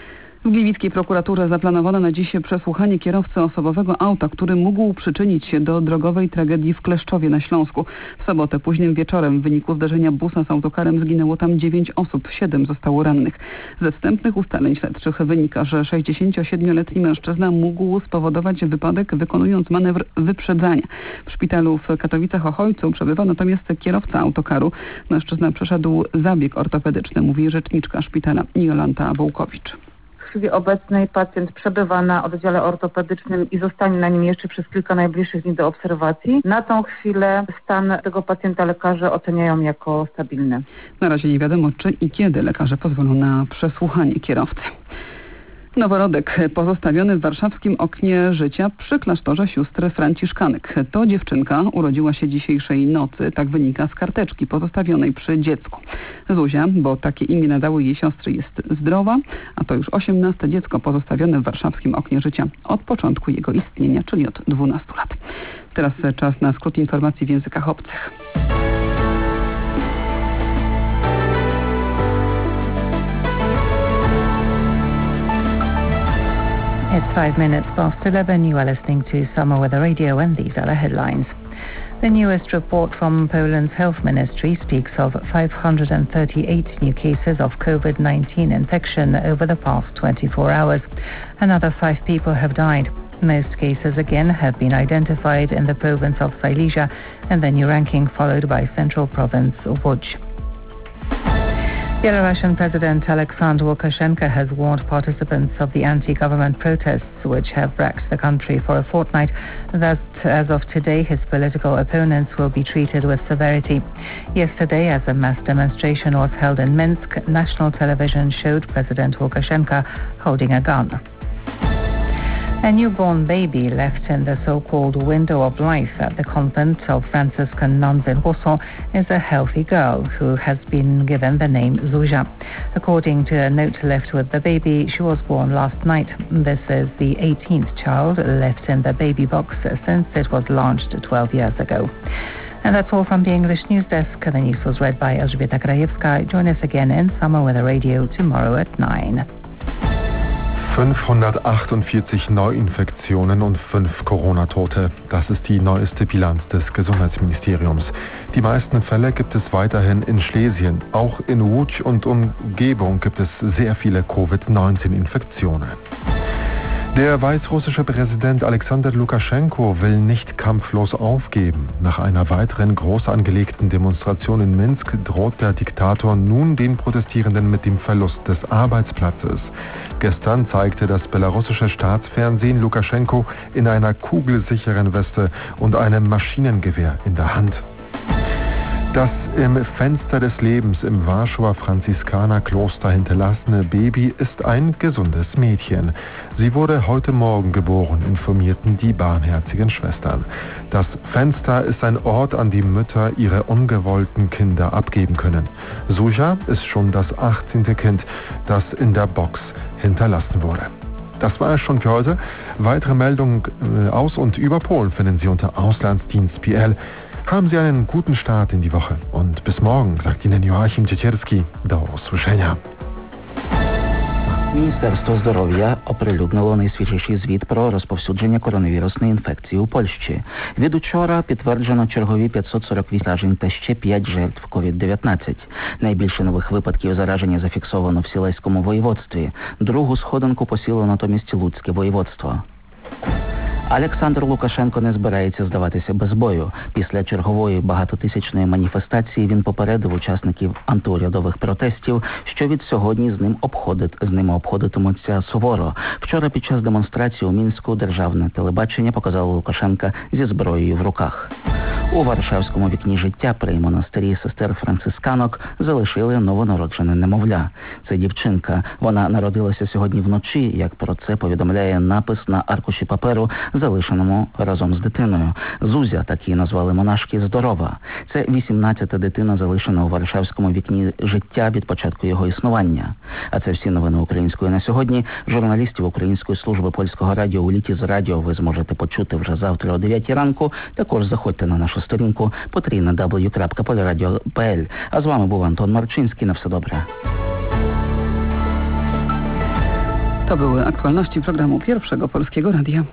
W gliwickiej prokuraturze zaplanowano na dziś przesłuchanie kierowcy osobowego auta, który mógł przyczynić się do drogowej tragedii w Kleszczowie na Śląsku. W sobotę późnym wieczorem w wyniku zderzenia busa z autokarem zginęło tam dziewięć osób, siedem zostało rannych. Ze wstępnych ustaleń śledczych wynika, że sześćdziesięciosiedmioletni mężczyzna mógł spowodować wypadek, wykonując manewr wyprzedzania. W szpitalu w Katowicach-Ochojcu przebywa natomiast kierowca autokaru. Mężczyzna przeszedł zabieg ortopedyczny, mówi rzeczniczka szpitala Jolanta Wołkowicz. W chwili obecnej pacjent przebywa na oddziale ortopedycznym i zostanie na nim jeszcze przez kilka najbliższych dni do obserwacji. Na tą chwilę stan tego pacjenta lekarze oceniają jako stabilny. Na razie nie wiadomo, czy i kiedy lekarze pozwolą na przesłuchanie kierowcy. Noworodek pozostawiony w warszawskim oknie życia przy klasztorze sióstr franciszkanek. To dziewczynka urodziła się dzisiejszej nocy, tak wynika z karteczki pozostawionej przy dziecku. Zuzia, bo takie imię nadały jej siostry, jest zdrowa, a to już osiemnaste dziecko pozostawione w warszawskim oknie życia od początku jego istnienia, czyli od dwunastu lat. Teraz czas na skrót informacji w językach obcych. It's five minutes past eleven. You are listening to Summer Weather Radio, and these are the headlines. The newest report from Poland's health ministry speaks of five hundred thirty-eight new cases of COVID nineteen infection over the past twenty-four hours. Another five people have died. Most cases again have been identified in the province of Silesia, and the new ranking followed by central province Łódź. Belarusian President Alexander Lukashenko has warned participants of the anti-government protests which have racked the country for a fortnight that as of today his political opponents will be treated with severity. Yesterday, as a mass demonstration was held in Minsk, national television showed President Lukashenko holding a gun. A newborn baby left in the so-called window of life at the convent of Franciscan nuns in Warsaw is a healthy girl who has been given the name Zuzia. According to a note left with the baby, she was born last night. This is the eighteenth child left in the baby box since it was launched twelve years ago. And that's all from the English News Desk. The news was read by Elżbieta Krajewska. Join us again in Summer Weather Radio tomorrow at nine. fünfhundertachtundvierzig Neuinfektionen und fünf Corona-Tote. Das ist die neueste Bilanz des Gesundheitsministeriums. Die meisten Fälle gibt es weiterhin in Schlesien. Auch in Łódź und Umgebung gibt es sehr viele Covid neunzehn Infektionen. Der weißrussische Präsident Alexander Lukaschenko will nicht kampflos aufgeben. Nach einer weiteren groß angelegten Demonstration in Minsk droht der Diktator nun den Protestierenden mit dem Verlust des Arbeitsplatzes. Gestern zeigte das belarussische Staatsfernsehen Lukaschenko in einer kugelsicheren Weste und einem Maschinengewehr in der Hand. Das im Fenster des Lebens im Warschauer Franziskanerkloster hinterlassene Baby ist ein gesundes Mädchen. Sie wurde heute Morgen geboren, informierten die barmherzigen Schwestern. Das Fenster ist ein Ort, an dem Mütter ihre ungewollten Kinder abgeben können. Zuzia ist schon das achtzehnte Kind, das in der Box hinterlassen wurde. Das war es schon für heute. Weitere Meldungen aus und über Polen finden Sie unter Auslandsdienst Punkt p l. Haben Sie einen guten Start in die Woche und bis morgen, sagt Ihnen Joachim Ciecierski. Do usłyszenia. Міністерство здоров'я оприлюднило найсвіжіший звіт про розповсюдження коронавірусної інфекції у Польщі. Від учора підтверджено чергові п'ятсот сорок вісім заражень та ще п'ять жертв ковід дев'ятнадцять. Найбільше нових випадків зараження зафіксовано в Сілеському воєводстві. Другу сходинку посіло натомість Луцьке воєводство. Олександр Лукашенко не збирається здаватися без бою. Після чергової багатотисячної маніфестації він попередив учасників антиурядових протестів, що від сьогодні з ним обходить, з ними обходитимуться суворо. Вчора під час демонстрації у Мінську державне телебачення показало Лукашенка зі зброєю в руках. У Варшавському вікні життя при монастирі сестер францисканок залишили новонароджене немовля. Це дівчинка. Вона народилася сьогодні вночі, як про це повідомляє напис на аркуші паперу, залишеному разом з дитиною. Зузя, так її назвали монашки, здорова. Це вісімнадцята дитина, залишена у Варшавському вікні життя від початку його існування. А це всі новини української на сьогодні. Журналістів Української служби польського радіо у літі з радіо ви зможете почути вже завтра о дев'ятій ранку. Також заходьте на нашу сторінку потрійна дабл ю крапка полірадіо крапка пе ель. А з вами був Антон Марчинський. На все добре. To były aktualności programu Pierwszego Polskiego Radia.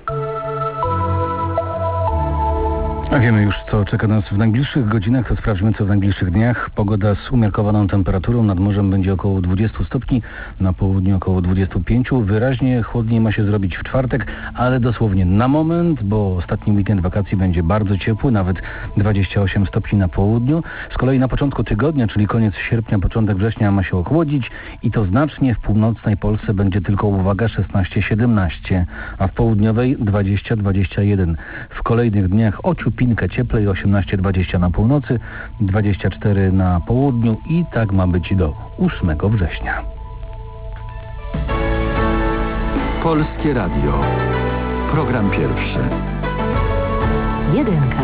A wiemy już, co czeka nas w najbliższych godzinach, to sprawdźmy, co w najbliższych dniach. Pogoda z umiarkowaną temperaturą, nad morzem będzie około dwudziestu stopni, na południu około dwudziestu pięciu. Wyraźnie chłodniej ma się zrobić w czwartek, ale dosłownie na moment, bo ostatni weekend wakacji będzie bardzo ciepły, nawet dwadzieścia osiem stopni na południu. Z kolei na początku tygodnia, czyli koniec sierpnia, początek września ma się ochłodzić i to znacznie. W północnej Polsce będzie tylko, uwaga, szesnaście siedemnaście, a w południowej dwadzieścia dwadzieścia jeden. W kolejnych dniach ociup Pinkę cieplej, osiemnaście dwadzieścia na północy, dwadzieścia cztery na południu i tak ma być do ósmego września. Polskie Radio. Program pierwszy. Jedynka.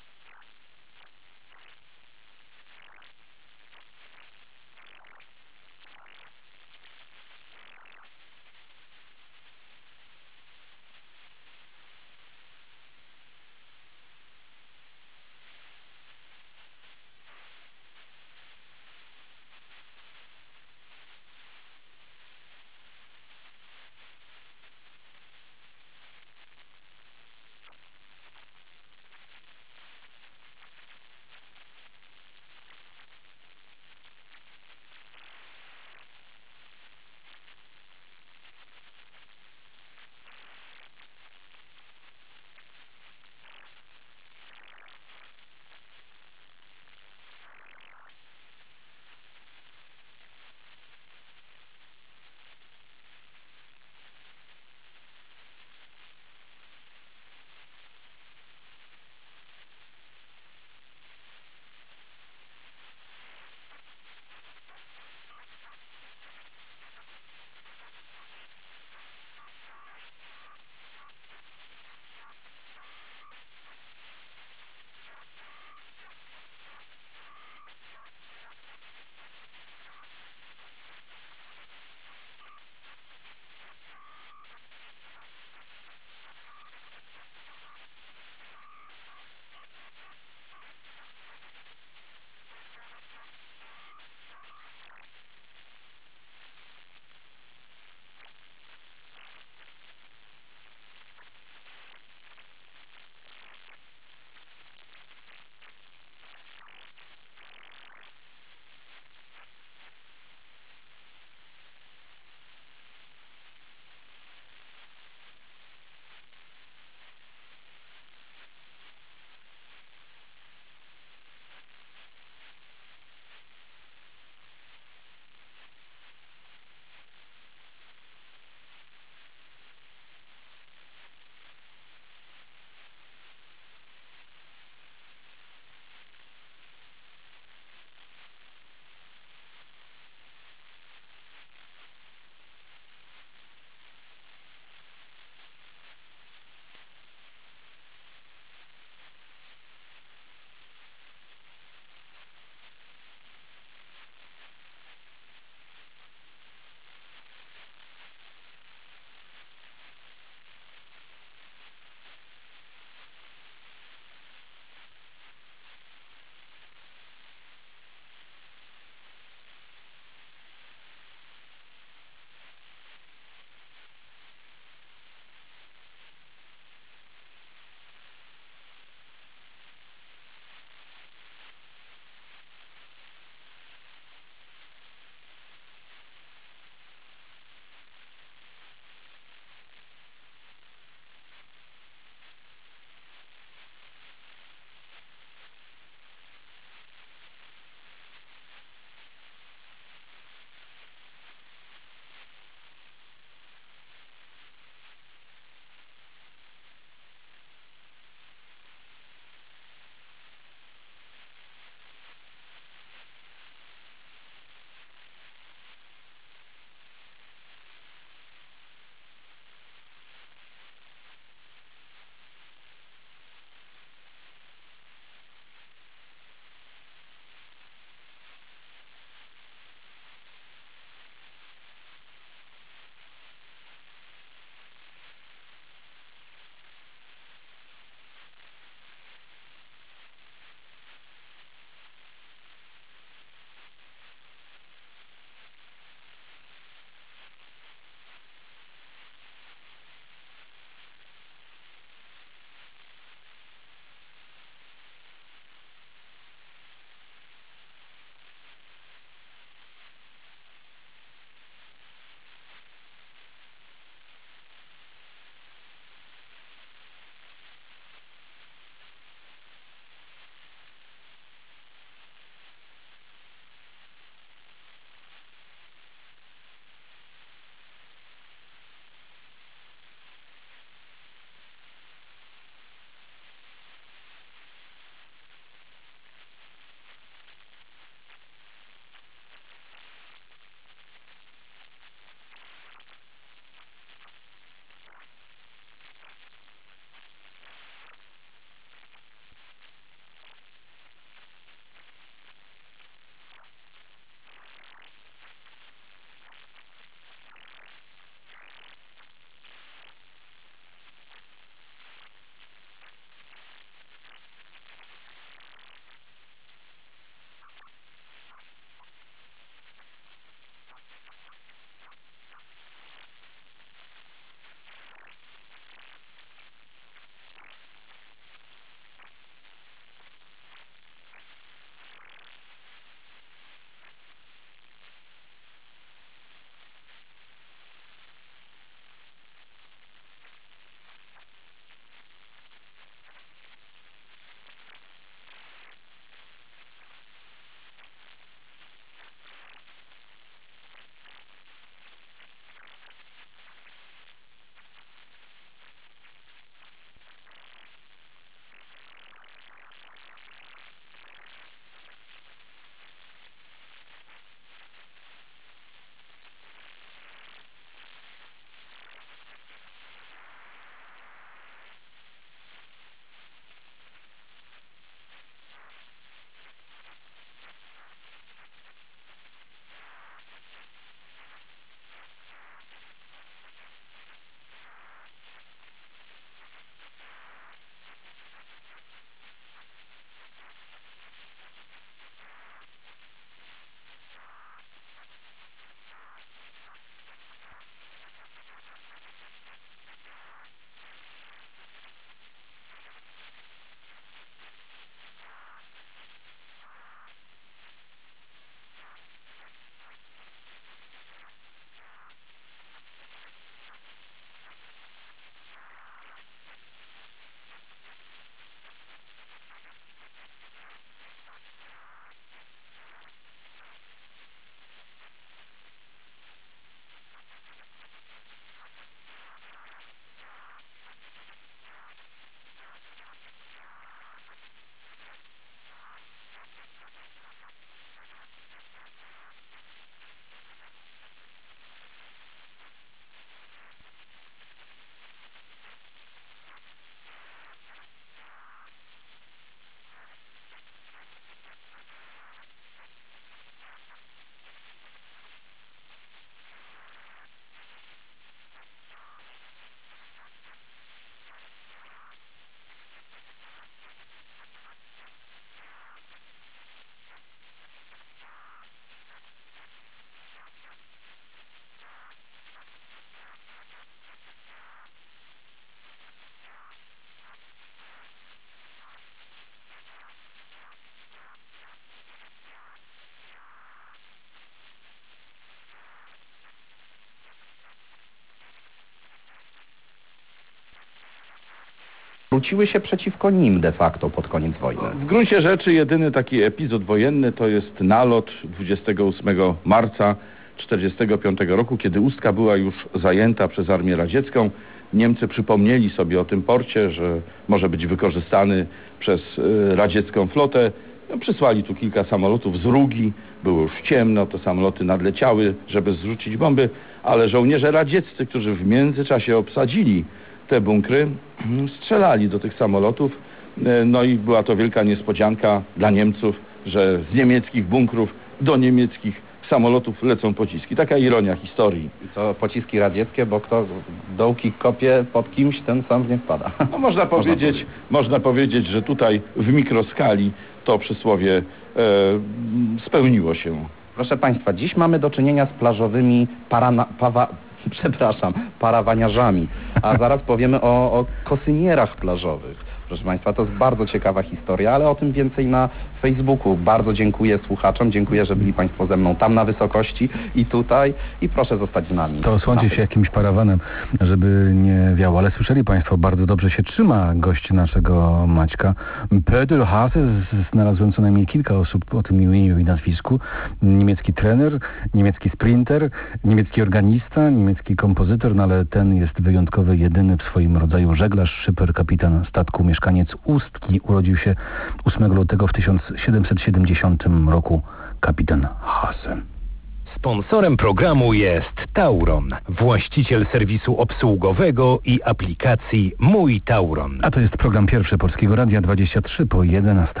zwróciły się przeciwko nim de facto pod koniec wojny. W gruncie rzeczy jedyny taki epizod wojenny to jest nalot dwudziestego ósmego marca tysiąc dziewięćset czterdziestego piątego roku, kiedy Ustka była już zajęta przez Armię Radziecką. Niemcy przypomnieli sobie o tym porcie, że może być wykorzystany przez y, radziecką flotę. No, przysłali tu kilka samolotów z Rugi, było już ciemno, te samoloty nadleciały, żeby zrzucić bomby, ale żołnierze radzieccy, którzy w międzyczasie obsadzili te bunkry, strzelali do tych samolotów. No i była to wielka niespodzianka dla Niemców, że z niemieckich bunkrów do niemieckich samolotów lecą pociski. Taka ironia historii. I to pociski radzieckie, bo kto dołki kopie pod kimś, ten sam w nie wpada. No, można, powiedzieć, można, powiedzieć. można powiedzieć, że tutaj w mikroskali to przysłowie e, spełniło się. Proszę Państwa, dziś mamy do czynienia z plażowymi parana, pawa, przepraszam, parawaniarzami, a zaraz powiemy o, o kosynierach plażowych. Proszę Państwa, to jest bardzo ciekawa historia, ale o tym więcej na Facebooku. Bardzo dziękuję słuchaczom, dziękuję, że byli Państwo ze mną tam na wysokości i tutaj i proszę zostać z nami. To osłoncie się jakimś parawanem, żeby nie wiało, ale słyszeli Państwo, bardzo dobrze się trzyma gość naszego Maćka. Pödel Hase, znalazłem co najmniej kilka osób o tym imieniu i nazwisku. Niemiecki trener, niemiecki sprinter, niemiecki organista, niemiecki kompozytor, no ale ten jest wyjątkowy, jedyny w swoim rodzaju żeglarz, szyper, kapitan statku, mieszkaniec Ustki. Urodził się ósmego lutego w tysiąc siedemset siedemdziesiątym roku kapitan Hase. Sponsorem programu jest Tauron, właściciel serwisu obsługowego i aplikacji Mój Tauron. A to jest program pierwszy Polskiego Radia, dwadzieścia trzy po jedenastej.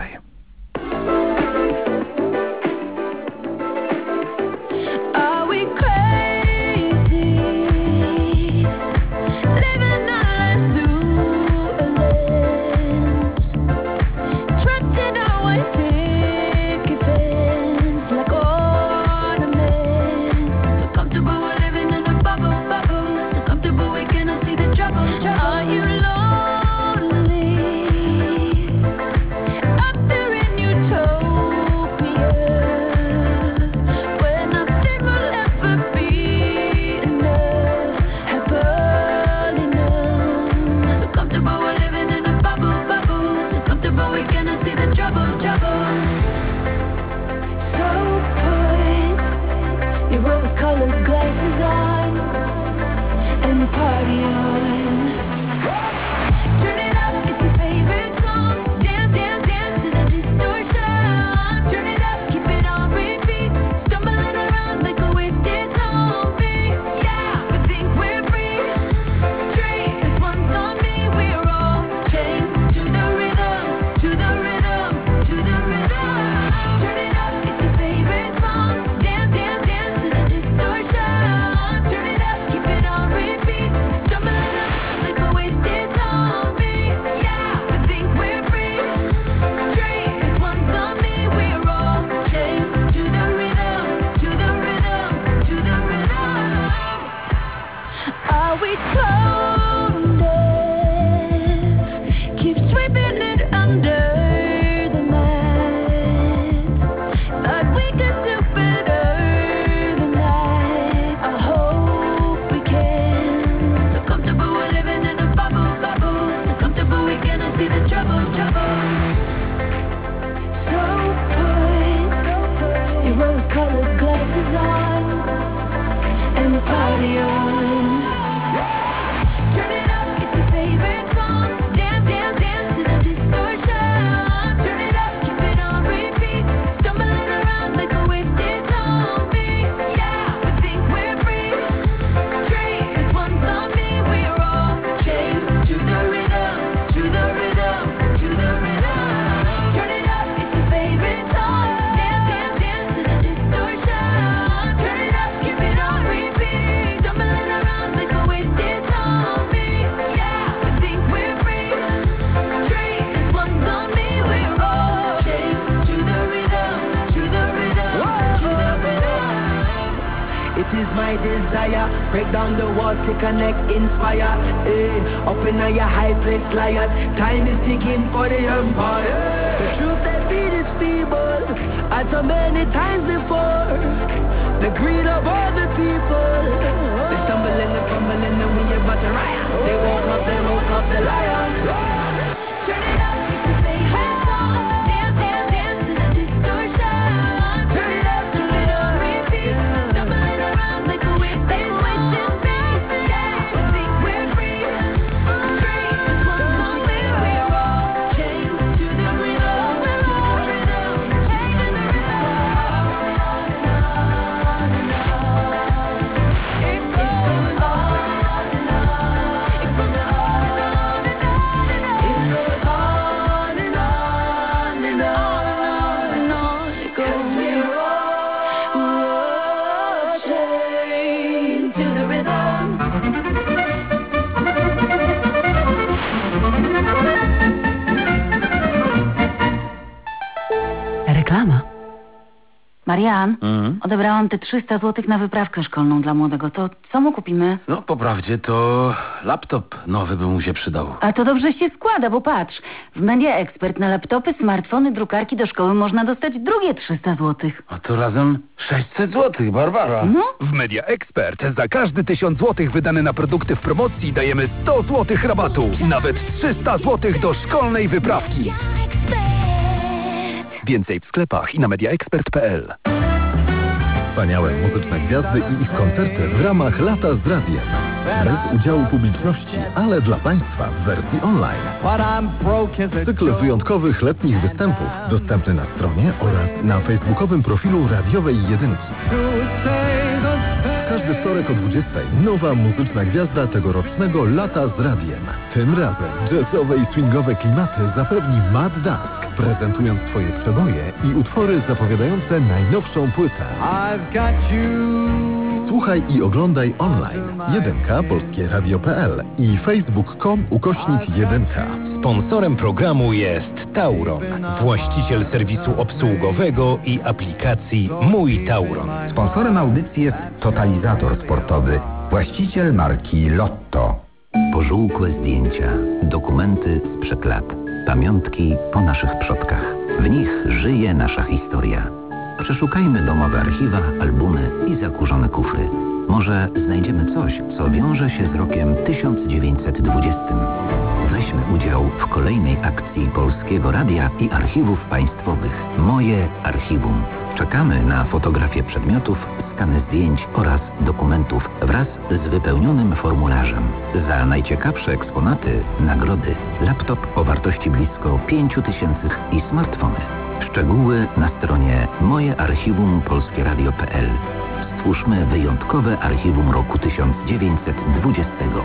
Are you lonely? It is my desire. Break down the walls to connect, inspire. Eh, up in your high place, lion. Time is ticking for the empire. The truth they feed is feeble, as so many times before. The greed of all the people. They stumble and they fumble and then we about to riot. They woke up, they woke up the lion. Marian, odebrałam te trzysta złotych na wyprawkę szkolną dla młodego. To co mu kupimy? No, po prawdzie to laptop nowy by mu się przydał. A to dobrze się składa, bo patrz, w Media Expert na laptopy, smartfony, drukarki do szkoły można dostać drugie trzysta złotych. A to razem sześćset złotych, Barbara. No. W Media Expert za każdy tysiąc złotych wydane na produkty w promocji dajemy sto złotych rabatu. Nawet trzysta złotych do szkolnej wyprawki. Więcej w sklepach i na mediaexpert kropka p l. Wspaniałe muzyczne gwiazdy i ich koncerty w ramach Lata z Radiem. Bez udziału publiczności, ale dla Państwa w wersji online. Cykl wyjątkowych letnich występów dostępny na stronie oraz na facebookowym profilu Radiowej Jedynki. W każdy wtorek o dwudziestej nowa muzyczna gwiazda tegorocznego Lata z Radiem. Tym razem jazzowe i swingowe klimaty zapewni Matt Dusk, prezentując swoje przeboje i utwory zapowiadające najnowszą płytę. Słuchaj i oglądaj online. Jedynka, polskie radio kropka p l i facebook kropka com ukośnik jedynka. Sponsorem programu jest Tauron, właściciel serwisu obsługowego i aplikacji Mój Tauron. Sponsorem audycji jest Totalizator Sportowy, właściciel marki Lotto. Pożółkłe zdjęcia, dokumenty sprzed lat, pamiątki po naszych przodkach. W nich żyje nasza historia. Przeszukajmy domowe archiwa, albumy i zakurzone kufry. Może znajdziemy coś, co wiąże się z rokiem tysiąc dziewięćset dwudziestym. Weźmy udział w kolejnej akcji Polskiego Radia i Archiwów Państwowych. Moje Archiwum. Czekamy na fotografie przedmiotów, skany zdjęć oraz dokumentów wraz z wypełnionym formularzem. Za najciekawsze eksponaty nagrody. Laptop o wartości blisko pięć tysięcy i smartfony. Szczegóły na stronie moje archiwum polskie radio kropka p l. Stwórzmy wyjątkowe archiwum roku tysiąc dziewięćset dwudziestego.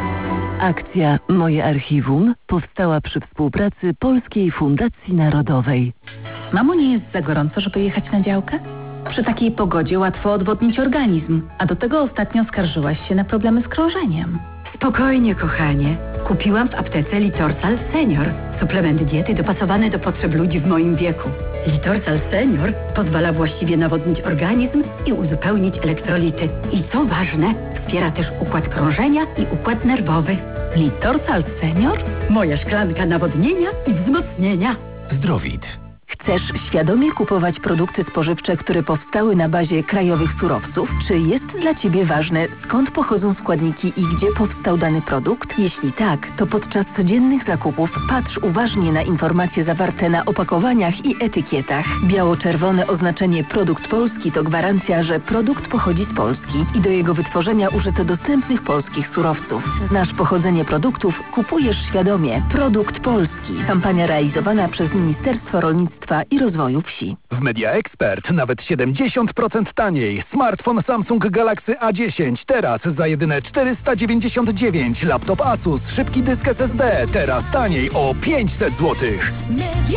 Akcja Moje Archiwum powstała przy współpracy Polskiej Fundacji Narodowej. Mamo, nie jest za gorąco, żeby jechać na działkę? Przy takiej pogodzie łatwo odwodnić organizm, a do tego ostatnio skarżyłaś się na problemy z krążeniem. Spokojnie, kochanie. Kupiłam w aptece Litorsal Senior. Suplement diety dopasowany do potrzeb ludzi w moim wieku. Litorsal Senior pozwala właściwie nawodnić organizm i uzupełnić elektrolity. I co ważne, wspiera też układ krążenia i układ nerwowy. Litorsal Senior? Moja szklanka nawodnienia i wzmocnienia. Zdrowit. Chcesz świadomie kupować produkty spożywcze, które powstały na bazie krajowych surowców? Czy jest dla Ciebie ważne, skąd pochodzą składniki i gdzie powstał dany produkt? Jeśli tak, to podczas codziennych zakupów patrz uważnie na informacje zawarte na opakowaniach i etykietach. Biało-czerwone oznaczenie Produkt Polski to gwarancja, że produkt pochodzi z Polski i do jego wytworzenia użyto dostępnych polskich surowców. Znasz pochodzenie produktów, kupujesz świadomie. Produkt Polski. Kampania realizowana przez Ministerstwo Rolnictwa i Rozwoju Wsi. W Media Expert nawet siedemdziesiąt procent taniej. Smartfon Samsung Galaxy A dziesięć teraz za jedyne czterysta dziewięćdziesiąt dziewięć. Laptop Asus, szybki dysk S S D teraz taniej o pięćset złotych. Media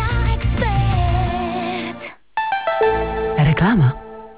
Expert. Reklama.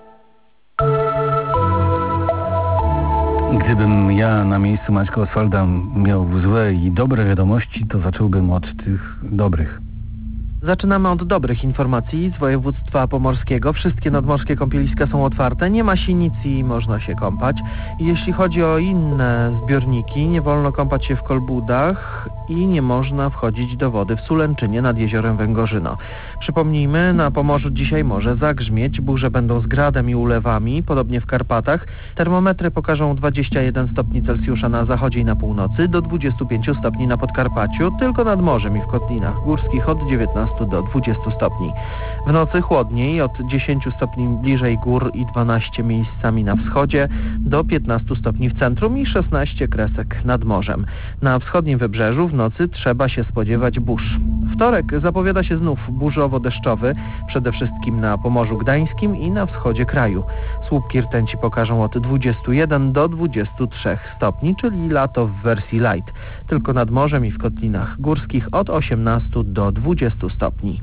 Gdybym ja na miejscu Maćka Oswalda miał złe i dobre wiadomości, to zacząłbym od tych dobrych. Zaczynamy od dobrych informacji z województwa pomorskiego. Wszystkie nadmorskie kąpieliska są otwarte, nie ma sinic i można się kąpać. Jeśli chodzi o inne zbiorniki, nie wolno kąpać się w Kolbudach i nie można wchodzić do wody w Sulęczynie nad jeziorem Węgorzyno. Przypomnijmy, na Pomorzu dzisiaj może zagrzmieć, burze będą z gradem i ulewami, podobnie w Karpatach. Termometry pokażą dwadzieścia jeden stopni Celsjusza na zachodzie i na północy, do dwudziestu pięciu stopni na Podkarpaciu, tylko nad morzem i w kotlinach górskich od dziewiętnastu do dwudziestu stopni. W nocy chłodniej, od dziesięciu stopni bliżej gór i dwunastu miejscami na wschodzie, do piętnastu stopni w centrum i szesnaście kresek nad morzem. Na wschodnim wybrzeżu w nocy trzeba się spodziewać burz. Wtorek zapowiada się znów burzowo-deszczowy, przede wszystkim na Pomorzu Gdańskim i na wschodzie kraju. Słupki rtęci pokażą od dwudziestu jeden do dwudziestu trzech stopni, czyli lato w wersji light. Tylko nad morzem i w kotlinach górskich od osiemnastu do dwudziestu stopni.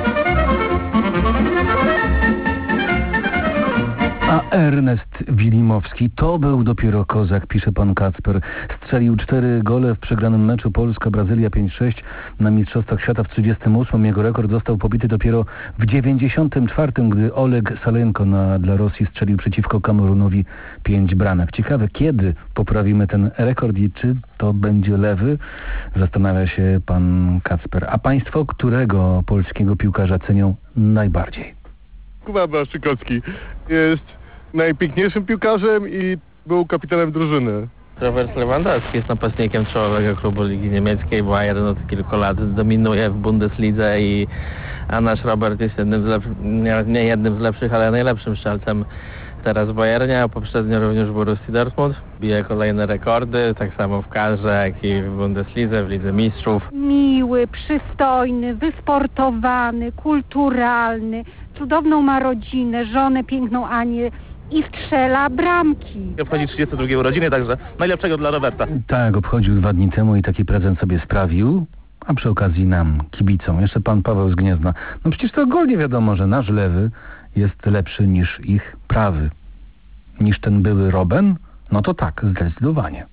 A Ernest Willimor Abramowski. To był dopiero kozak, pisze pan Kacper. Strzelił cztery gole w przegranym meczu Polska-Brazylia pięć sześć na Mistrzostwach Świata w trzydziestym ósmym. Jego rekord został pobity dopiero w dziewięćdziesiątym czwartym, gdy Oleg Salenko na, dla Rosji strzelił przeciwko Kamerunowi pięć bramek. Ciekawe, kiedy poprawimy ten rekord i czy to będzie lewy? Zastanawia się pan Kacper. A państwo którego polskiego piłkarza cenią najbardziej? Kuba Błaszczykowski jest najpiękniejszym piłkarzem i był kapitanem drużyny. Robert Lewandowski jest napastnikiem czołowego klubu Ligi Niemieckiej, Bayern od kilku lat dominuje w Bundeslidze, i a nasz Robert jest jednym z lepszych, nie, nie jednym z lepszych, ale najlepszym strzelcem teraz w Bayernie, a poprzednio również w Borussii Dortmund. Bije kolejne rekordy, tak samo w kadrze, jak i w Bundeslidze, w Lidze Mistrzów. Miły, przystojny, wysportowany, kulturalny, cudowną ma rodzinę, żonę piękną Anię i strzela bramki. Obchodzi trzydzieste drugie urodziny, także najlepszego dla Roberta. Tak, obchodził dwa dni temu i taki prezent sobie sprawił, a przy okazji nam, kibicom. Jeszcze pan Paweł z Gniezna. No przecież to ogólnie wiadomo, że nasz lewy jest lepszy niż ich prawy. Niż ten były Robben? No to tak, zdecydowanie.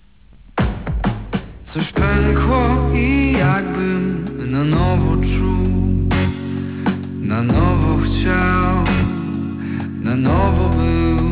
Coś pękło i jakbym na nowo czuł, na nowo chciał, na nowo był,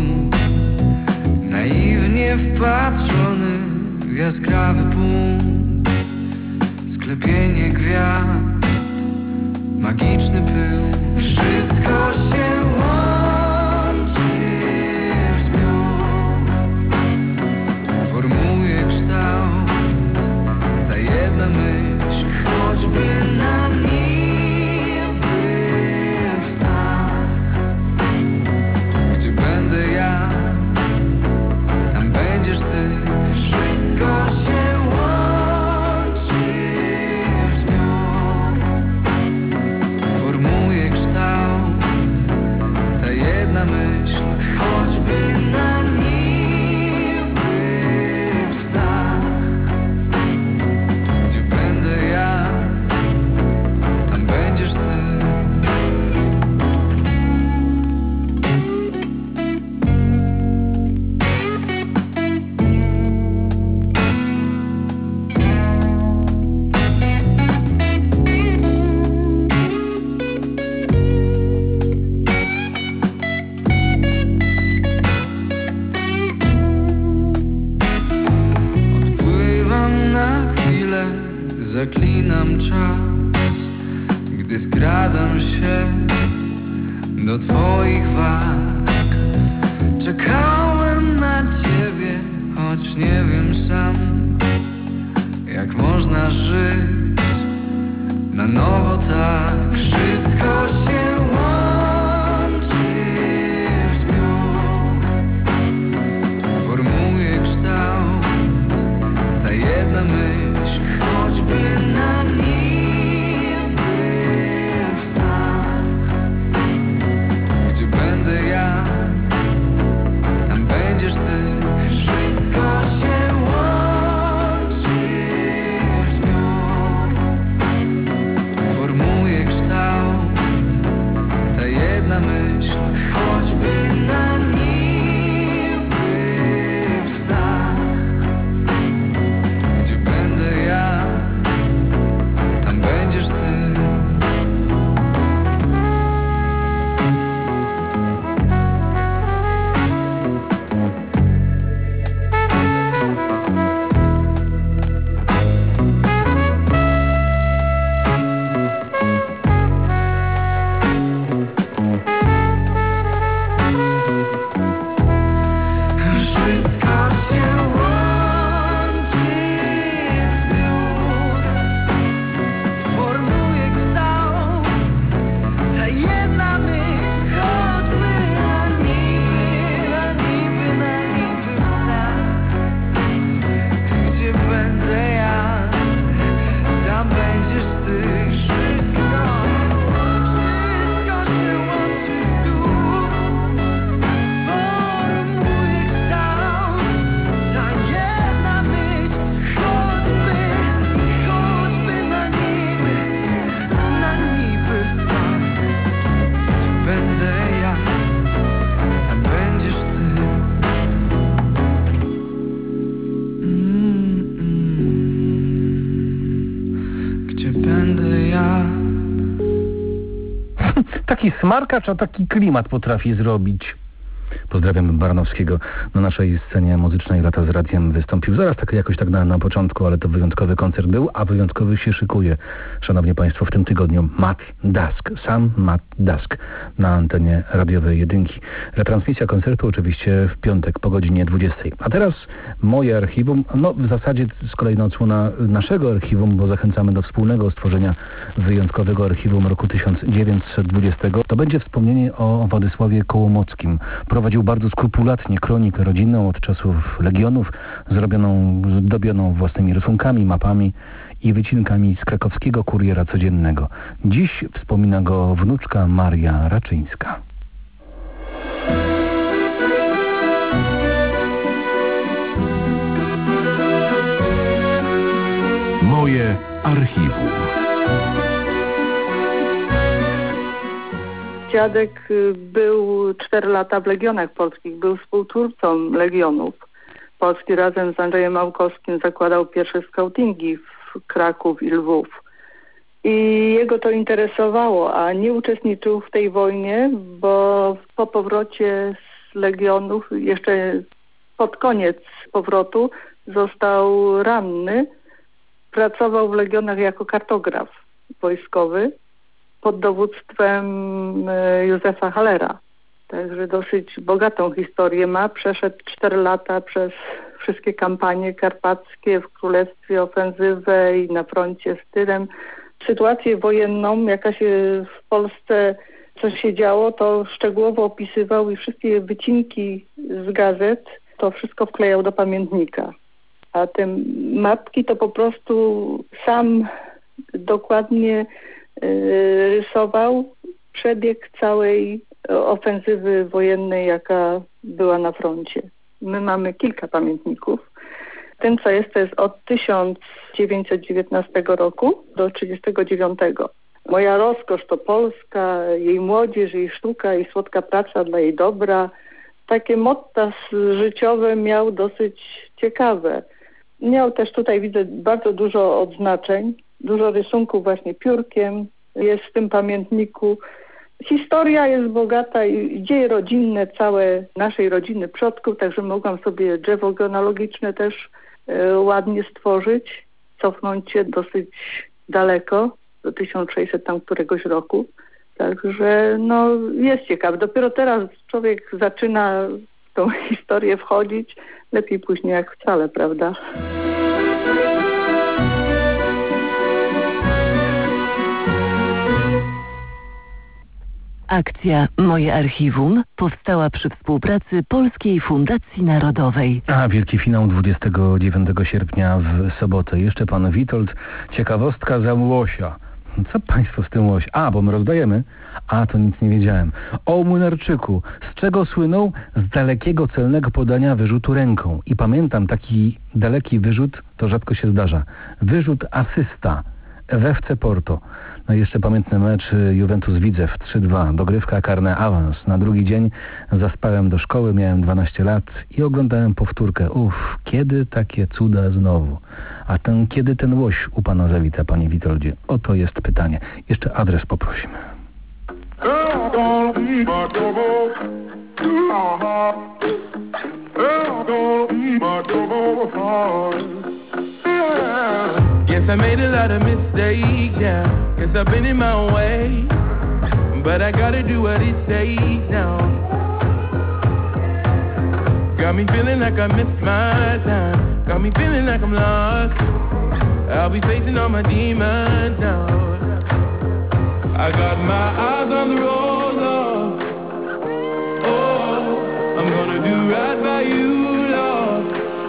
naiwnie wpatrzony w jaskrawy punkt, sklepienie gwiazd, magiczny pył. Wszystko się łączy w zbiór, formuje kształt, ta jedna myśl, choćby na niby w snach. Gdzie będę ja, tam będziesz ty. Wszystko się łączy w zbiór, formuje kształt, ta jedna myśl, choćby na niby w snach. Gdzie będę ja, tam będziesz ty. Odpływam na chwilę, zaklinam czas, gdy skradam się do twoich warg. Czekałem na ciebie, choć nie wiem sam, jak można żyć na nowo tak. Wszystko się łączy w zbiór, formuje kształt, ta jedna myśl, choćby na niby w snach. Gdzie będę ja, tam będziesz ty. Wszystko się łączy w zbiór, formuje kształt, taki smarkacz, a taki klimat potrafi zrobić. Pozdrawiam Baranowskiego. Na naszej scenie muzycznej Lata z Radiem wystąpił zaraz tak jakoś tak na, na początku, ale to wyjątkowy koncert był, a wyjątkowy się szykuje. Szanowni Państwo, w tym tygodniu Matt Dusk, sam Matt Dusk na antenie radiowej jedynki. Retransmisja koncertu oczywiście w piątek po godzinie dwudziestej. A teraz moje archiwum, no w zasadzie z kolejna odsłona naszego archiwum, bo zachęcamy do wspólnego stworzenia wyjątkowego archiwum roku tysiąc dziewięćset dwudziestego. To będzie wspomnienie o Władysławie Kołomockim. Prowadził bardzo skrupulatnie kronikę rodzinną od czasów Legionów, zrobioną, zdobioną własnymi rysunkami, mapami i wycinkami z krakowskiego Kuriera Codziennego. Dziś wspomina go wnuczka Maria Raczyńska. Moje archiwum. Dziadek był cztery lata w Legionach Polskich, był współtwórcą Legionów. Polski razem z Andrzejem Małkowskim zakładał pierwsze skautingi w Kraków i Lwów. I jego to interesowało, a nie uczestniczył w tej wojnie, bo po powrocie z Legionów, jeszcze pod koniec powrotu, został ranny. Pracował w Legionach jako kartograf wojskowy pod dowództwem Józefa Hallera. Także dosyć bogatą historię ma. Przeszedł cztery lata przez wszystkie kampanie karpackie w Królestwie, ofensywę i na froncie z Tyrem. Sytuację wojenną, jaka się w Polsce, co się działo, to szczegółowo opisywał i wszystkie wycinki z gazet, to wszystko wklejał do pamiętnika. A te mapki to po prostu sam dokładnie rysował przebieg całej ofensywy wojennej, jaka była na froncie. My mamy kilka pamiętników. Ten, co jest, to jest od tysiąc dziewięćset dziewiętnastego roku do trzydziestego dziewiątego. Moja rozkosz to Polska, jej młodzież, jej sztuka i słodka praca dla jej dobra. Takie motta życiowe miał dosyć ciekawe. Miał też tutaj, widzę, bardzo dużo odznaczeń. Dużo rysunków właśnie piórkiem jest w tym pamiętniku. Historia jest bogata i dzieje rodzinne całe naszej rodziny przodków, także mogłam sobie drzewo genealogiczne też e, ładnie stworzyć, cofnąć się dosyć daleko, do tysiąc sześćset tam któregoś roku. Także no jest ciekawe. Dopiero teraz człowiek zaczyna w tą historię wchodzić, lepiej później jak wcale, prawda? Akcja Moje Archiwum powstała przy współpracy Polskiej Fundacji Narodowej. A wielki finał dwudziestego dziewiątego sierpnia w sobotę. Jeszcze pan Witold. Ciekawostka za łosia. Co państwo z tym łoś? A, bo my rozdajemy. A, to nic nie wiedziałem. O Młynarczyku. Z czego słynął? Z dalekiego celnego podania wyrzutu ręką. I pamiętam, taki daleki wyrzut, to rzadko się zdarza. Wyrzut asysta w F C Porto. No i jeszcze pamiętny mecz Juventus Widzew trzy dwa, dogrywka, karne, awans. Na drugi dzień zaspałem do szkoły, miałem dwanaście lat i oglądałem powtórkę. Uff, kiedy takie cuda znowu? A ten, kiedy ten łoś u pana zawita, panie Witoldzie? Oto jest pytanie. Jeszcze adres poprosimy. Guess I made a lot of mistakes, yeah. Guess I've been in my own way, but I gotta do what it takes now. Got me feeling like I missed my time. Got me feeling like I'm lost. I'll be facing all my demons now. I got my eyes on the road, Lord. Oh, I'm gonna do right by you, Lord.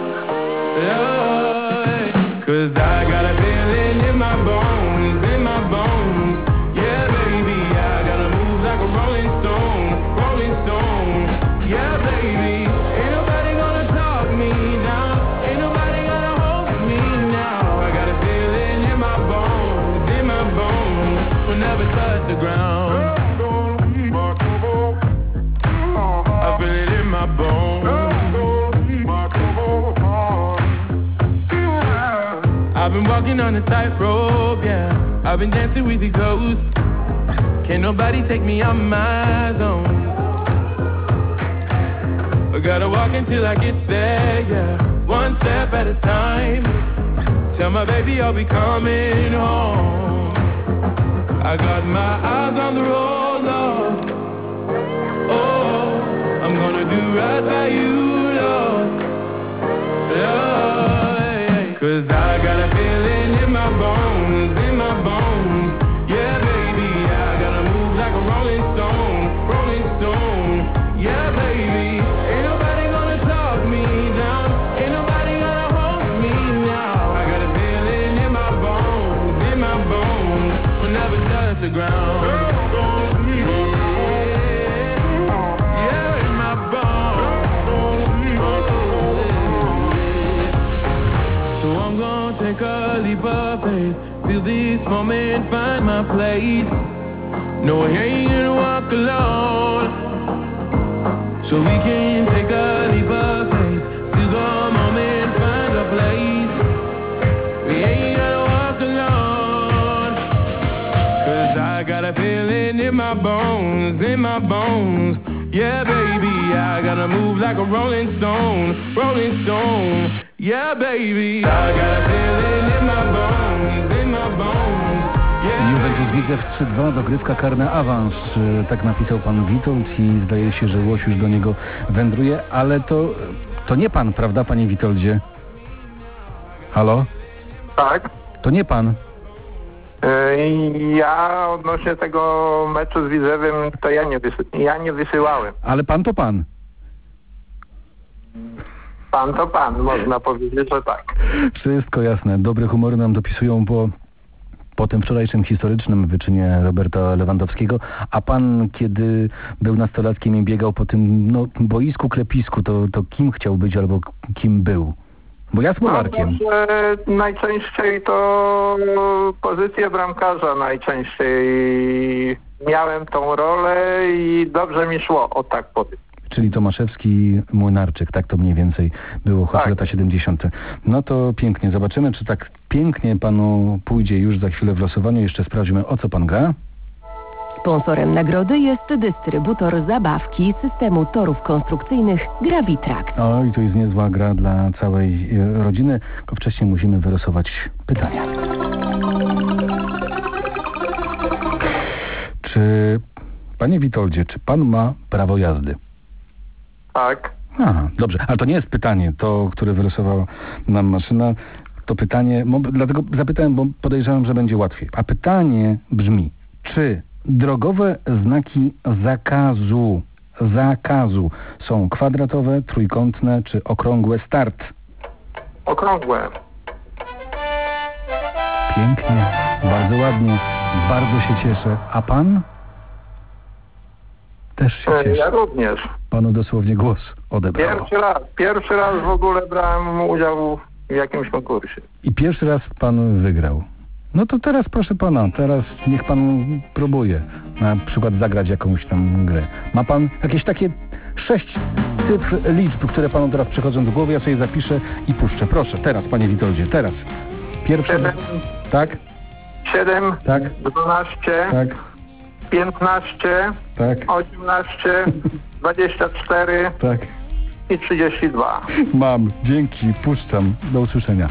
Lord. Cause I got a feeling in my bones, in my bones. Yeah, baby, I gotta move like a rolling stone, rolling stone. Yeah, baby, ain't nobody gonna talk me down. Ain't nobody gonna hold me now. I got a feeling in my bones, in my bones. We'll never touch the ground. I feel it in my bones. I've been walking on a tightrope, yeah. I've been dancing with the ghosts. Can't nobody take me out my zone. I gotta walk until I get there, yeah. One step at a time. Tell my baby I'll be coming home. I got my eyes on the road, Lord. Oh, I'm gonna do right by you, Lord. Lord, cause I got a feeling in my bones, in my bones. Yeah, baby, I gotta move like a rolling stone, rolling stone. Yeah, baby, ain't nobody gonna talk me down, ain't nobody gonna hold me now. I got a feeling in my bones, in my bones, will never touch the ground. Yeah, in my bones. So I'm gonna take a leap of faith, feel this moment, find my place. No, I ain't gonna walk alone. So we can take a leap of faith, feel the moment, find a place. We ain't gonna walk alone. Cause I got a feeling in my bones, in my bones. Yeah, baby, I gotta move like a rolling stone, rolling stone. Yeah, baby, I got a feeling in my bones, in my bones. Juventus Widzew trzy dwa, dogrywka, karny awans. Tak napisał pan Witold i zdaje się, że Łoś już do niego wędruje, ale to, to nie pan, prawda, panie Witoldzie? Halo? Tak. To nie pan. Yy, Ja odnośnie tego meczu z Widzewem, to ja nie, wysy- ja nie wysyłałem. Ale pan to pan. Pan to pan, można powiedzieć, że tak. Wszystko jasne. Dobre humory nam dopisują po, po tym wczorajszym historycznym wyczynie Roberta Lewandowskiego. A pan, kiedy był nastolatkiem i biegał po tym no, boisku, klepisku, to, to kim chciał być albo kim był? Bo ja z Polarkiem. No, że najczęściej to pozycję bramkarza najczęściej miałem tą rolę i dobrze mi szło, o tak powiem. Czyli Tomaszewski, Młynarczyk, tak to mniej więcej było, choć tak. lata siedemdziesiąte. No to pięknie, zobaczymy, czy tak pięknie panu pójdzie już za chwilę w losowaniu. Jeszcze sprawdźmy, o co pan gra. Sponsorem nagrody jest dystrybutor zabawki systemu torów konstrukcyjnych Gravitrax. O, i to jest niezła gra dla całej e, rodziny, tylko wcześniej musimy wylosować pytania. Czy, panie Witoldzie, czy pan ma prawo jazdy? Tak. Aha, dobrze, ale to nie jest pytanie, to, które wylosowała nam maszyna. To pytanie, bo, dlatego zapytałem, bo podejrzewam, że będzie łatwiej. A pytanie brzmi, czy drogowe znaki zakazu, zakazu są kwadratowe, trójkątne czy okrągłe? Start. Okrągłe. Pięknie, bardzo ładnie, bardzo się cieszę. A pan? Też się E, cieszę. Ja również. Panu dosłownie głos odebrało. Pierwszy raz, pierwszy raz w ogóle brałem udział w jakimś konkursie. I pierwszy raz pan wygrał. No to teraz proszę pana, teraz niech pan próbuje na przykład zagrać jakąś tam grę. Ma pan jakieś takie sześć cyfr liczb, które panu teraz przychodzą do głowy, ja sobie zapiszę i puszczę. Proszę, teraz panie Witoldzie, teraz. Pierwsze... Siedem. Tak? siedem, Tak. dwanaście, Tak. piętnaście, Tak. osiemnaście, dwadzieścia cztery Tak. i trzydzieści dwa. Mam, dzięki, puszczam. Do usłyszenia.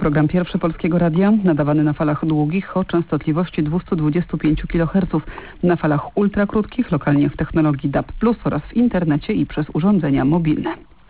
program pierwszy Polskiego Radia, nadawany na falach długich o częstotliwości dwieście dwadzieścia pięć kiloherców, na falach ultrakrótkich, lokalnie w technologii D A B plus oraz w internecie i przez urządzenia mobilne.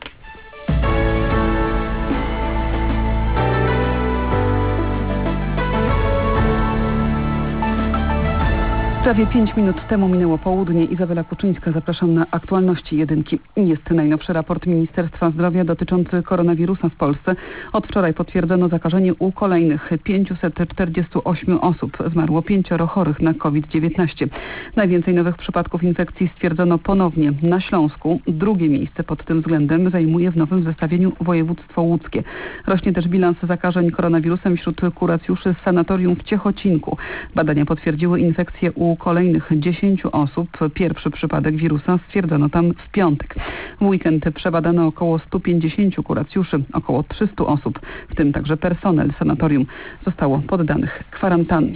Prawie pięć minut temu minęło południe. Izabela Kuczyńska, zapraszam na aktualności jedynki. Jest najnowszy raport Ministerstwa Zdrowia dotyczący koronawirusa w Polsce. Od wczoraj potwierdzono zakażenie u kolejnych pięćset czterdzieści osiem osób. Zmarło pięcioro chorych na COVID dziewiętnaście. Najwięcej nowych przypadków infekcji stwierdzono ponownie na Śląsku. Drugie miejsce pod tym względem zajmuje w nowym zestawieniu województwo łódzkie. Rośnie też bilans zakażeń koronawirusem wśród kuracjuszy z sanatorium w Ciechocinku. Badania potwierdziły infekcję u kolejnych dziesięciu osób. Pierwszy przypadek wirusa stwierdzono tam w piątek. W weekend przebadano około stu pięćdziesięciu kuracjuszy, około trzystu osób, w tym także personel sanatorium zostało poddanych kwarantannie.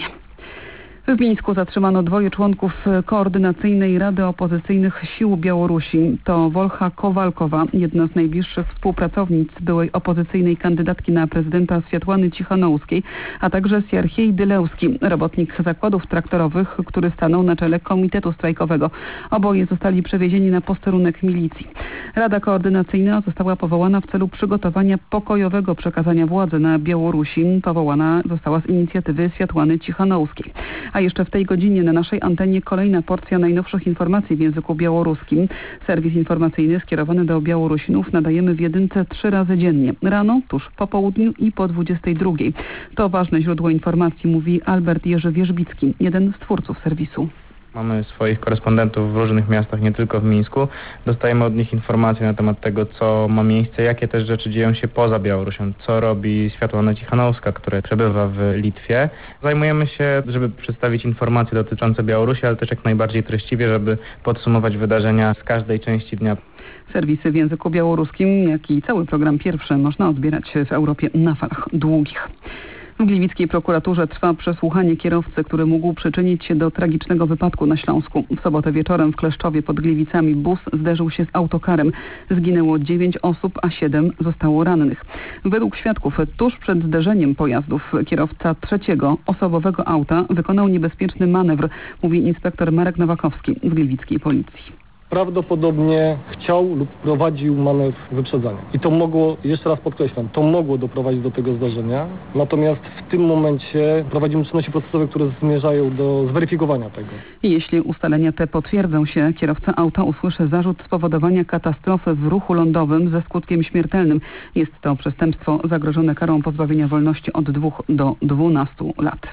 W Mińsku zatrzymano dwoje członków Koordynacyjnej Rady Opozycyjnych Sił Białorusi. To Wolcha Kowalkowa, jedna z najbliższych współpracownic byłej opozycyjnej kandydatki na prezydenta Swiatłany Cichanouskiej, a także Sierhiej Dylewski, robotnik zakładów traktorowych, który stanął na czele komitetu strajkowego. Oboje zostali przewiezieni na posterunek milicji. Rada Koordynacyjna została powołana w celu przygotowania pokojowego przekazania władzy na Białorusi. Powołana została z inicjatywy Swiatłany Cichanouskiej. A jeszcze w tej godzinie na naszej antenie kolejna porcja najnowszych informacji w języku białoruskim. Serwis informacyjny skierowany do Białorusinów nadajemy w jedynce trzy razy dziennie. Rano, tuż po południu i po dwudziestej drugiej. To ważne źródło informacji, mówi Albert Jerzy Wierzbicki, jeden z twórców serwisu. Mamy swoich korespondentów w różnych miastach, nie tylko w Mińsku. Dostajemy od nich informacje na temat tego, co ma miejsce, jakie też rzeczy dzieją się poza Białorusią, co robi Swiatłana Cichanouska, która przebywa w Litwie. Zajmujemy się, żeby przedstawić informacje dotyczące Białorusi, ale też jak najbardziej treściwie, żeby podsumować wydarzenia z każdej części dnia. Serwisy w języku białoruskim, jak i cały program pierwszy można odbierać w Europie na falach długich. W gliwickiej prokuraturze trwa przesłuchanie kierowcy, który mógł przyczynić się do tragicznego wypadku na Śląsku. W sobotę wieczorem w Kleszczowie pod Gliwicami bus zderzył się z autokarem. Zginęło dziewięć osób, a siedem zostało rannych. Według świadków tuż przed zderzeniem pojazdów kierowca trzeciego osobowego auta wykonał niebezpieczny manewr, mówi inspektor Marek Nowakowski z gliwickiej policji. Prawdopodobnie chciał lub prowadził manewr wyprzedzania. I to mogło, jeszcze raz podkreślam, to mogło doprowadzić do tego zdarzenia. Natomiast w tym momencie prowadzimy czynności procesowe, które zmierzają do zweryfikowania tego. I jeśli ustalenia te potwierdzą się, kierowca auta usłyszy zarzut spowodowania katastrofy w ruchu lądowym ze skutkiem śmiertelnym. Jest to przestępstwo zagrożone karą pozbawienia wolności od dwóch do dwunastu lat.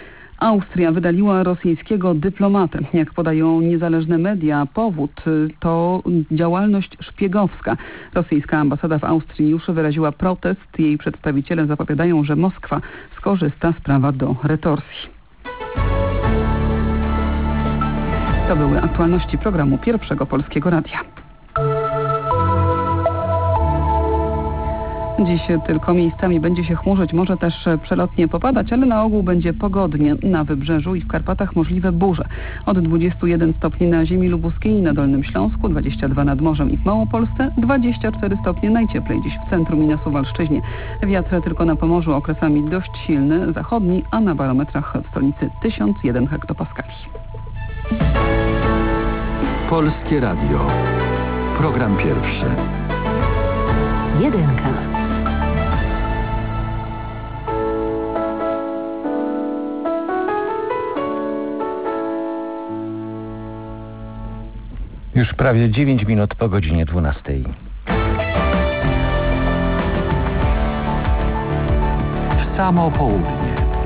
Austria wydaliła rosyjskiego dyplomatę. Jak podają niezależne media, powód to działalność szpiegowska. Rosyjska ambasada w Austrii już wyraziła protest. Jej przedstawiciele zapowiadają, że Moskwa skorzysta z prawa do retorsji. To były aktualności programu Pierwszego Polskiego Radia. Dziś tylko miejscami będzie się chmurzyć, może też przelotnie popadać, ale na ogół będzie pogodnie. Na Wybrzeżu i w Karpatach możliwe burze. Od dwudziestu jeden stopni na ziemi lubuskiej i na Dolnym Śląsku, dwadzieścia dwa nad morzem i w Małopolsce, dwadzieścia cztery stopnie najcieplej dziś w centrum i na Suwalszczyźnie. Wiatr tylko na Pomorzu okresami dość silny, zachodni, a na barometrach w stolicy tysiąc jeden hektopaskali. Polskie Radio. Program pierwszy. Jedynka. Już prawie dziewięć minut po godzinie dwunastej. W samo południe.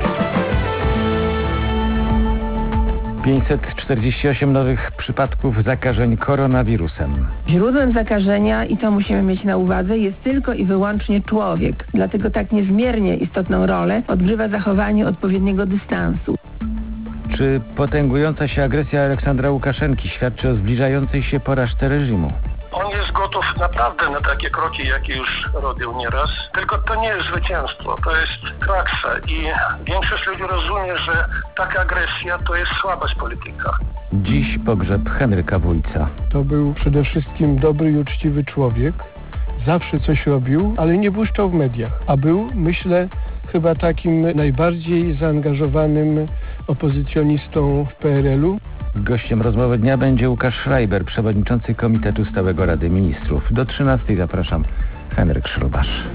pięćset czterdzieści osiem nowych przypadków zakażeń koronawirusem. Źródłem zakażenia, i to musimy mieć na uwadze, jest tylko i wyłącznie człowiek. Dlatego tak niezmiernie istotną rolę odgrywa zachowanie odpowiedniego dystansu. Czy potęgująca się agresja Aleksandra Łukaszenki świadczy o zbliżającej się porażce reżimu? On jest gotów naprawdę na takie kroki, jakie już robił nieraz. Tylko to nie jest zwycięstwo, to jest kraksa i większość ludzi rozumie, że taka agresja to jest słabość polityka. Dziś pogrzeb Henryka Wójca. To był przede wszystkim dobry i uczciwy człowiek. Zawsze coś robił, ale nie błyszczał w mediach. A był, myślę, chyba takim najbardziej zaangażowanym opozycjonistą w P R L u. Gościem rozmowy dnia będzie Łukasz Schreiber, przewodniczący Komitetu Stałego Rady Ministrów. Do trzynastej zapraszam, Henryk Szrubasz.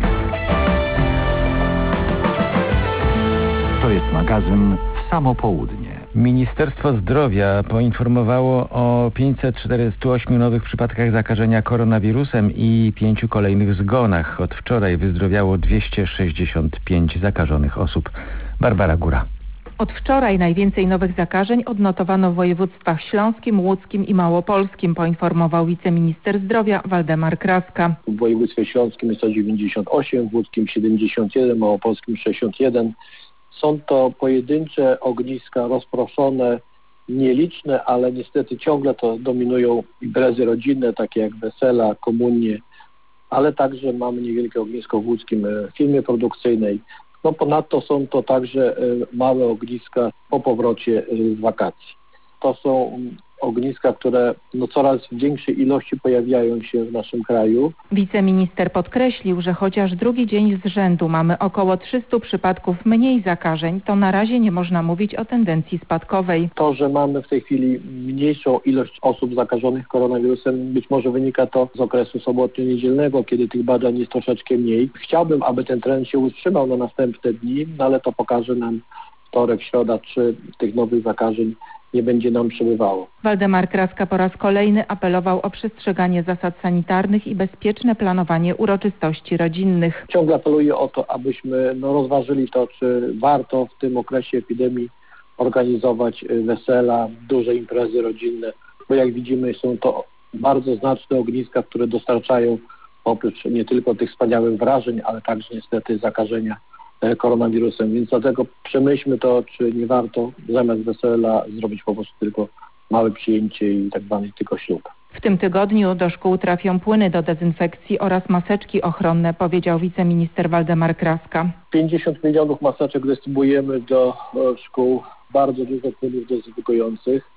To jest magazyn w samo południe. Ministerstwo Zdrowia poinformowało o pięćset czterdziestu ośmiu nowych przypadkach zakażenia koronawirusem i pięciu kolejnych zgonach. Od wczoraj wyzdrowiało dwieście sześćdziesiąt pięć zakażonych osób. Barbara Góra. Od wczoraj najwięcej nowych zakażeń odnotowano w województwach śląskim, łódzkim i małopolskim, poinformował wiceminister zdrowia Waldemar Kraska. W województwie śląskim jest to dziewięćdziesiąt osiem, w łódzkim siedemdziesiąt jeden, małopolskim sześćdziesiąt jeden. Są to pojedyncze ogniska rozproszone, nieliczne, ale niestety ciągle to dominują imprezy rodzinne, takie jak wesela, komunie, ale także mamy niewielkie ognisko w łódzkim firmie produkcyjnej. No ponadto są to także małe ogniska po powrocie z wakacji. To są ogniska, które no coraz w większej ilości pojawiają się w naszym kraju. Wiceminister podkreślił, że chociaż drugi dzień z rzędu mamy około trzystu przypadków mniej zakażeń, to na razie nie można mówić o tendencji spadkowej. To, że mamy w tej chwili mniejszą ilość osób zakażonych koronawirusem, być może wynika to z okresu sobotnio-niedzielnego, kiedy tych badań jest troszeczkę mniej. Chciałbym, aby ten trend się utrzymał na następne dni, no ale to pokaże nam wtorek, środa, czy tych nowych zakażeń nie będzie nam przebywało. Waldemar Kraska po raz kolejny apelował o przestrzeganie zasad sanitarnych i bezpieczne planowanie uroczystości rodzinnych. Ciągle apeluję o to, abyśmy no, rozważyli to, czy warto w tym okresie epidemii organizować wesela, duże imprezy rodzinne, bo jak widzimy są to bardzo znaczne ogniska, które dostarczają oprócz nie tylko tych wspaniałych wrażeń, ale także niestety zakażenia koronawirusem, więc dlatego przemyślmy to, czy nie warto zamiast wesela zrobić po prostu tylko małe przyjęcie i tak zwany tylko ślub. W tym tygodniu do szkół trafią płyny do dezynfekcji oraz maseczki ochronne, powiedział wiceminister Waldemar Kraska. pięćdziesiąt milionów maseczek dystrybuujemy do szkół, bardzo dużo płynów dezynfekujących.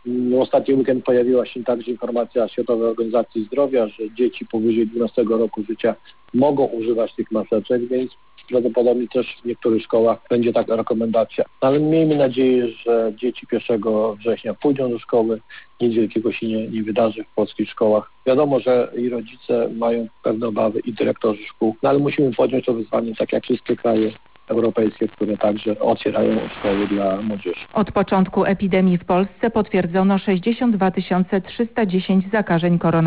W ostatni weekend pojawiła się także informacja Światowej Organizacji Zdrowia, że dzieci powyżej dwunastego roku życia mogą używać tych maseczek, więc prawdopodobnie też w niektórych szkołach będzie taka rekomendacja. Ale miejmy nadzieję, że dzieci pierwszego września pójdą do szkoły, nic wielkiego się nie, nie wydarzy w polskich szkołach. Wiadomo, że i rodzice mają pewne obawy i dyrektorzy szkół, no ale musimy podjąć to wyzwanie, tak jak wszystkie kraje europejskie, które także otwierają szkoły dla młodzieży. Od początku epidemii w Polsce potwierdzono sześćdziesiąt dwa tysiące trzysta dziesięć zakażeń koronawirusem.